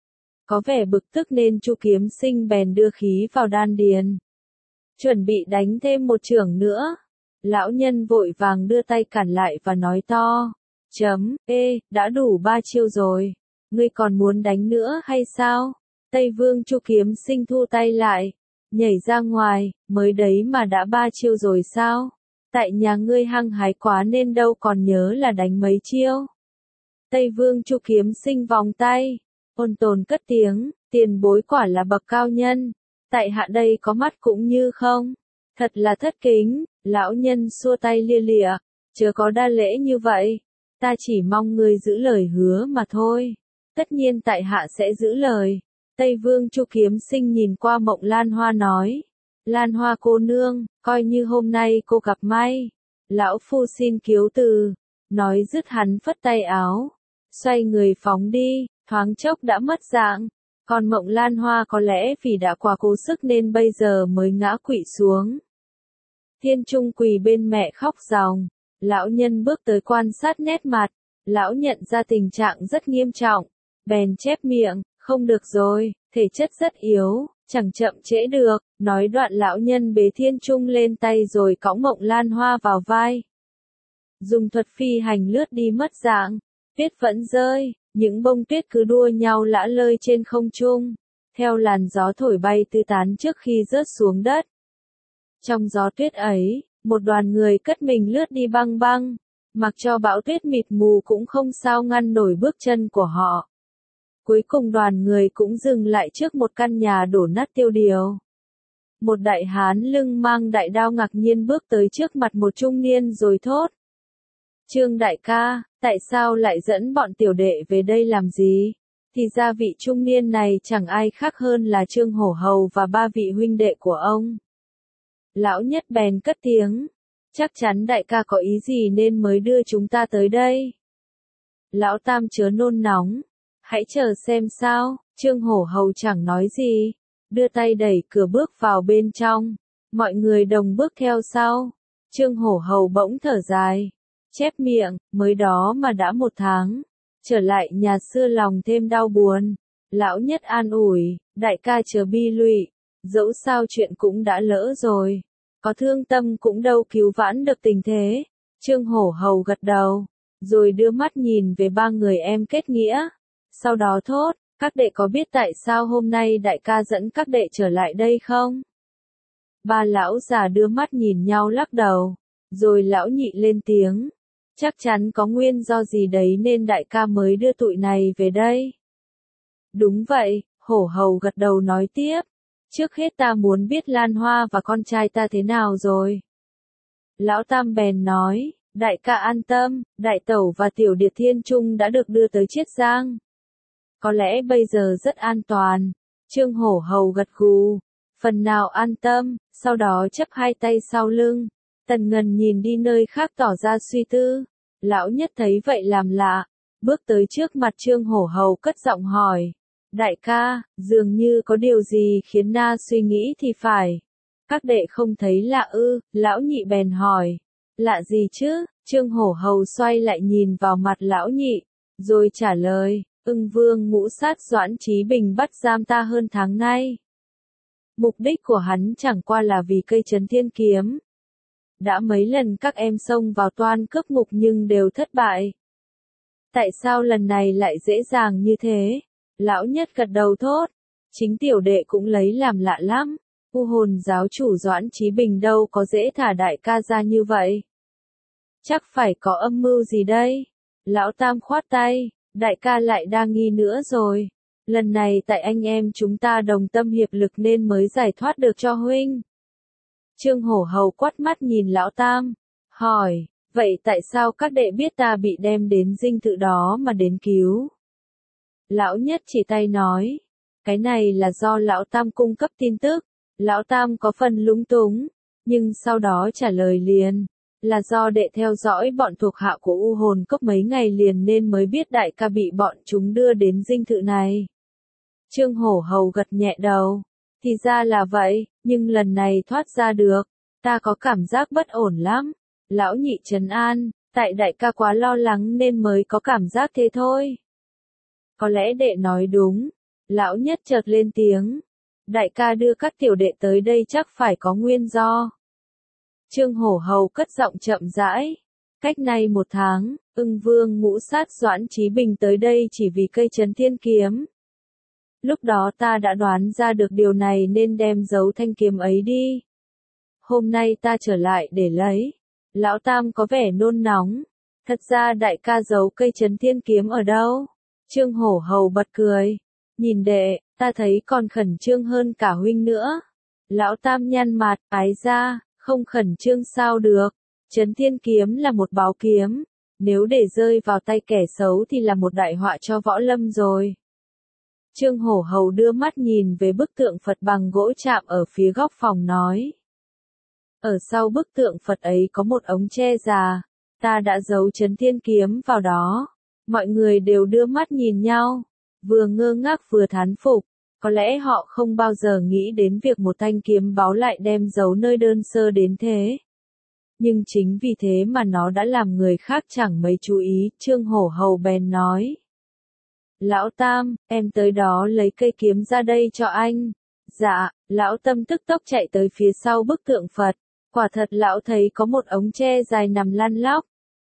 Có vẻ bực tức nên Chu Kiếm Sinh bèn đưa khí vào đan điền, chuẩn bị đánh thêm một chưởng nữa. Lão nhân vội vàng đưa tay cản lại và nói to, chấm, ê, đã đủ ba chiêu rồi, ngươi còn muốn đánh nữa hay sao? Tây Vương Chu Kiếm Sinh thu tay lại, nhảy ra ngoài, mới đấy mà đã ba chiêu rồi sao? Tại nhà ngươi hăng hái quá nên đâu còn nhớ là đánh mấy chiêu. Tây Vương Chu Kiếm Sinh vòng tay, ôn tồn cất tiếng, tiền bối quả là bậc cao nhân, tại hạ đây có mắt cũng như không, thật là thất kính. Lão nhân xua tay lia lịa, chớ có đa lễ như vậy, ta chỉ mong ngươi giữ lời hứa mà thôi. Tất nhiên tại hạ sẽ giữ lời. Tây Vương Chu Kiếm Sinh nhìn qua Mộng Lan Hoa nói, Lan Hoa cô nương, coi như hôm nay cô gặp may, lão phu xin kiếu từ. Nói dứt hắn phất tay áo, xoay người phóng đi, thoáng chốc đã mất dạng. Còn Mộng Lan Hoa có lẽ vì đã quá cố sức nên bây giờ mới ngã quỵ xuống. Thiên Trung quỳ bên mẹ khóc ròng, lão nhân bước tới quan sát nét mặt, lão nhận ra tình trạng rất nghiêm trọng, bèn chép miệng, không được rồi, thể chất rất yếu, chẳng chậm trễ được. Nói đoạn lão nhân bế Thiên Trung lên tay rồi cõng Mộng Lan Hoa vào vai. Dùng thuật phi hành lướt đi mất dạng, tuyết vẫn rơi, những bông tuyết cứ đua nhau lả lơi trên không trung, theo làn gió thổi bay tứ tán trước khi rớt xuống đất. Trong gió tuyết ấy, một đoàn người cất mình lướt đi băng băng, mặc cho bão tuyết mịt mù cũng không sao ngăn nổi bước chân của họ. Cuối cùng đoàn người cũng dừng lại trước một căn nhà đổ nát tiêu điều. Một đại hán lưng mang đại đao ngạc nhiên bước tới trước mặt một trung niên rồi thốt. Trương đại ca, tại sao lại dẫn bọn tiểu đệ về đây làm gì? Thì ra vị trung niên này chẳng ai khác hơn là Trương Hổ Hầu và ba vị huynh đệ của ông. Lão nhất bèn cất tiếng, Chắc chắn đại ca có ý gì nên mới đưa chúng ta tới đây. Lão Tam chớ nôn nóng. Hãy chờ xem sao. Trương Hổ Hầu chẳng nói gì. Đưa tay đẩy cửa bước vào bên trong. Mọi người đồng bước theo sau. Trương Hổ Hầu bỗng thở dài. Chép miệng, mới đó mà đã một tháng. Trở lại nhà xưa lòng thêm đau buồn. Lão Nhất an ủi, đại ca chớ bi lụy. Dẫu sao chuyện cũng đã lỡ rồi. Có thương tâm cũng đâu cứu vãn được tình thế. Trương Hổ Hầu gật đầu. Rồi đưa mắt nhìn về ba người em kết nghĩa. Sau đó thốt, các đệ có biết tại sao hôm nay đại ca dẫn các đệ trở lại đây không? Ba lão già đưa mắt nhìn nhau lắc đầu. Rồi lão Nhị lên tiếng. Chắc chắn có nguyên do gì đấy nên đại ca mới đưa tụi này về đây. Đúng vậy, Hổ Hầu gật đầu nói tiếp. Trước hết ta muốn biết Lan Hoa và con trai ta thế nào rồi. Lão Tam bèn nói, đại ca an tâm, đại tẩu và tiểu điệt Thiên Trung đã được đưa tới Chiết Giang. Có lẽ bây giờ rất an toàn. Trương Hổ Hầu gật gù, phần nào an tâm, sau đó chấp hai tay sau lưng. Tần Ngần nhìn đi nơi khác tỏ ra suy tư. Lão Nhất thấy vậy làm lạ, bước tới trước mặt Trương Hổ Hầu cất giọng hỏi. Đại ca, dường như có điều gì khiến na suy nghĩ thì phải. Các đệ không thấy lạ ư, lão Nhị bèn hỏi. Lạ gì chứ, Trương Hổ Hầu xoay lại nhìn vào mặt lão Nhị, rồi trả lời, Ưng Vương ngũ sát Doãn Chí Bình bắt giam ta hơn tháng nay. Mục đích của hắn chẳng qua là vì cây Trấn Thiên Kiếm. Đã mấy lần các em xông vào toan cướp ngục nhưng đều thất bại. Tại sao lần này lại dễ dàng như thế? Lão Nhất gật đầu thốt. Chính tiểu đệ cũng lấy làm lạ lắm. U Hồn giáo chủ Doãn Chí Bình đâu có dễ thả đại ca ra như vậy. Chắc phải có âm mưu gì đây? Lão Tam khoát tay. Đại ca lại đa nghi nữa rồi. Lần này tại anh em chúng ta đồng tâm hiệp lực nên mới giải thoát được cho huynh. Trương Hổ Hầu quát mắt nhìn Lão Tam. Hỏi, vậy tại sao các đệ biết ta bị đem đến dinh thự đó mà đến cứu? Lão Nhất chỉ tay nói. Cái này là do Lão Tam cung cấp tin tức. Lão Tam có phần lúng túng. Nhưng sau đó trả lời liền. Là do đệ theo dõi bọn thuộc hạ của U Hồn Cốc mấy ngày liền nên mới biết đại ca bị bọn chúng đưa đến dinh thự này. Trương Hổ Hầu gật nhẹ đầu. Thì ra là vậy, nhưng lần này thoát ra được. Ta có cảm giác bất ổn lắm. Lão Nhị trấn an, tại đại ca quá lo lắng nên mới có cảm giác thế thôi. Có lẽ đệ nói đúng. Lão Nhất chợt lên tiếng. Đại ca đưa các tiểu đệ tới đây chắc phải có nguyên do. Trương Hổ Hầu cất giọng chậm rãi. Cách nay một tháng, Ưng Vương ngũ sát Doãn Chí Bình tới đây chỉ vì cây Trấn Thiên Kiếm. Lúc đó ta đã đoán ra được điều này nên đem giấu thanh kiếm ấy đi. Hôm nay ta trở lại để lấy. Lão Tam có vẻ nôn nóng. Thật ra đại ca giấu cây Trấn Thiên Kiếm ở đâu? Trương Hổ Hầu bật cười. Nhìn đệ, ta thấy còn khẩn trương hơn cả huynh nữa. Lão Tam nhăn mặt, ái ra, không khẩn trương sao được. Trấn Thiên Kiếm là một báu kiếm. Nếu để rơi vào tay kẻ xấu thì là một đại họa cho võ lâm rồi. Trương Hổ Hầu đưa mắt nhìn về bức tượng Phật bằng gỗ chạm ở phía góc phòng nói. Ở sau bức tượng Phật ấy có một ống tre già. Ta đã giấu Trấn Thiên Kiếm vào đó. Mọi người đều đưa mắt nhìn nhau. Vừa ngơ ngác vừa thán phục. Có lẽ họ không bao giờ nghĩ đến việc một thanh kiếm báu lại đem giấu nơi đơn sơ đến thế. Nhưng chính vì thế mà nó đã làm người khác chẳng mấy chú ý. Trương Hổ Hầu bèn nói. Lão Tam, em tới đó lấy cây kiếm ra đây cho anh. Dạ, lão Tâm tức tốc chạy tới phía sau bức tượng Phật. Quả thật lão thấy có một ống tre dài nằm lăn lóc.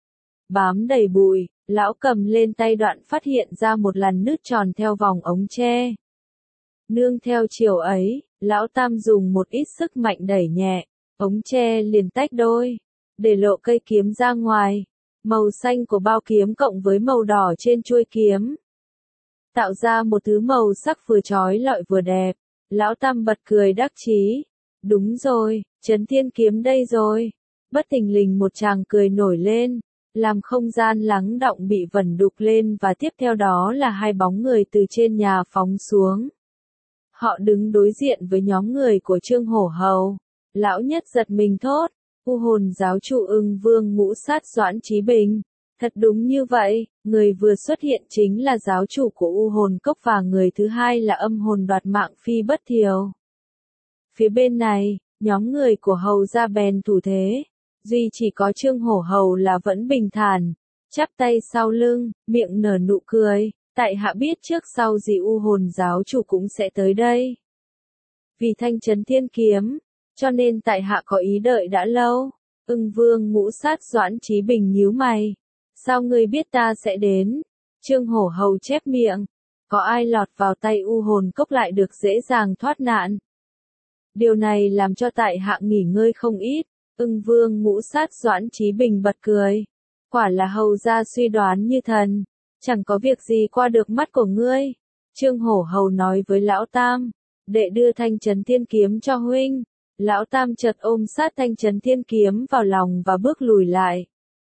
Bám đầy bụi, lão cầm lên tay đoạn phát hiện ra một làn nứt tròn theo vòng ống tre. Nương theo chiều ấy, lão Tam dùng một ít sức mạnh đẩy nhẹ, ống tre liền tách đôi, để lộ cây kiếm ra ngoài. Màu xanh của bao kiếm cộng với màu đỏ trên chuôi kiếm. Tạo ra một thứ màu sắc vừa chói lọi vừa đẹp. Lão Tam bật cười đắc chí. Đúng rồi, Trấn Thiên Kiếm đây rồi. Bất thình lình một chàng cười nổi lên, làm không gian lắng đọng bị vẩn đục lên và tiếp theo đó là hai bóng người từ trên nhà phóng xuống. Họ đứng đối diện với nhóm người của Trương Hổ Hầu. Lão Nhất giật mình thốt. U hồn giáo chủ Ưng Vương ngũ sát Doãn Chí Bình. Thật đúng như vậy, người vừa xuất hiện chính là giáo chủ của U hồn cốc và người thứ hai là âm hồn đoạt mạng Phi Bất Thiều. Phía bên này, nhóm người của Hầu gia bèn thủ thế, duy chỉ có Trương Hổ Hầu là vẫn bình thản, chắp tay sau lưng, miệng nở nụ cười, tại hạ biết trước sau gì U hồn giáo chủ cũng sẽ tới đây. Vì thanh trấn thiên kiếm, cho nên tại hạ có ý đợi đã lâu. Ưng Vương ngũ sát Doãn Chí Bình nhíu mày. Sao ngươi biết ta sẽ đến? Trương Hổ Hầu chép miệng. Có ai lọt vào tay U hồn cốc lại được dễ dàng thoát nạn? Điều này làm cho tại hạ nghỉ ngơi không ít. Ưng Vương ngũ sát Doãn Chí Bình bật cười. Quả là hầu gia suy đoán như thần. Chẳng có việc gì qua được mắt của ngươi. Trương Hổ Hầu nói với Lão Tam. Đệ đưa thanh trấn thiên kiếm cho huynh. Lão Tam chợt ôm sát thanh trấn thiên kiếm vào lòng và bước lùi lại.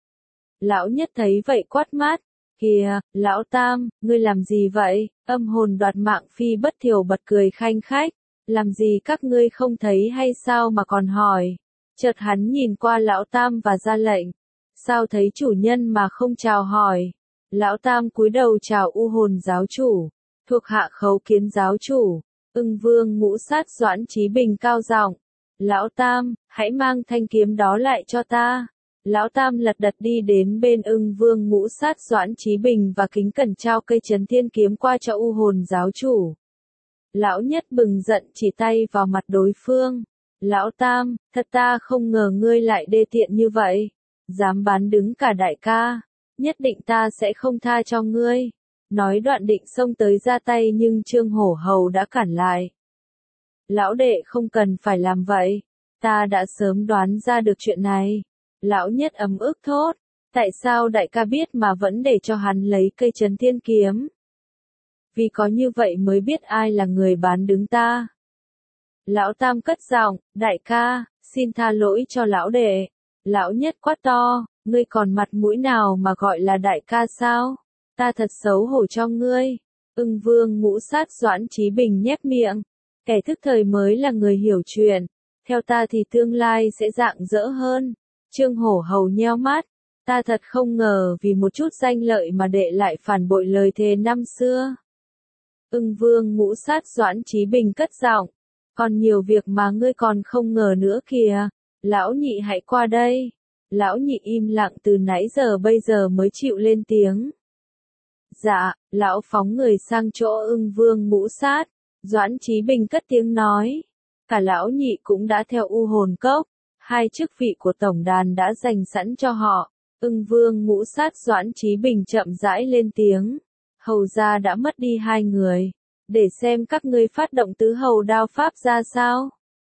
Lão Nhất thấy vậy quát mát. Kìa, Lão Tam, ngươi làm gì vậy? Âm hồn đoạt mạng Phi Bất Thiều bật cười khanh khách. Làm gì các ngươi không thấy hay sao mà còn hỏi? Chợt hắn nhìn qua Lão Tam và ra lệnh. Sao thấy chủ nhân mà không chào hỏi? Lão Tam cúi đầu chào U hồn giáo chủ. Thuộc hạ khấu kiến giáo chủ. Ưng Vương ngũ sát Doãn Chí Bình cao giọng. Lão Tam, hãy mang thanh kiếm đó lại cho ta. Lão Tam lật đật đi đến bên Ưng Vương ngũ sát Doãn Chí Bình và kính cẩn trao cây trấn thiên kiếm qua cho U hồn giáo chủ. Lão Nhất bừng giận chỉ tay vào mặt đối phương. Lão Tam, thật ta không ngờ ngươi lại đê tiện như vậy. Dám bán đứng cả đại ca. Nhất định ta sẽ không tha cho ngươi. Nói đoạn định xông tới ra tay nhưng Trương Hổ Hầu đã cản lại. Lão đệ không cần phải làm vậy. Ta đã sớm đoán ra được chuyện này. Lão Nhất ấm ức thốt. Tại sao đại ca biết mà vẫn để cho hắn lấy cây trấn thiên kiếm? Vì có như vậy mới biết ai là người bán đứng ta. Lão Tam cất giọng, đại ca, xin tha lỗi cho lão đệ. Lão Nhất quát to, ngươi còn mặt mũi nào mà gọi là đại ca sao? Ta thật xấu hổ cho ngươi. Ưng Vương ngũ sát Doãn Chí Bình nhếch miệng. Kẻ thức thời mới là người hiểu chuyện. Theo ta thì tương lai sẽ rạng rỡ hơn. Trương Hổ Hầu nheo mắt. Ta thật không ngờ vì một chút danh lợi mà đệ lại phản bội lời thề năm xưa. Ưng Vương ngũ sát Doãn Chí Bình cất giọng. Còn nhiều việc mà ngươi còn không ngờ nữa kìa. Lão Nhị hãy qua đây. Lão Nhị im lặng từ nãy giờ bây giờ mới chịu lên tiếng. Dạ, lão phóng người sang chỗ Ưng Vương ngũ sát. Doãn Chí Bình cất tiếng nói. Cả lão Nhị cũng đã theo U hồn cốc. Hai chức vị của tổng đàn đã dành sẵn cho họ. Ưng Vương ngũ sát Doãn Chí Bình chậm rãi lên tiếng. Hầu gia đã mất đi hai người. Để xem các ngươi phát động tứ hầu đao pháp ra sao.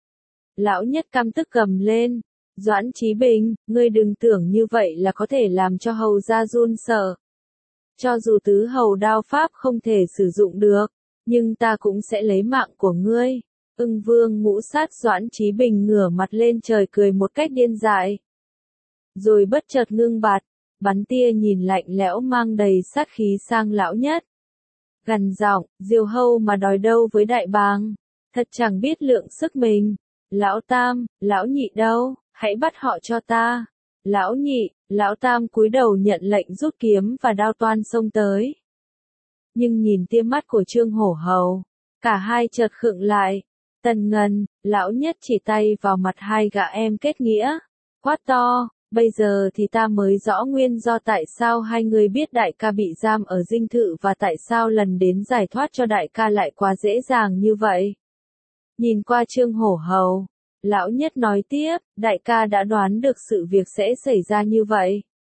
Lão Nhất căm tức gầm lên. Doãn Chí Bình, ngươi đừng tưởng như vậy là có thể làm cho hầu gia run sợ. Cho dù tứ hầu đao pháp không thể sử dụng được, nhưng ta cũng sẽ lấy mạng của ngươi. Ưng Vương ngũ sát Doãn Chí Bình ngửa mặt lên trời cười một cách điên dại. Rồi bất chợt ngưng bặt, bắn tia nhìn lạnh lẽo mang đầy sát khí sang lão Nhất. Gằn giọng, Diều Hâu mà đòi đâu với đại bàng, thật chẳng biết lượng sức mình. Lão Tam, lão Nhị đâu, hãy bắt họ cho ta. Lão Nhị, lão Tam cúi đầu nhận lệnh rút kiếm và đao toan xông tới. Nhưng nhìn tia mắt của Trương Hổ Hầu, cả hai chợt khựng lại. Tần Ngân, lão Nhất chỉ tay vào mặt hai gã em kết nghĩa, quát to, bây giờ thì ta mới rõ nguyên do tại sao hai người biết đại ca bị giam ở dinh thự và tại sao lần đến giải thoát cho đại ca lại quá dễ dàng như vậy. Nhìn qua Trương Hổ Hầu, lão Nhất nói tiếp, đại ca đã đoán được sự việc sẽ xảy ra như vậy.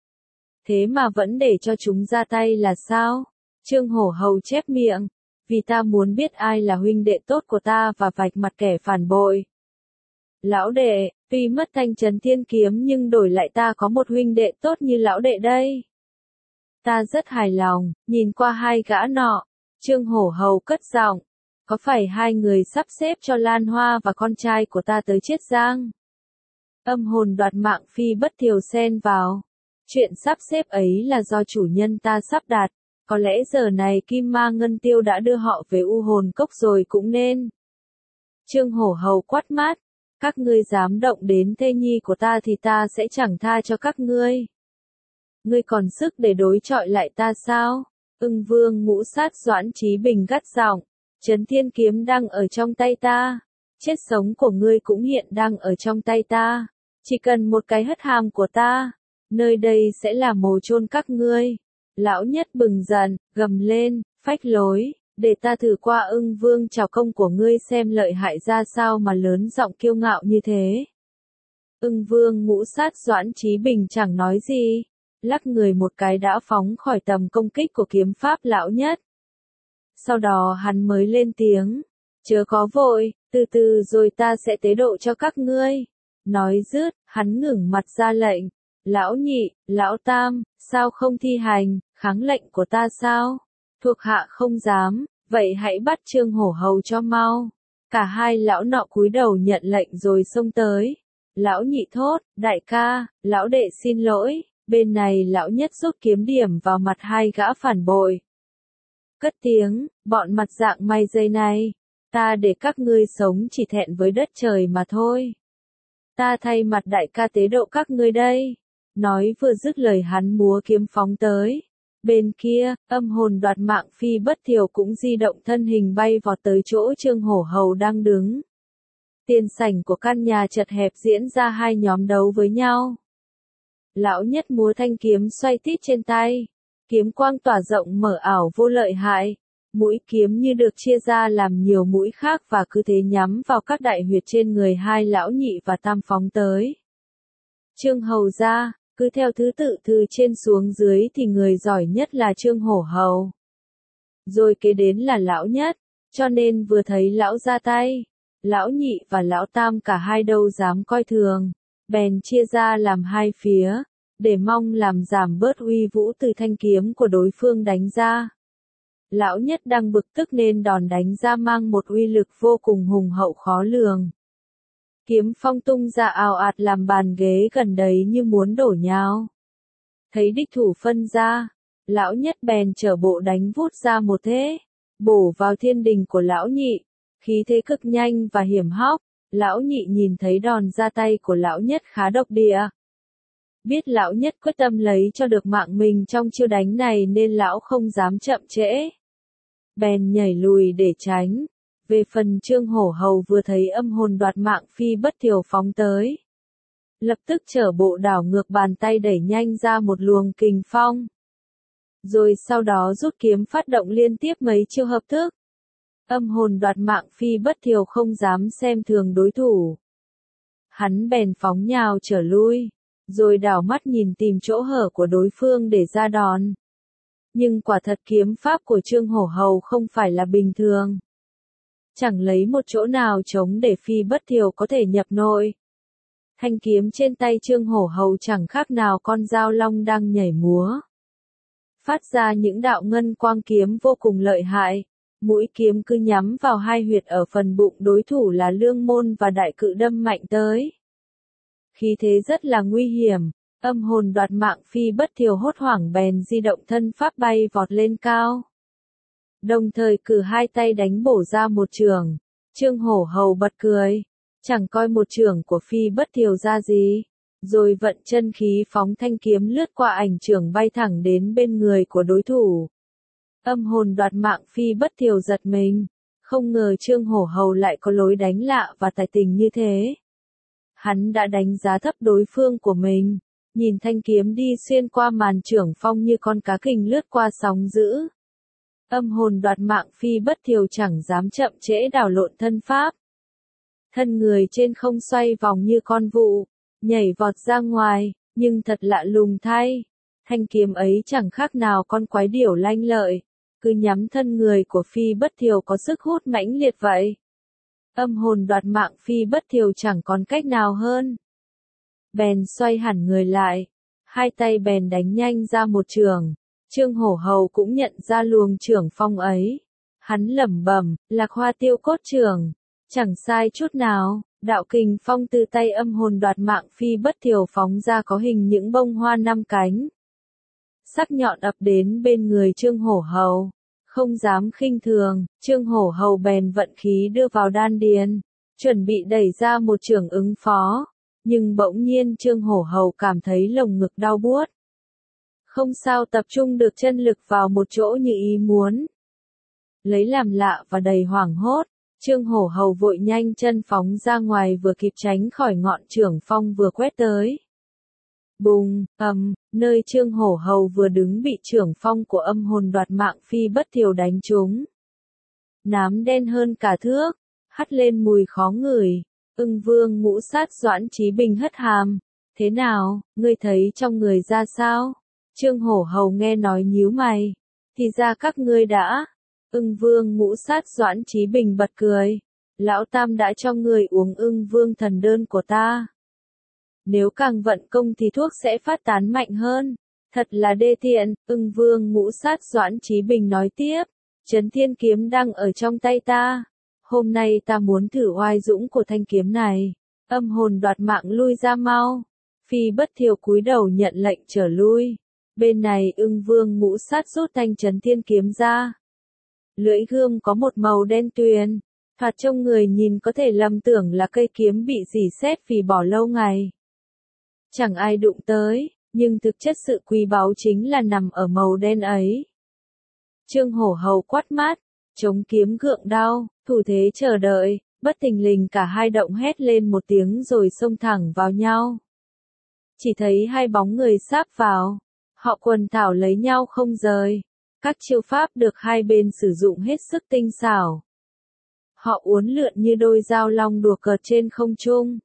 Thế mà vẫn để cho chúng ra tay là sao? Trương Hổ Hầu chép miệng. Vì ta muốn biết ai là huynh đệ tốt của ta và vạch mặt kẻ phản bội. Lão đệ, tuy mất thanh trấn thiên kiếm nhưng đổi lại ta có một huynh đệ tốt như lão đệ đây. Ta rất hài lòng, nhìn qua hai gã nọ. Trương Hổ Hầu cất giọng. Có phải hai người sắp xếp cho Lan Hoa và con trai của ta tới Chiết Giang? Âm hồn đoạt mạng Phi Bất Thiều xen vào. Chuyện sắp xếp ấy là do chủ nhân ta sắp đặt. Có lẽ giờ này Kim Ma Ngân Tiêu đã đưa họ về U hồn cốc rồi cũng nên. Trương Hổ Hầu quát mát. Các ngươi dám động đến thê nhi của ta thì ta sẽ chẳng tha cho các ngươi. Ngươi còn sức để đối chọi lại ta sao? Ưng Vương Ngũ Sát Doãn Chí Bình gắt giọng, Chấn Thiên Kiếm đang ở trong tay ta, chết sống của ngươi cũng hiện đang ở trong tay ta, chỉ cần một cái hất hàm của ta, nơi đây sẽ là mồ chôn các ngươi. Lão Nhất bừng giận, gầm lên, phách lối, để ta thử qua Ưng Vương trảo công của ngươi xem lợi hại ra sao mà lớn giọng kiêu ngạo như thế. Ưng Vương Ngũ Sát Doãn Chí Bình chẳng nói gì, lắc người một cái đã phóng khỏi tầm công kích của kiếm pháp Lão Nhất. Sau đó hắn mới lên tiếng, chớ có vội, từ từ rồi ta sẽ tế độ cho các ngươi. Nói dứt, hắn ngẩng mặt ra lệnh, Lão Nhị, Lão Tam, sao không thi hành, kháng lệnh của ta sao? Thuộc hạ không dám, vậy hãy bắt Trương Hổ Hầu cho mau. Cả hai lão nọ cúi đầu nhận lệnh rồi xông tới. Lão Nhị thốt, đại ca, lão đệ xin lỗi, bên này Lão Nhất rút kiếm điểm vào mặt hai gã phản bội. Cất tiếng, bọn mặt dạng mày dây này, ta để các ngươi sống chỉ thẹn với đất trời mà thôi. Ta thay mặt đại ca tế độ các ngươi đây. Nói vừa dứt lời hắn múa kiếm phóng tới. Bên kia, âm hồn đoạt mạng Phi Bất Thiều cũng di động thân hình bay vọt tới chỗ Trương Hổ Hầu đang đứng. Tiền sảnh của căn nhà chật hẹp diễn ra hai nhóm đấu với nhau. Lão Nhất múa thanh kiếm xoay tít trên tay. Kiếm quang tỏa rộng mở ảo vô lợi hại. Mũi kiếm như được chia ra làm nhiều mũi khác và cứ thế nhắm vào các đại huyệt trên người hai lão nhị và tam phóng tới. Trương Hầu ra, cứ theo thứ tự từ trên xuống dưới thì người giỏi nhất là Trương Hổ Hầu. Rồi kế đến là Lão Nhất, cho nên vừa thấy lão ra tay, Lão Nhị và Lão Tam cả hai đâu dám coi thường, bèn chia ra làm hai phía, để mong làm giảm bớt uy vũ từ thanh kiếm của đối phương đánh ra. Lão Nhất đang bực tức nên đòn đánh ra mang một uy lực vô cùng hùng hậu khó lường. Kiếm phong tung ra ào ạt làm bàn ghế gần đấy như muốn đổ nhào. Thấy địch thủ phân ra, Lão Nhất bèn trở bộ đánh vút ra một thế, bổ vào thiên đình của Lão Nhị, khí thế cực nhanh và hiểm hóc. Lão Nhị nhìn thấy đòn ra tay của Lão Nhất khá độc địa. Biết Lão Nhất quyết tâm lấy cho được mạng mình trong chiêu đánh này nên lão không dám chậm trễ. Bèn nhảy lùi để tránh. Về phần Trương Hổ Hầu vừa thấy âm hồn đoạt mạng Phi Bất Thiều phóng tới, lập tức trở bộ đảo ngược bàn tay đẩy nhanh ra một luồng kình phong. Rồi sau đó rút kiếm phát động liên tiếp mấy chiêu hợp thức. Âm hồn đoạt mạng Phi Bất Thiều không dám xem thường đối thủ. Hắn bèn phóng nhào trở lui, rồi đảo mắt nhìn tìm chỗ hở của đối phương để ra đòn. Nhưng quả thật kiếm pháp của Trương Hổ Hầu không phải là bình thường. Chẳng lấy một chỗ nào trống để Phi Bất Thiều có thể nhập nội. Thanh kiếm trên tay Trương Hổ Hầu chẳng khác nào con dao long đang nhảy múa. Phát ra những đạo ngân quang kiếm vô cùng lợi hại. Mũi kiếm cứ nhắm vào hai huyệt ở phần bụng đối thủ là Lương Môn và Đại Cự đâm mạnh tới. Khí thế rất là nguy hiểm, âm hồn đoạt mạng Phi Bất Thiều hốt hoảng bèn di động thân pháp bay vọt lên cao. Đồng thời cử hai tay đánh bổ ra một chưởng. Trương Hổ Hầu bật cười, chẳng coi một chưởng của Phi Bất Thiều ra gì, rồi vận chân khí phóng thanh kiếm lướt qua ảnh chưởng bay thẳng đến bên người của đối thủ. Âm hồn đoạt mạng Phi Bất Thiều giật mình, không ngờ Trương Hổ Hầu lại có lối đánh lạ và tài tình như thế. Hắn đã đánh giá thấp đối phương của mình, nhìn thanh kiếm đi xuyên qua màn chưởng phong như con cá kình lướt qua sóng dữ. Âm hồn đoạt mạng Phi Bất Thiều chẳng dám chậm trễ đảo lộn thân pháp. Thân người trên không xoay vòng như con vụ, nhảy vọt ra ngoài, nhưng thật lạ lùng thay. Thanh kiếm ấy chẳng khác nào con quái điểu lanh lợi, cứ nhắm thân người của Phi Bất Thiều có sức hút mãnh liệt vậy. Âm hồn đoạt mạng Phi Bất Thiều chẳng còn cách nào hơn. Bèn xoay hẳn người lại, hai tay bèn đánh nhanh ra một chưởng. Trương Hổ Hầu cũng nhận ra luồng chưởng phong ấy. Hắn lẩm bẩm, Lạc Hoa Tiêu Cốt chưởng, chẳng sai chút nào. Đạo kình phong từ tay âm hồn đoạt mạng Phi Bất Thiều phóng ra có hình những bông hoa năm cánh. Sắc nhọn ập đến bên người Trương Hổ Hầu. Không dám khinh thường, Trương Hổ Hầu bèn vận khí đưa vào đan điền. chuẩn bị đẩy ra một chưởng ứng phó, nhưng bỗng nhiên Trương Hổ Hầu cảm thấy lồng ngực đau buốt. Không sao tập trung được chân lực vào một chỗ như ý muốn. Lấy làm lạ và đầy hoảng hốt, Trương Hổ Hầu vội nhanh chân phóng ra ngoài vừa kịp tránh khỏi ngọn chưởng phong vừa quét tới. Bùng, ầm, nơi Trương Hổ Hầu vừa đứng bị chưởng phong của âm hồn đoạt mạng Phi Bất Thiều đánh trúng. Nám đen hơn cả thước, hắt lên mùi khó ngửi. Ưng Vương Ngũ Sát Doãn Chí Bình hất hàm. Thế nào, ngươi thấy trong người ra sao? Trương Hổ Hầu nghe nói nhíu mày. Thì ra các ngươi đã. Ưng Vương Ngũ Sát Doãn Chí Bình bật cười. Lão Tam đã cho người uống Ưng Vương thần đơn của ta. Nếu càng vận công thì thuốc sẽ phát tán mạnh hơn. Thật là đê tiện, Ưng Vương Ngũ Sát Doãn Chí Bình nói tiếp. Chấn Thiên Kiếm đang ở trong tay ta. Hôm nay ta muốn thử oai dũng của thanh kiếm này. Âm hồn đoạt mạng lui ra mau. Phi Bất Thiều cúi đầu nhận lệnh trở lui. Bên này Ưng Vương Ngũ Sát rút thanh Chấn Thiên Kiếm ra. Lưỡi gươm có một màu đen tuyền. Thoạt trông người nhìn có thể lầm tưởng là cây kiếm bị rỉ sét vì bỏ lâu ngày. Chẳng ai đụng tới, nhưng thực chất sự quý báu chính là nằm ở màu đen ấy. Trương Hổ Hầu quát mát, chống kiếm gượng đao, thủ thế chờ đợi, bất thình lình cả hai động hét lên một tiếng rồi xông thẳng vào nhau. Chỉ thấy hai bóng người sáp vào, họ quần thảo lấy nhau không rời, các chiêu pháp được hai bên sử dụng hết sức tinh xảo. Họ uốn lượn như đôi dao long đùa cợt trên không trung.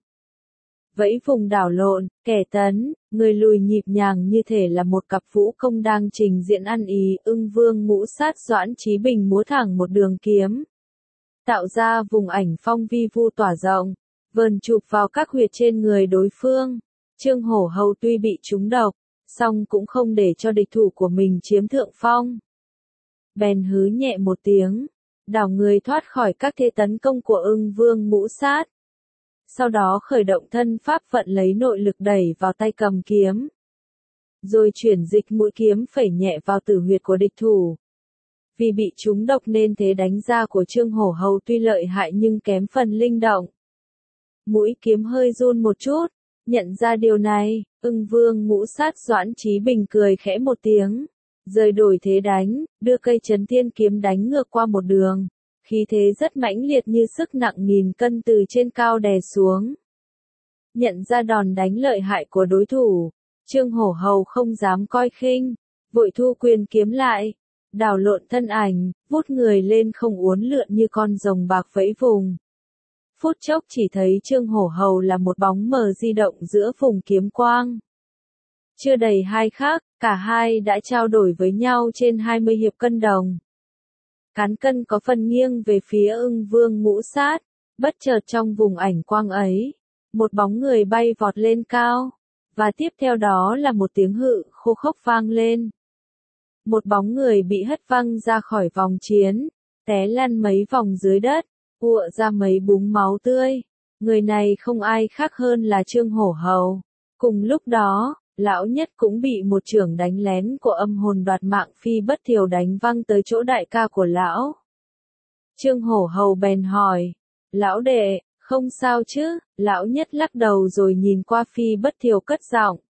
Vẫy vùng đảo lộn, kẻ tấn, người lùi nhịp nhàng như thể là một cặp vũ công đang trình diễn ăn ý. Ưng Vương Ngũ Sát Doãn Chí Bình múa thẳng một đường kiếm, tạo ra vùng ảnh phong vi vu tỏa rộng, vờn chụp vào các huyệt trên người đối phương. Trương Hổ Hầu tuy bị trúng độc, song cũng không để cho địch thủ của mình chiếm thượng phong. Bèn hứ nhẹ một tiếng, đảo người thoát khỏi các thế tấn công của Ưng Vương Ngũ Sát. Sau đó khởi động thân pháp vận lấy nội lực đẩy vào tay cầm kiếm. Rồi chuyển dịch mũi kiếm phẩy nhẹ vào tử huyệt của địch thủ. Vì bị trúng độc nên thế đánh ra của Trương Hổ Hầu tuy lợi hại nhưng kém phần linh động. Mũi kiếm hơi run một chút, nhận ra điều này, Ưng Vương Ngũ Sát Doãn Chí Bình cười khẽ một tiếng. Rời đổi thế đánh, đưa cây Chấn Thiên Kiếm đánh ngược qua một đường. Khí thế rất mãnh liệt như sức nặng nghìn cân từ trên cao đè xuống. Nhận ra đòn đánh lợi hại của đối thủ, Trương Hổ Hầu không dám coi khinh, vội thu quyền kiếm lại, đảo lộn thân ảnh, vút người lên không uốn lượn như con rồng bạc vẫy vùng. Phút chốc chỉ thấy Trương Hổ Hầu là một bóng mờ di động giữa vùng kiếm quang. Chưa đầy hai khắc, cả hai đã trao đổi với nhau trên hai mươi hiệp cân đồng. Cán cân có phần nghiêng về phía Ưng Vương Ngũ Sát, bất chợt trong vùng ảnh quang ấy, một bóng người bay vọt lên cao, và tiếp theo đó là một tiếng hự khô khốc vang lên. Một bóng người bị hất văng ra khỏi vòng chiến, té lăn mấy vòng dưới đất, ụa ra mấy búng máu tươi. Người này không ai khác hơn là Trương Hổ Hầu. Cùng lúc đó, Lão Nhất cũng bị một chưởng đánh lén của âm hồn đoạt mạng Phi Bất Thiều đánh văng tới chỗ đại ca của lão. Trương Hổ Hầu bèn hỏi, lão đệ, không sao chứ? Lão Nhất lắc đầu rồi nhìn qua Phi Bất Thiều cất giọng.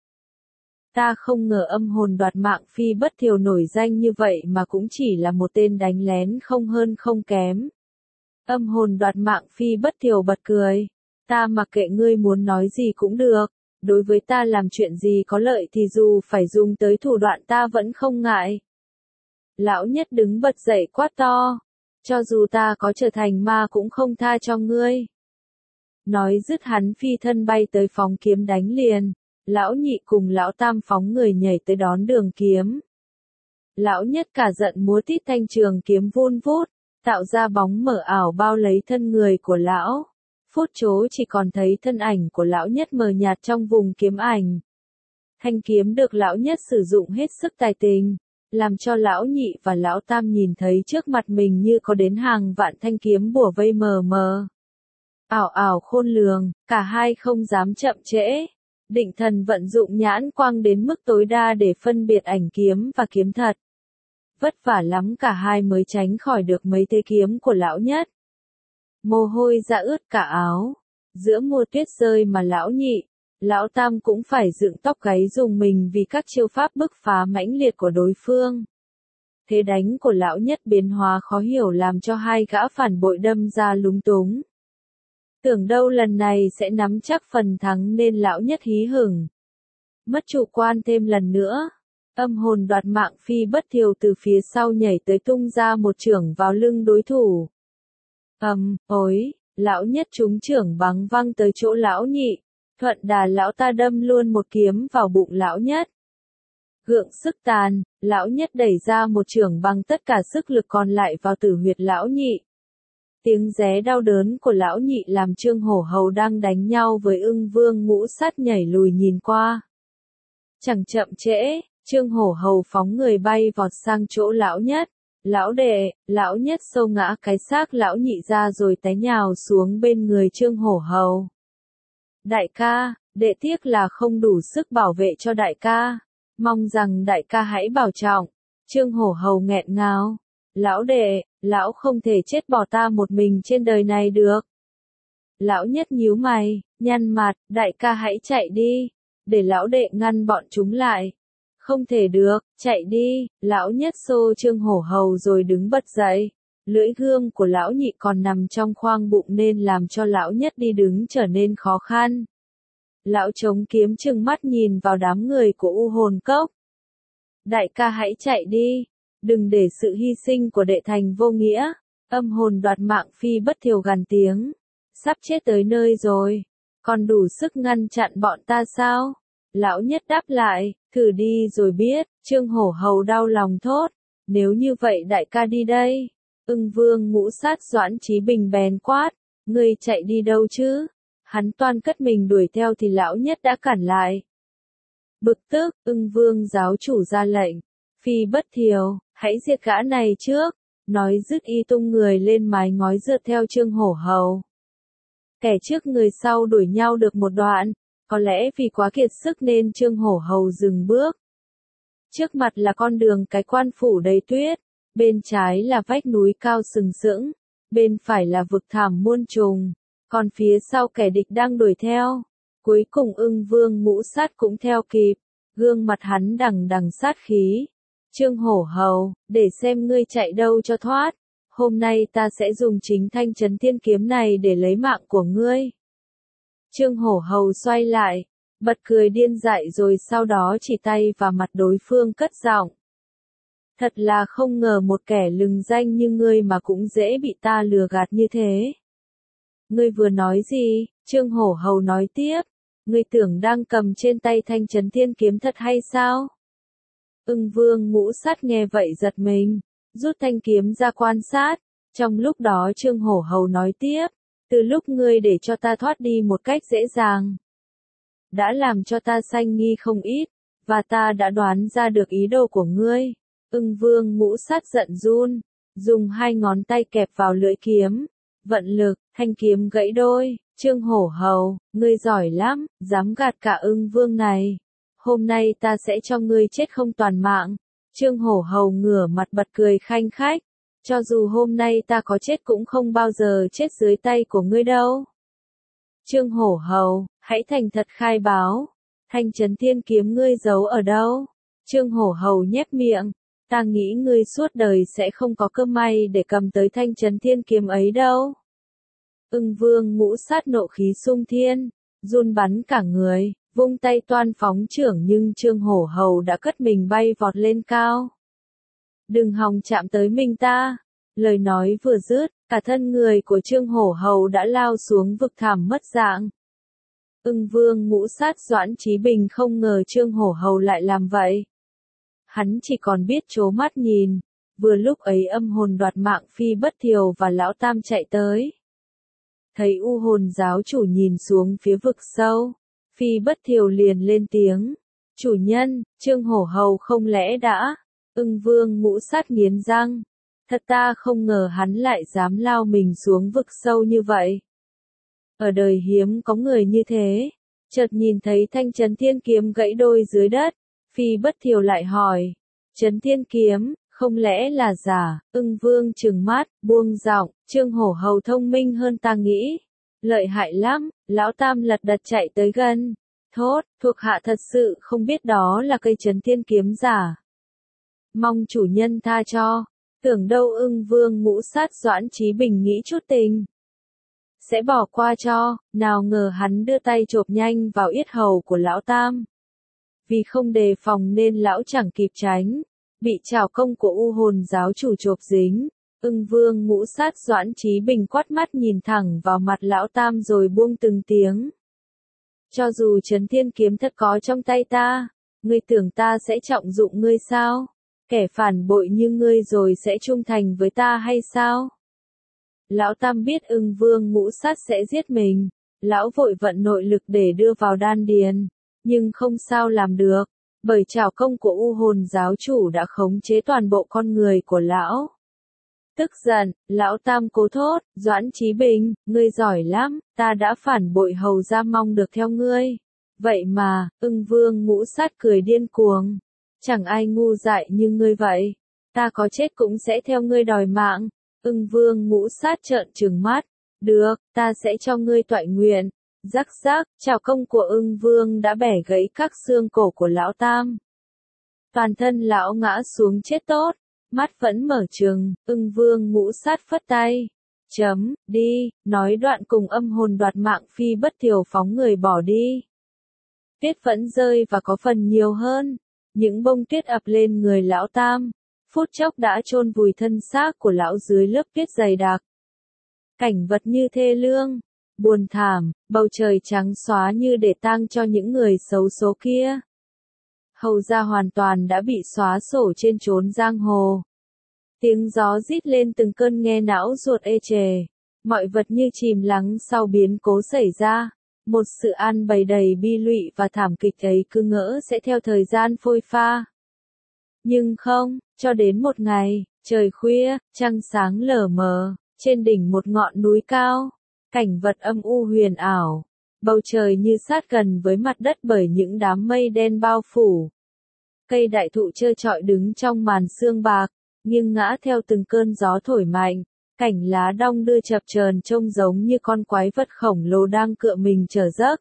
Ta không ngờ âm hồn đoạt mạng Phi Bất Thiều nổi danh như vậy mà cũng chỉ là một tên đánh lén không hơn không kém. Âm hồn đoạt mạng Phi Bất Thiều bật cười, ta mặc kệ ngươi muốn nói gì cũng được. Đối với ta làm chuyện gì có lợi thì dù phải dùng tới thủ đoạn ta vẫn không ngại. Lão Nhất đứng bật dậy quát to, cho dù ta có trở thành ma cũng không tha cho ngươi. Nói dứt hắn phi thân bay tới phóng kiếm đánh liền, Lão Nhị cùng Lão Tam phóng người nhảy tới đón đường kiếm. Lão Nhất cả giận múa tít thanh trường kiếm vun vút, tạo ra bóng mở ảo bao lấy thân người của lão. Phút chốc chỉ còn thấy thân ảnh của Lão Nhất mờ nhạt trong vùng kiếm ảnh. Thanh kiếm được Lão Nhất sử dụng hết sức tài tình, làm cho Lão Nhị và Lão Tam nhìn thấy trước mặt mình như có đến hàng vạn thanh kiếm bủa vây mờ mờ. Ảo ảo khôn lường, cả hai không dám chậm trễ. Định thần vận dụng nhãn quang đến mức tối đa để phân biệt ảnh kiếm và kiếm thật. Vất vả lắm cả hai mới tránh khỏi được mấy thế kiếm của Lão Nhất. mồ hôi ra ướt cả áo. Giữa mùa tuyết rơi mà lão nhị, lão tam cũng phải dựng tóc gáy dùng mình vì các chiêu pháp bức phá mãnh liệt của đối phương. Thế đánh của lão nhất biến hóa khó hiểu làm cho hai gã phản bội đâm ra lúng túng. Tưởng đâu lần này sẽ nắm chắc phần thắng nên lão nhất hí hửng. Mất chủ quan thêm lần nữa. Âm hồn đoạt mạng Phi Bất Thiều từ phía sau nhảy tới tung ra một chưởng vào lưng đối thủ. Ầm, ối, lão nhất trúng chưởng bắn văng tới chỗ lão nhị. Thuận đà lão ta đâm luôn một kiếm vào bụng lão nhất. Gượng sức tàn, lão nhất đẩy ra một chưởng bằng tất cả sức lực còn lại vào tử huyệt lão nhị. Tiếng ré đau đớn của lão nhị làm Trương Hổ Hầu đang đánh nhau với Ưng Vương Ngũ Sát nhảy lùi nhìn qua. Chẳng chậm trễ, Trương Hổ Hầu phóng người bay vọt sang chỗ lão nhất. Lão đệ, lão nhất sâu ngã cái xác lão nhị ra rồi té nhào xuống bên người Trương Hổ Hầu. Đại ca, đệ tiếc là không đủ sức bảo vệ cho đại ca. Mong rằng đại ca hãy bảo trọng. Trương Hổ Hầu nghẹn ngào. Lão đệ, lão không thể chết bỏ ta một mình trên đời này được. Lão nhất nhíu mày, nhăn mặt, đại ca hãy chạy đi, để lão đệ ngăn bọn chúng lại. Không thể được, chạy đi, lão nhất xô Trương Hổ Hầu rồi đứng bật dậy. Lưỡi gươm của lão nhị còn nằm trong khoang bụng nên làm cho lão nhất đi đứng trở nên khó khăn. Lão chống kiếm trừng mắt nhìn vào đám người của U Hồn Cốc. Đại ca hãy chạy đi, đừng để sự hy sinh của đệ thành vô nghĩa. Âm hồn đoạt mạng Phi Bất Thiều gằn tiếng. Sắp chết tới nơi rồi, còn đủ sức ngăn chặn bọn ta sao? Lão nhất đáp lại, thử đi rồi biết. Trương Hổ Hầu đau lòng thốt. Nếu như vậy đại ca đi đây. Ưng Vương Ngũ Sát Doãn Chí Bình bèn quát. Ngươi chạy đi đâu chứ? Hắn toan cất mình đuổi theo thì lão nhất đã cản lại. Bực tức, Ưng Vương giáo chủ ra lệnh. Phi Bất Thiều, hãy diệt gã này trước. Nói dứt y tung người lên mái ngói rượt theo Trương Hổ Hầu. Kẻ trước người sau đuổi nhau được một đoạn. Có lẽ vì quá kiệt sức nên Trương Hổ Hầu dừng bước. Trước mặt là con đường cái quan phủ đầy tuyết. Bên trái là vách núi cao sừng sững. Bên phải là vực thẳm muôn trùng. Còn phía sau kẻ địch đang đuổi theo. Cuối cùng Ưng Vương Ngũ Sát cũng theo kịp. Gương mặt hắn đằng đằng sát khí. Trương Hổ Hầu, để xem ngươi chạy đâu cho thoát. Hôm nay ta sẽ dùng chính thanh Chấn Thiên kiếm này để lấy mạng của ngươi. Trương Hổ Hầu xoay lại, bật cười điên dại rồi sau đó chỉ tay vào mặt đối phương cất giọng. Thật là không ngờ một kẻ lừng danh như ngươi mà cũng dễ bị ta lừa gạt như thế. Ngươi vừa nói gì? Trương Hổ Hầu nói tiếp. Ngươi tưởng đang cầm trên tay thanh Chấn Thiên kiếm thật hay sao? Ưng Vương Ngũ Sát nghe vậy giật mình, rút thanh kiếm ra quan sát. Trong lúc đó Trương Hổ Hầu nói tiếp. Từ lúc ngươi để cho ta thoát đi một cách dễ dàng, đã làm cho ta sanh nghi không ít, và ta đã đoán ra được ý đồ của ngươi. Ưng Vương Ngũ Sát giận run, dùng hai ngón tay kẹp vào lưỡi kiếm, vận lực, thanh kiếm gãy đôi. Trương Hổ Hầu, ngươi giỏi lắm, dám gạt cả Ưng Vương này. Hôm nay ta sẽ cho ngươi chết không toàn mạng. Trương Hổ Hầu ngửa mặt bật cười khanh khách. Cho dù hôm nay ta có chết cũng không bao giờ chết dưới tay của ngươi đâu. Trương Hổ Hầu, hãy thành thật khai báo. Thanh Chấn Thiên kiếm ngươi giấu ở đâu? Trương Hổ Hầu nhếch miệng. Ta nghĩ ngươi suốt đời sẽ không có cơ may để cầm tới Thanh Chấn Thiên kiếm ấy đâu. Ưng Vương Ngũ Sát nộ khí sung thiên, run bắn cả người, vung tay toan phóng chưởng nhưng Trương Hổ Hầu đã cất mình bay vọt lên cao. Đừng hòng chạm tới mình ta. Lời nói vừa dứt, cả thân người của Trương Hổ Hầu đã lao xuống vực thẳm mất dạng. Ưng Vương Ngũ Sát Doãn Chí Bình không ngờ Trương Hổ Hầu lại làm vậy. Hắn chỉ còn biết trố mắt nhìn. Vừa lúc ấy âm hồn đoạt mạng Phi Bất Thiều và Lão Tam chạy tới. Thấy U Hồn giáo chủ nhìn xuống phía vực sâu, Phi Bất Thiều liền lên tiếng. Chủ nhân, Trương Hổ Hầu không lẽ đã... Ưng Vương Ngũ Sát nghiến răng. Thật ta không ngờ hắn lại dám lao mình xuống vực sâu như vậy. Ở đời hiếm có người như thế. Chợt nhìn thấy thanh Chấn Thiên kiếm gãy đôi dưới đất. Phi Bất Thiều lại hỏi. Chấn Thiên kiếm, Không lẽ là giả, ưng vương trừng mắt, buông giọng, Trương Hổ Hầu thông minh hơn ta nghĩ. Lợi hại lắm, lão tam lật đật chạy tới gần. Thốt, thuộc hạ thật sự không biết đó là cây Chấn Thiên kiếm giả. Mong chủ nhân tha cho, tưởng đâu ưng vương ngũ sát Doãn Chí Bình nghĩ chút tình. Sẽ bỏ qua cho, nào ngờ hắn đưa tay chộp nhanh vào yết hầu của lão tam. Vì không đề phòng nên lão chẳng kịp tránh, bị trảo công của u hồn giáo chủ chộp dính. Ưng vương ngũ sát Doãn Chí Bình quát mắt nhìn thẳng vào mặt lão tam rồi buông từng tiếng. Cho dù Chấn Thiên kiếm thật có trong tay ta, ngươi tưởng ta sẽ trọng dụng ngươi sao? Kẻ phản bội như ngươi rồi sẽ trung thành với ta hay sao? Lão tam biết ưng vương ngũ sát sẽ giết mình, lão vội vận nội lực để đưa vào đan điền, nhưng không sao làm được, bởi trảo công của u hồn giáo chủ đã khống chế toàn bộ con người của lão. Tức giận, lão tam cố thốt, Doãn Chí Bình, ngươi giỏi lắm, ta đã phản bội hầu ra mong được theo ngươi. Vậy mà, ưng vương ngũ sát cười điên cuồng. Chẳng ai ngu dại như ngươi vậy. Ta có chết cũng sẽ theo ngươi đòi mạng. Ưng vương ngũ sát trợn trừng mắt. Được, ta sẽ cho ngươi toại nguyện. Rắc rắc, trảo công của ưng vương đã bẻ gãy các xương cổ của lão tam. Toàn thân lão ngã xuống chết tốt. Mắt vẫn mở trừng, ưng vương ngũ sát phất tay. Chấm, đi, nói đoạn cùng âm hồn đoạt mạng phi bất thiểu phóng người bỏ đi. Tuyết vẫn rơi và có phần nhiều hơn. Những bông tuyết ập lên người lão tam. Phút chốc đã chôn vùi thân xác của lão dưới lớp tuyết dày đặc. Cảnh vật như thê lương, buồn thảm, bầu trời trắng xóa như để tang cho những người xấu số kia. Hầu ra hoàn toàn đã bị xóa sổ trên chốn giang hồ. Tiếng gió rít lên từng cơn nghe não ruột ê chề. Mọi vật như chìm lắng sau biến cố xảy ra. Một sự an bày đầy bi lụy và thảm kịch ấy cứ ngỡ sẽ theo thời gian phôi pha. Nhưng không, cho đến một ngày, trời khuya, trăng sáng lờ mờ, trên đỉnh một ngọn núi cao. Cảnh vật âm u huyền ảo. Bầu trời như sát gần với mặt đất bởi những đám mây đen bao phủ. Cây đại thụ trơ trọi đứng trong màn sương bạc, nghiêng ngã theo từng cơn gió thổi mạnh. Cảnh lá đong đưa chập chờn trông giống như con quái vật khổng lồ đang cựa mình trở giấc.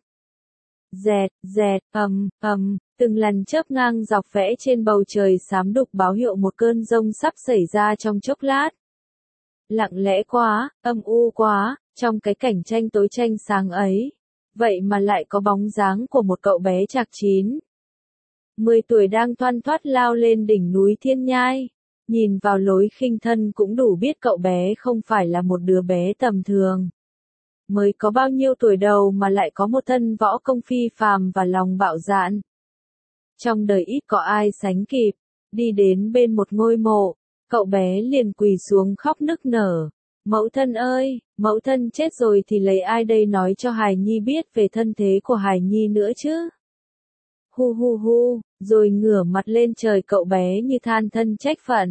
Dẹt, dẹt, ầm, ầm, từng lần chớp ngang dọc vẽ trên bầu trời xám đục báo hiệu một cơn giông sắp xảy ra trong chốc lát. Lặng lẽ quá, âm u quá, trong cái cảnh tranh tối tranh sáng ấy. Vậy mà lại có bóng dáng của một cậu bé trạc chín. Mười tuổi đang thoăn thoắt lao lên đỉnh núi Thiên Nhai. Nhìn vào lối khinh thân cũng đủ biết cậu bé không phải là một đứa bé tầm thường. Mới có bao nhiêu tuổi đầu mà lại có một thân võ công phi phàm và lòng bạo dạn. Trong đời ít có ai sánh kịp. Đi đến bên một ngôi mộ, cậu bé liền quỳ xuống khóc nức nở. Mẫu thân ơi, mẫu thân chết rồi thì lấy ai đây nói cho hài nhi biết về thân thế của hài nhi nữa chứ? Hu hu hu, rồi ngửa mặt lên trời cậu bé như than thân trách phận.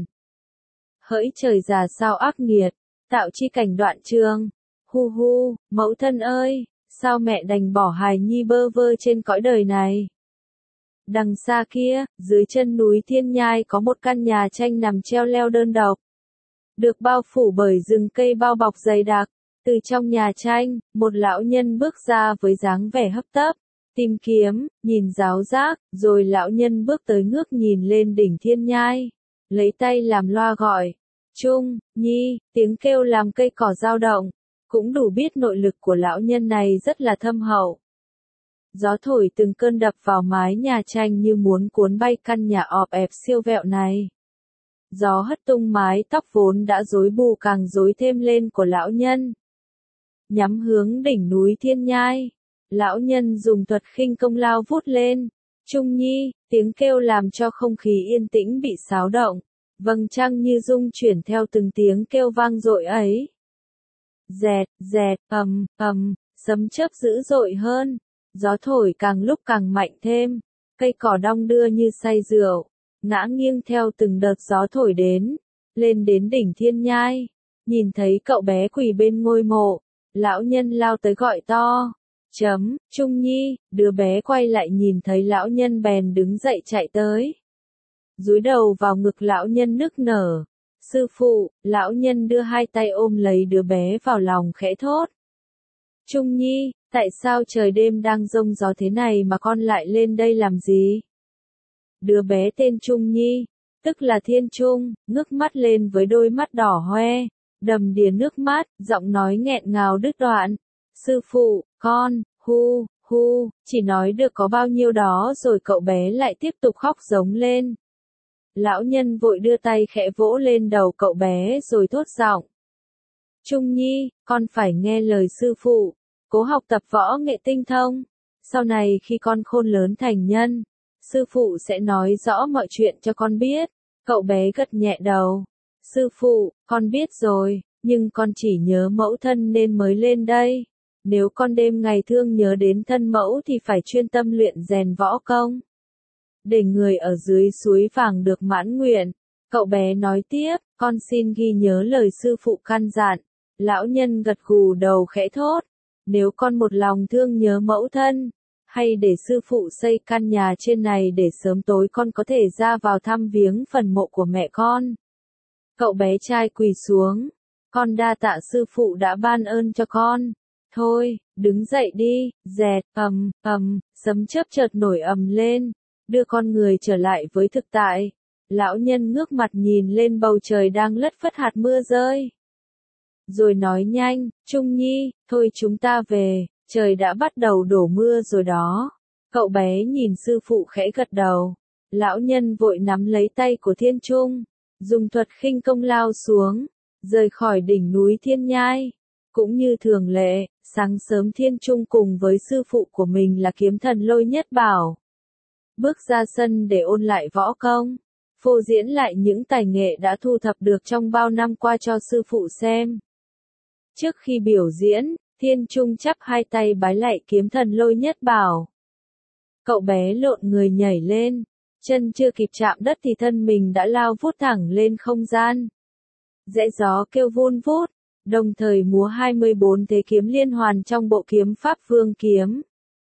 Hỡi trời già sao ác nghiệt, tạo chi cảnh đoạn trường. Hu hu, mẫu thân ơi, sao mẹ đành bỏ hài nhi bơ vơ trên cõi đời này? Đằng xa kia, dưới chân núi Thiên Nhai có một căn nhà tranh nằm treo leo đơn độc. Được bao phủ bởi rừng cây bao bọc dày đặc. Từ trong nhà tranh, một lão nhân bước ra với dáng vẻ hấp tấp. Tìm kiếm, nhìn giáo giác, rồi lão nhân bước tới ngước nhìn lên đỉnh Thiên Nhai. Lấy tay làm loa gọi. Trung, Nhi, tiếng kêu làm cây cỏ dao động. Cũng đủ biết nội lực của lão nhân này rất là thâm hậu. Gió thổi từng cơn đập vào mái nhà tranh như muốn cuốn bay căn nhà ọp ẹp siêu vẹo này. Gió hất tung mái tóc vốn đã rối bù càng rối thêm lên của lão nhân. Nhắm hướng đỉnh núi Thiên Nhai. Lão nhân dùng thuật khinh công lao vút lên. Trung Nhi, tiếng kêu làm cho không khí yên tĩnh bị xáo động. Vầng trăng như rung chuyển theo từng tiếng kêu vang dội ấy. Dẹt, dẹt, ầm, ầm, sấm chớp dữ dội hơn. Gió thổi càng lúc càng mạnh thêm. Cây cỏ đong đưa như say rượu. Ngã nghiêng theo từng đợt gió thổi đến. Lên đến đỉnh Thiên Nhai. Nhìn thấy cậu bé quỳ bên ngôi mộ. Lão nhân lao tới gọi to. Chấm, Trung Nhi, đứa bé quay lại nhìn thấy lão nhân bèn đứng dậy chạy tới. dúi đầu vào ngực lão nhân nức nở. Sư phụ, lão nhân đưa hai tay ôm lấy đứa bé vào lòng khẽ thốt. Trung Nhi, tại sao trời đêm đang giông gió thế này mà con lại lên đây làm gì? Đứa bé tên Trung Nhi, tức là Thiên Trung, ngước mắt lên với đôi mắt đỏ hoe, đầm đìa nước mắt, giọng nói nghẹn ngào đứt đoạn. Sư phụ, con, hu, hu, chỉ nói được có bao nhiêu đó rồi cậu bé lại tiếp tục khóc giống lên. Lão nhân vội đưa tay khẽ vỗ lên đầu cậu bé rồi thốt giọng. Trung Nhi, con phải nghe lời sư phụ, cố học tập võ nghệ tinh thông. Sau này khi con khôn lớn thành nhân, sư phụ sẽ nói rõ mọi chuyện cho con biết. Cậu bé gật nhẹ đầu. Sư phụ, con biết rồi, nhưng con chỉ nhớ mẫu thân nên mới lên đây. Nếu con đêm ngày thương nhớ đến thân mẫu thì phải chuyên tâm luyện rèn võ công. Để người ở dưới suối vàng được mãn nguyện. Cậu bé nói tiếp, con xin ghi nhớ lời sư phụ căn dặn. Lão nhân gật gù đầu khẽ thốt. Nếu con một lòng thương nhớ mẫu thân, hay để sư phụ xây căn nhà trên này để sớm tối con có thể ra vào thăm viếng phần mộ của mẹ con. Cậu bé trai quỳ xuống. Con đa tạ sư phụ đã ban ơn cho con. Thôi, đứng dậy đi, dẹt, ầm, ầm, sấm chớp chợt nổi ầm lên, đưa con người trở lại với thực tại. Lão nhân ngước mặt nhìn lên bầu trời đang lất phất hạt mưa rơi. Rồi nói nhanh, Trung Nhi, thôi chúng ta về, trời đã bắt đầu đổ mưa rồi đó. Cậu bé nhìn sư phụ khẽ gật đầu. Lão nhân vội nắm lấy tay của Thiên Trung, dùng thuật khinh công lao xuống, rời khỏi đỉnh núi Thiên Nhai. Cũng như thường lệ, sáng sớm Thiên Trung cùng với sư phụ của mình là kiếm thần Lôi Nhất Bảo. Bước ra sân để ôn lại võ công, phô diễn lại những tài nghệ đã thu thập được trong bao năm qua cho sư phụ xem. Trước khi biểu diễn, Thiên Trung chắp hai tay bái lạy kiếm thần Lôi Nhất Bảo. Cậu bé lộn người nhảy lên, chân chưa kịp chạm đất thì thân mình đã lao vút thẳng lên không gian. Rẽ gió kêu vun vút, đồng thời múa hai mươi bốn thế kiếm liên hoàn trong bộ kiếm pháp Vương Kiếm.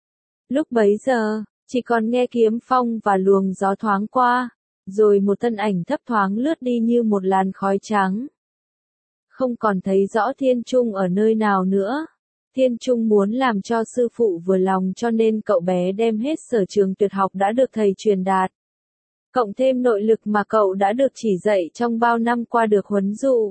Lúc bấy giờ, chỉ còn nghe kiếm phong và luồng gió thoáng qua, rồi một thân ảnh thấp thoáng lướt đi như một làn khói trắng. Không còn thấy rõ Thiên Trung ở nơi nào nữa. Thiên Trung muốn làm cho sư phụ vừa lòng cho nên cậu bé đem hết sở trường tuyệt học đã được thầy truyền đạt. Cộng thêm nội lực mà cậu đã được chỉ dạy trong bao năm qua được huấn dụ.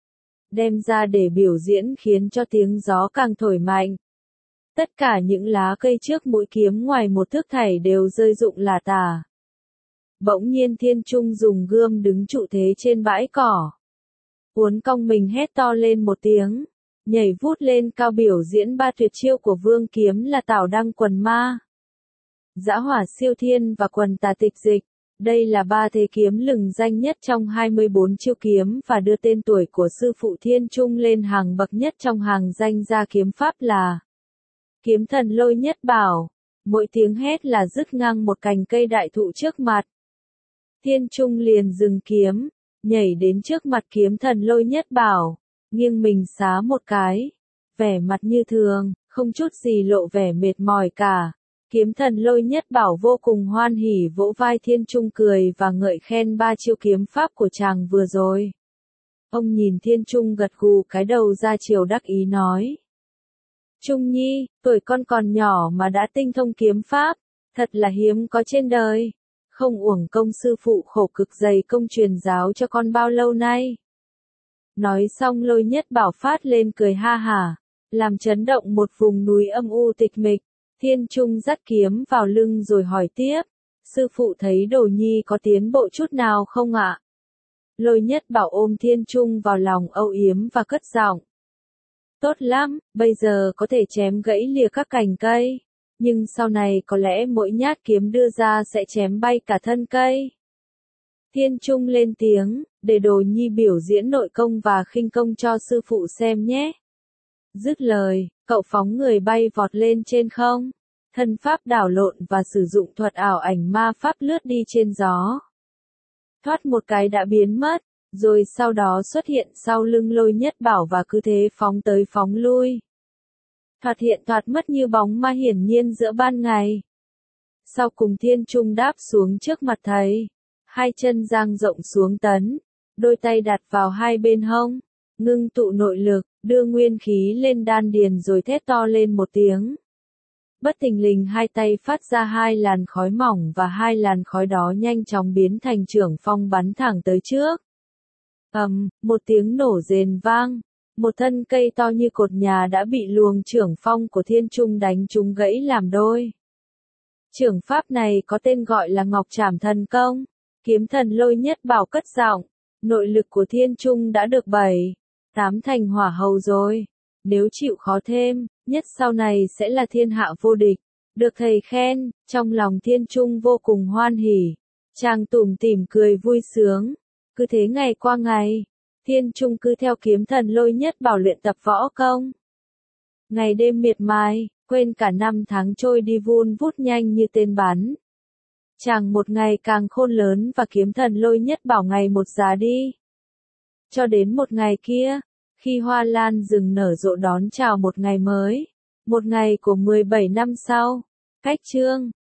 Đem ra để biểu diễn khiến cho tiếng gió càng thổi mạnh. Tất cả những lá cây trước mũi kiếm ngoài một thước thảy đều rơi rụng lả tả. Bỗng nhiên Thiên Trung dùng gươm đứng trụ thế trên bãi cỏ. Uốn cong mình hét to lên một tiếng, nhảy vút lên cao biểu diễn ba tuyệt chiêu của Vương Kiếm là Tảo Đăng Quần Ma, Dã Hỏa Siêu Thiên và Quần Tà Tịch Dịch. Đây là ba thế kiếm lừng danh nhất trong hai mươi bốn chiêu kiếm và đưa tên tuổi của sư phụ Thiên Trung lên hàng bậc nhất trong hàng danh gia kiếm pháp là kiếm thần Lôi Nhất Bảo. Mỗi tiếng hét là dứt ngang một cành cây đại thụ trước mặt. Thiên Trung liền dừng kiếm, nhảy đến trước mặt kiếm thần Lôi Nhất Bảo, nghiêng mình xá một cái, vẻ mặt như thường, không chút gì lộ vẻ mệt mỏi cả. Kiếm thần Lôi Nhất Bảo vô cùng hoan hỉ vỗ vai Thiên Trung cười và ngợi khen ba chiêu kiếm pháp của chàng vừa rồi. Ông nhìn Thiên Trung gật gù cái đầu ra chiều đắc ý nói. Trung Nhi, tuổi con còn nhỏ mà đã tinh thông kiếm pháp, thật là hiếm có trên đời. Không uổng công sư phụ khổ cực dày công truyền giáo cho con bao lâu nay. Nói xong Lôi Nhất Bảo phát lên cười ha hả, làm chấn động một vùng núi âm u tịch mịch. Thiên Trung dắt kiếm vào lưng rồi hỏi tiếp, sư phụ thấy đồ nhi có tiến bộ chút nào không ạ? Lôi Nhất Bảo ôm Thiên Trung vào lòng âu yếm và cất giọng. Tốt lắm, bây giờ có thể chém gãy lìa các cành cây, nhưng sau này có lẽ mỗi nhát kiếm đưa ra sẽ chém bay cả thân cây. Thiên Trung lên tiếng, để đồ nhi biểu diễn nội công và khinh công cho sư phụ xem nhé. Dứt lời, cậu phóng người bay vọt lên trên không, thân pháp đảo lộn và sử dụng thuật ảo ảnh ma pháp lướt đi trên gió. Thoát một cái đã biến mất, rồi sau đó xuất hiện sau lưng Lôi Nhất Bảo và cứ thế phóng tới phóng lui. Thoạt hiện thoạt mất như bóng ma hiển nhiên giữa ban ngày. Sau cùng Thiên Trung đáp xuống trước mặt thầy. hai chân dang rộng xuống tấn, đôi tay đặt vào hai bên hông, ngưng tụ nội lực, đưa nguyên khí lên đan điền rồi thét to lên một tiếng. Bất thình lình hai tay phát ra hai làn khói mỏng và hai làn khói đó nhanh chóng biến thành chưởng phong bắn thẳng tới trước. Ầm, một tiếng nổ rền vang, một thân cây to như cột nhà đã bị luồng chưởng phong của Thiên Trung đánh trúng gãy làm đôi. Chưởng pháp này có tên gọi là Ngọc Trảm Thần Công. Kiếm Thần Lôi Nhất Bảo cất giọng, nội lực của Thiên Trung đã được bảy, tám thành hỏa hầu rồi. Nếu chịu khó thêm, nhất sau này sẽ là thiên hạ vô địch. Được thầy khen, trong lòng Thiên Trung vô cùng hoan hỉ. Chàng tủm tỉm cười vui sướng. Cứ thế ngày qua ngày, Thiên Trung cứ theo Kiếm Thần Lôi Nhất Bảo luyện tập võ công. Ngày đêm miệt mài, quên cả năm tháng trôi đi vun vút nhanh như tên bắn. Chàng một ngày càng khôn lớn và Kiếm Thần Lôi Nhất Bảo ngày một già đi. Cho đến một ngày kia, khi hoa lan rừng nở rộ đón chào một ngày mới, một ngày của mười bảy năm sau, cách chương